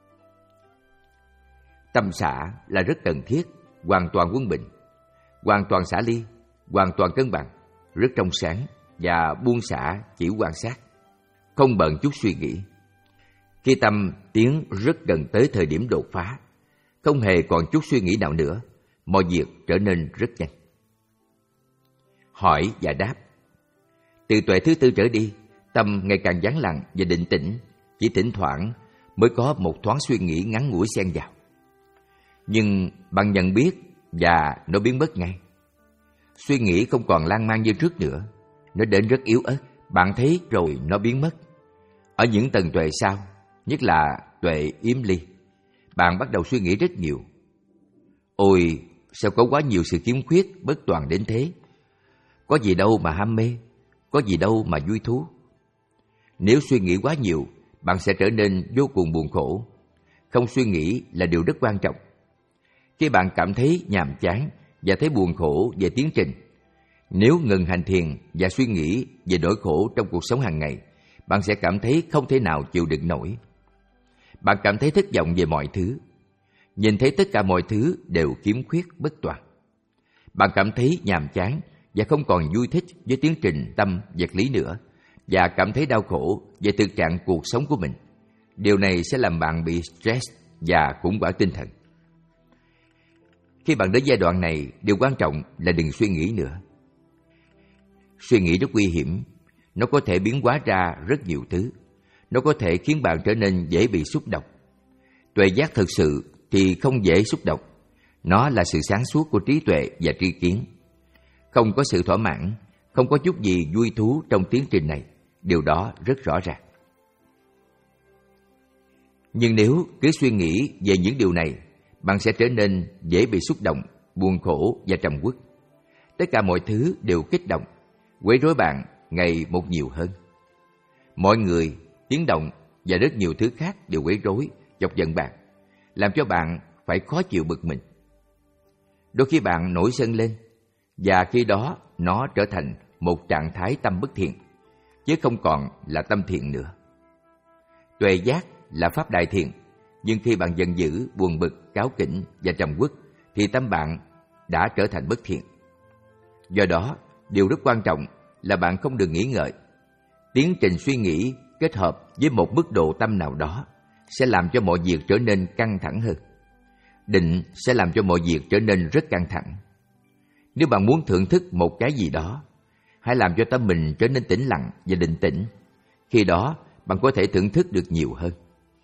Tâm xả là rất cần thiết, hoàn toàn quân bình, hoàn toàn xả ly, hoàn toàn cân bằng, rất trong sáng và buông xả chỉ quan sát, không bận chút suy nghĩ. Khi tâm tiến rất gần tới thời điểm đột phá, không hề còn chút suy nghĩ nào nữa, mọi việc trở nên rất nhanh. Hỏi và đáp. Từ tuệ thứ tư trở đi, tâm ngày càng vắng lặng và định tĩnh, chỉ thỉnh thoảng mới có một thoáng suy nghĩ ngắn ngủi xen vào. Nhưng bạn nhận biết và nó biến mất ngay. Suy nghĩ không còn lan man như trước nữa, nó đến rất yếu ớt, bạn thấy rồi nó biến mất. Ở những tầng tuệ sau, nhất là tuệ yếm ly, bạn bắt đầu suy nghĩ rất nhiều. Ôi, sao có quá nhiều sự khiếm khuyết bất toàn đến thế? Có gì đâu mà ham mê, có gì đâu mà vui thú. Nếu suy nghĩ quá nhiều, bạn sẽ trở nên vô cùng buồn khổ. Không suy nghĩ là điều rất quan trọng. Khi bạn cảm thấy nhàm chán và thấy buồn khổ về tiến trình, nếu ngừng hành thiền và suy nghĩ về nỗi khổ trong cuộc sống hàng ngày, bạn sẽ cảm thấy không thể nào chịu đựng nổi. Bạn cảm thấy thất vọng về mọi thứ, nhìn thấy tất cả mọi thứ đều khiếm khuyết bất toàn. Bạn cảm thấy nhàm chán và không còn vui thích với tiến trình tâm vật lý nữa, và cảm thấy đau khổ về thực trạng cuộc sống của mình. Điều này sẽ làm bạn bị stress và khủng hoảng tinh thần. Khi bạn đến giai đoạn này, điều quan trọng là đừng suy nghĩ nữa. Suy nghĩ rất nguy hiểm, nó có thể biến hóa ra rất nhiều thứ. Nó có thể khiến bạn trở nên dễ bị xúc động. Tuệ giác thực sự thì không dễ xúc động. Nó là sự sáng suốt của trí tuệ và tri kiến. không có sự thỏa mãn, không có chút gì vui thú trong tiến trình này, điều đó rất rõ ràng. Nhưng nếu cứ suy nghĩ về những điều này, bạn sẽ trở nên dễ bị xúc động, buồn khổ và trầm uất. Tất cả mọi thứ đều kích động, quấy rối bạn ngày một nhiều hơn. Mọi người, tiếng động và rất nhiều thứ khác đều quấy rối, chọc giận bạn, làm cho bạn phải khó chịu bực mình. Đôi khi bạn nổi sân lên, và khi đó nó trở thành một trạng thái tâm bất thiện, chứ không còn là tâm thiện nữa. Tuệ giác là pháp đại thiện, nhưng khi bạn giận dữ, buồn bực, cáu kỉnh và trầm uất, thì tâm bạn đã trở thành bất thiện. Do đó, điều rất quan trọng là bạn không được nghĩ ngợi. Tiến trình suy nghĩ kết hợp với một mức độ tâm nào đó sẽ làm cho mọi việc trở nên căng thẳng hơn. Định sẽ làm cho mọi việc trở nên rất căng thẳng. Nếu bạn muốn thưởng thức một cái gì đó, hãy làm cho tâm mình trở nên tĩnh lặng và định tĩnh. Khi đó, bạn có thể thưởng thức được nhiều hơn.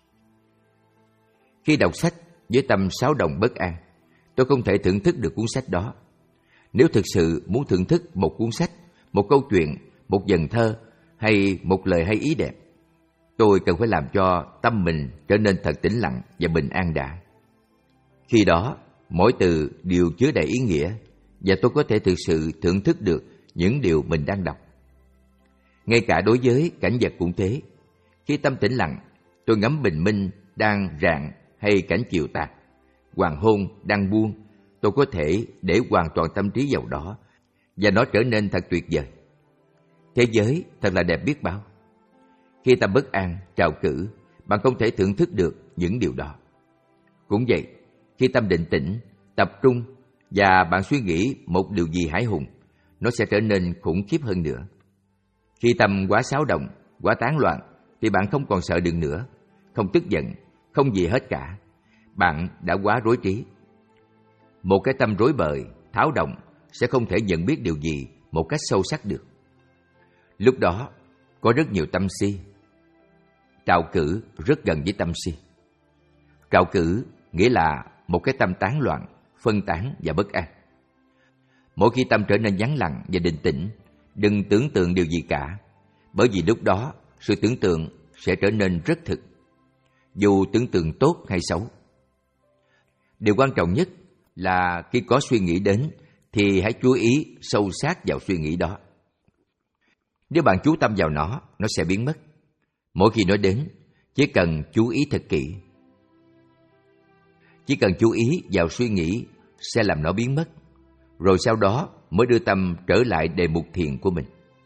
Khi đọc sách với tâm xáo động bất an, tôi không thể thưởng thức được cuốn sách đó. Nếu thực sự muốn thưởng thức một cuốn sách, một câu chuyện, một dần thơ hay một lời hay ý đẹp, tôi cần phải làm cho tâm mình trở nên thật tĩnh lặng và bình an đã. Khi đó, mỗi từ đều chứa đầy ý nghĩa và tôi có thể thực sự thưởng thức được những điều mình đang đọc. Ngay cả đối với cảnh vật cũng thế. Khi tâm tĩnh lặng, tôi ngắm bình minh đang rạng hay cảnh chiều tà, hoàng hôn đang buông, tôi có thể để hoàn toàn tâm trí vào đó và nó trở nên thật tuyệt vời. Thế giới thật là đẹp biết bao. Khi tâm bất an, trào cử, bạn không thể thưởng thức được những điều đó. Cũng vậy, khi tâm định tĩnh, tập trung và bạn suy nghĩ một điều gì hãi hùng, nó sẽ trở nên khủng khiếp hơn nữa. Khi tâm quá xáo động, quá tán loạn, thì bạn không còn sợ được nữa, không tức giận, không gì hết cả. Bạn đã quá rối trí. Một cái tâm rối bời, tháo động sẽ không thể nhận biết điều gì một cách sâu sắc được. Lúc đó, có rất nhiều tâm si. Trạo cử rất gần với tâm si. Trạo cử nghĩa là một cái tâm tán loạn, phân tán và bất an. Mỗi khi tâm trở nên vắng lặng và định tĩnh, đừng tưởng tượng điều gì cả, bởi vì lúc đó sự tưởng tượng sẽ trở nên rất thực, dù tưởng tượng tốt hay xấu. Điều quan trọng nhất là khi có suy nghĩ đến thì hãy chú ý sâu sát vào suy nghĩ đó. Nếu bạn chú tâm vào nó, nó sẽ biến mất. Mỗi khi nó đến, chỉ cần chú ý thật kỹ. Chỉ cần chú ý vào suy nghĩ sẽ làm nó biến mất, rồi sau đó mới đưa tâm trở lại đề mục thiền của mình.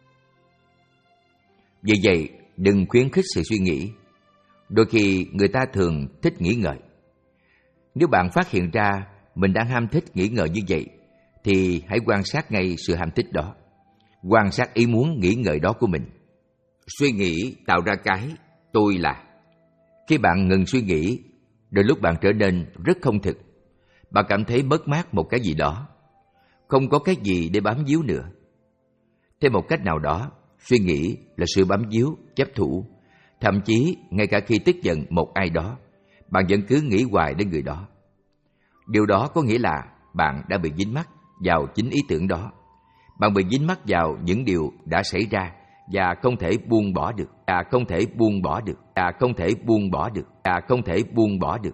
Vì vậy, đừng khuyến khích sự suy nghĩ. Đôi khi người ta thường thích nghĩ ngợi. Nếu bạn phát hiện ra mình đang ham thích nghĩ ngợi như vậy, thì hãy quan sát ngay sự ham thích đó. Quan sát ý muốn nghĩ ngợi đó của mình. Suy nghĩ tạo ra cái tôi là. Khi bạn ngừng suy nghĩ, đôi lúc bạn trở nên rất không thực. Bạn cảm thấy mất mát một cái gì đó, không có cái gì để bám víu nữa. Thêm một cách nào đó, suy nghĩ là sự bám víu, chấp thủ. Thậm chí ngay cả khi tức giận một ai đó, bạn vẫn cứ nghĩ hoài đến người đó. Điều đó có nghĩa là bạn đã bị dính mắc vào chính ý tưởng đó. Bạn bị dính mắc vào những điều đã xảy ra và không thể buông bỏ được, và không thể buông bỏ được, và không thể buông bỏ được, và không thể buông bỏ được.